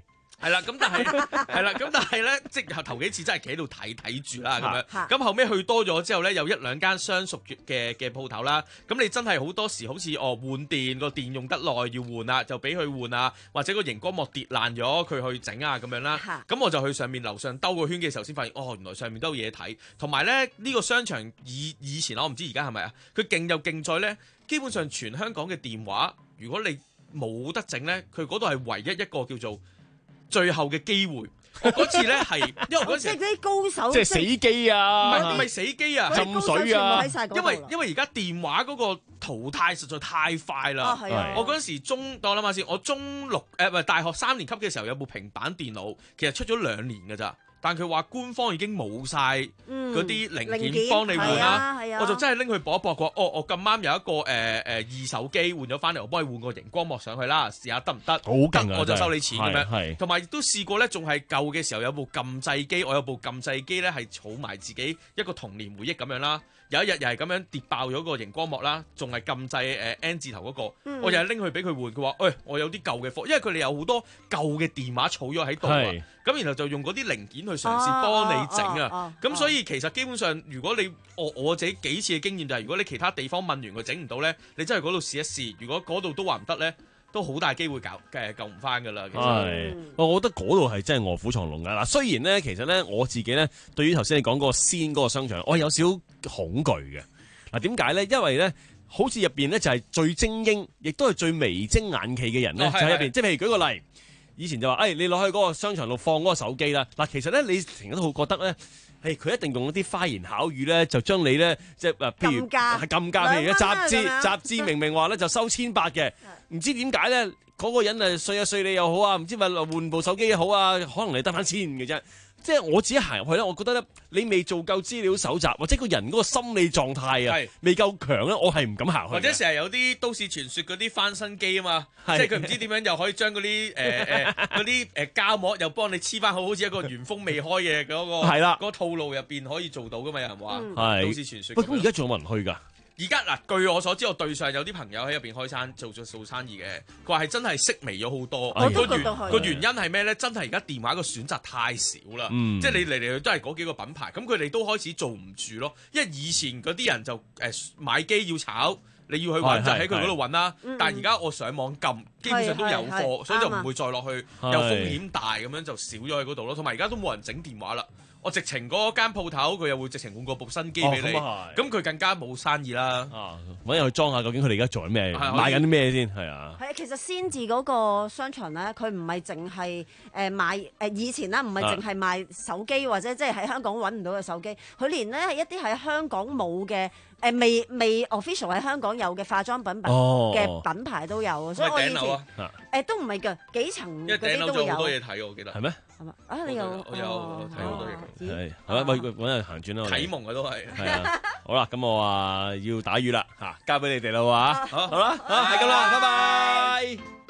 係啦，咁但係係啦，咁但係咧，即係頭幾次真係企喺度睇睇住啦咁樣。咁後尾去多咗之後咧，有一兩間相熟嘅嘅鋪頭啦。咁你真係好多時好似哦換電個電用得耐要換啊，就俾佢換啊，或者個熒光幕跌爛咗佢去整啊咁樣啦。咁我就去上面樓上兜個圈嘅時候先發現，哦原來上面都有嘢睇。同埋咧呢個商場以以前我唔知而家係咪啊，佢勁又勁在咧，基本上全香港嘅電話，如果你冇得整咧，佢嗰度係唯一一個叫做最後嘅機會。我嗰次咧係，因為嗰時即係啲高手， 即係死機啊， 唔係唔係死機啊， 浸水啊， 因為因為而家電話嗰個淘汰實在太快啦。 啊啊、 我嗰陣時中，我諗下先，我中六誒唔係大學三年級嘅時候有部平板電腦，其實出咗兩年㗎咋。但佢話官方已經冇晒嗰啲零件幫你換啦， 啊啊、 我就真係拎去搏一搏個，哦，我咁啱有一個誒誒、呃呃、二手機換咗翻嚟，我幫你換個熒光幕上去啦，試下得唔得？ 好勁啊！ 我就收你錢咁樣。 係， 同埋亦都試過咧，仲係舊嘅時候有部撳掣機，我有部撳掣機咧係儲埋自己一個童年回憶咁樣啦。有一日又係咁樣跌爆咗個熒光幕啦，仲係撳掣誒 N 字頭嗰、那個，嗯、我又係拎去俾佢換。佢話：誒、哎，我有啲舊嘅貨，因為佢哋有好多舊嘅電話儲咗喺度啊。咁然後就用嗰啲零件去嘗試幫你整啊。咁、啊啊啊、所以其實基本上，如果你我我自己幾次嘅經驗就係、是，如果你其他地方問完佢整唔到咧，你真係嗰度試一試。如果嗰度都話唔得咧，都好大機會搞誒救唔翻㗎啦。 係，我覺得嗰度係真係臥虎藏龍㗎。嗱，雖然咧，其實咧我自己咧對於頭先你講嗰個先嗰個商場，我有少少恐懼嘅。嗱，點解咧？因為咧，好似入邊咧就係最精英，亦都係最眉精眼企嘅人咧，哦、就喺入邊。即係譬如舉個例，以前就話，誒、哎，你攞去嗰個商場度放嗰個手機啦。嗱，其實咧，你成日都好覺得咧，誒，佢一定用一啲花言巧語咧，就將你咧，即係誒，譬如係禁價，譬如雜誌，雜誌明明話咧就收千八嘅，唔知點解咧，嗰、那個人誒碎啊碎你又好啊，唔知咪換部手機又好啊，可能你得翻千嘅啫。即係我自己行入去咧，我覺得咧，你未做夠資料搜集，或者個人嗰個心理狀態啊，未夠強咧，我係唔敢行去。 或者成日有啲都市傳說嗰啲翻身機啊嘛，即係佢唔知點樣又可以將嗰啲誒誒嗰啲誒膠膜又幫你黐翻好，好似一個原封未開嘅嗰、嗰個係啦，嗰個套路入邊可以做到噶嘛？有人話係都市傳說。喂， 咁而家仲有冇人去㗎？ 而家嗱，據我所知，我對上有啲朋友喺入邊開餐做咗做生意嘅，佢話係真係式微咗好多。 我都覺得係。 個原因係咩咧？真係而家電話個選擇太少啦，嗯、即係你嚟嚟去都係嗰幾個品牌，咁佢哋都開始做唔住咯。因為以前嗰啲人就誒、呃、買機要炒，你要去揾就喺佢嗰度揾啦。但係而家我上網撳，基本上都有貨，所以就唔會再落去，有風險大咁樣就少咗喺嗰度咯。同埋而家都冇人整電話啦。我直情嗰間鋪頭，佢又會直情換過部新機俾你，咁佢、哦、更加冇生意啦。啊，揾人去裝下，究竟佢哋而家做緊咩？賣緊啲咩先？係啊。係啊， 其實先至嗰個商場咧，佢唔係淨係誒賣誒以前啦，唔係淨係賣手機或者即係喺香港揾唔到嘅手機，佢連咧係一啲喺香港冇嘅。誒未未 official 喺香港有嘅化妝品品嘅品牌都有，哦、所以我以前誒、呃、都唔係㗎，幾層嗰啲都會有。 好多嘢睇我記得。係咩？ 係嘛？啊，你有我有睇好多嘢。係，好啦，揾揾人行轉啦。啟蒙嘅都係。係啊，好啦，咁我話要打魚啦嚇，交俾你哋啦喎嚇。好啦，嚇係咁啦，拜拜。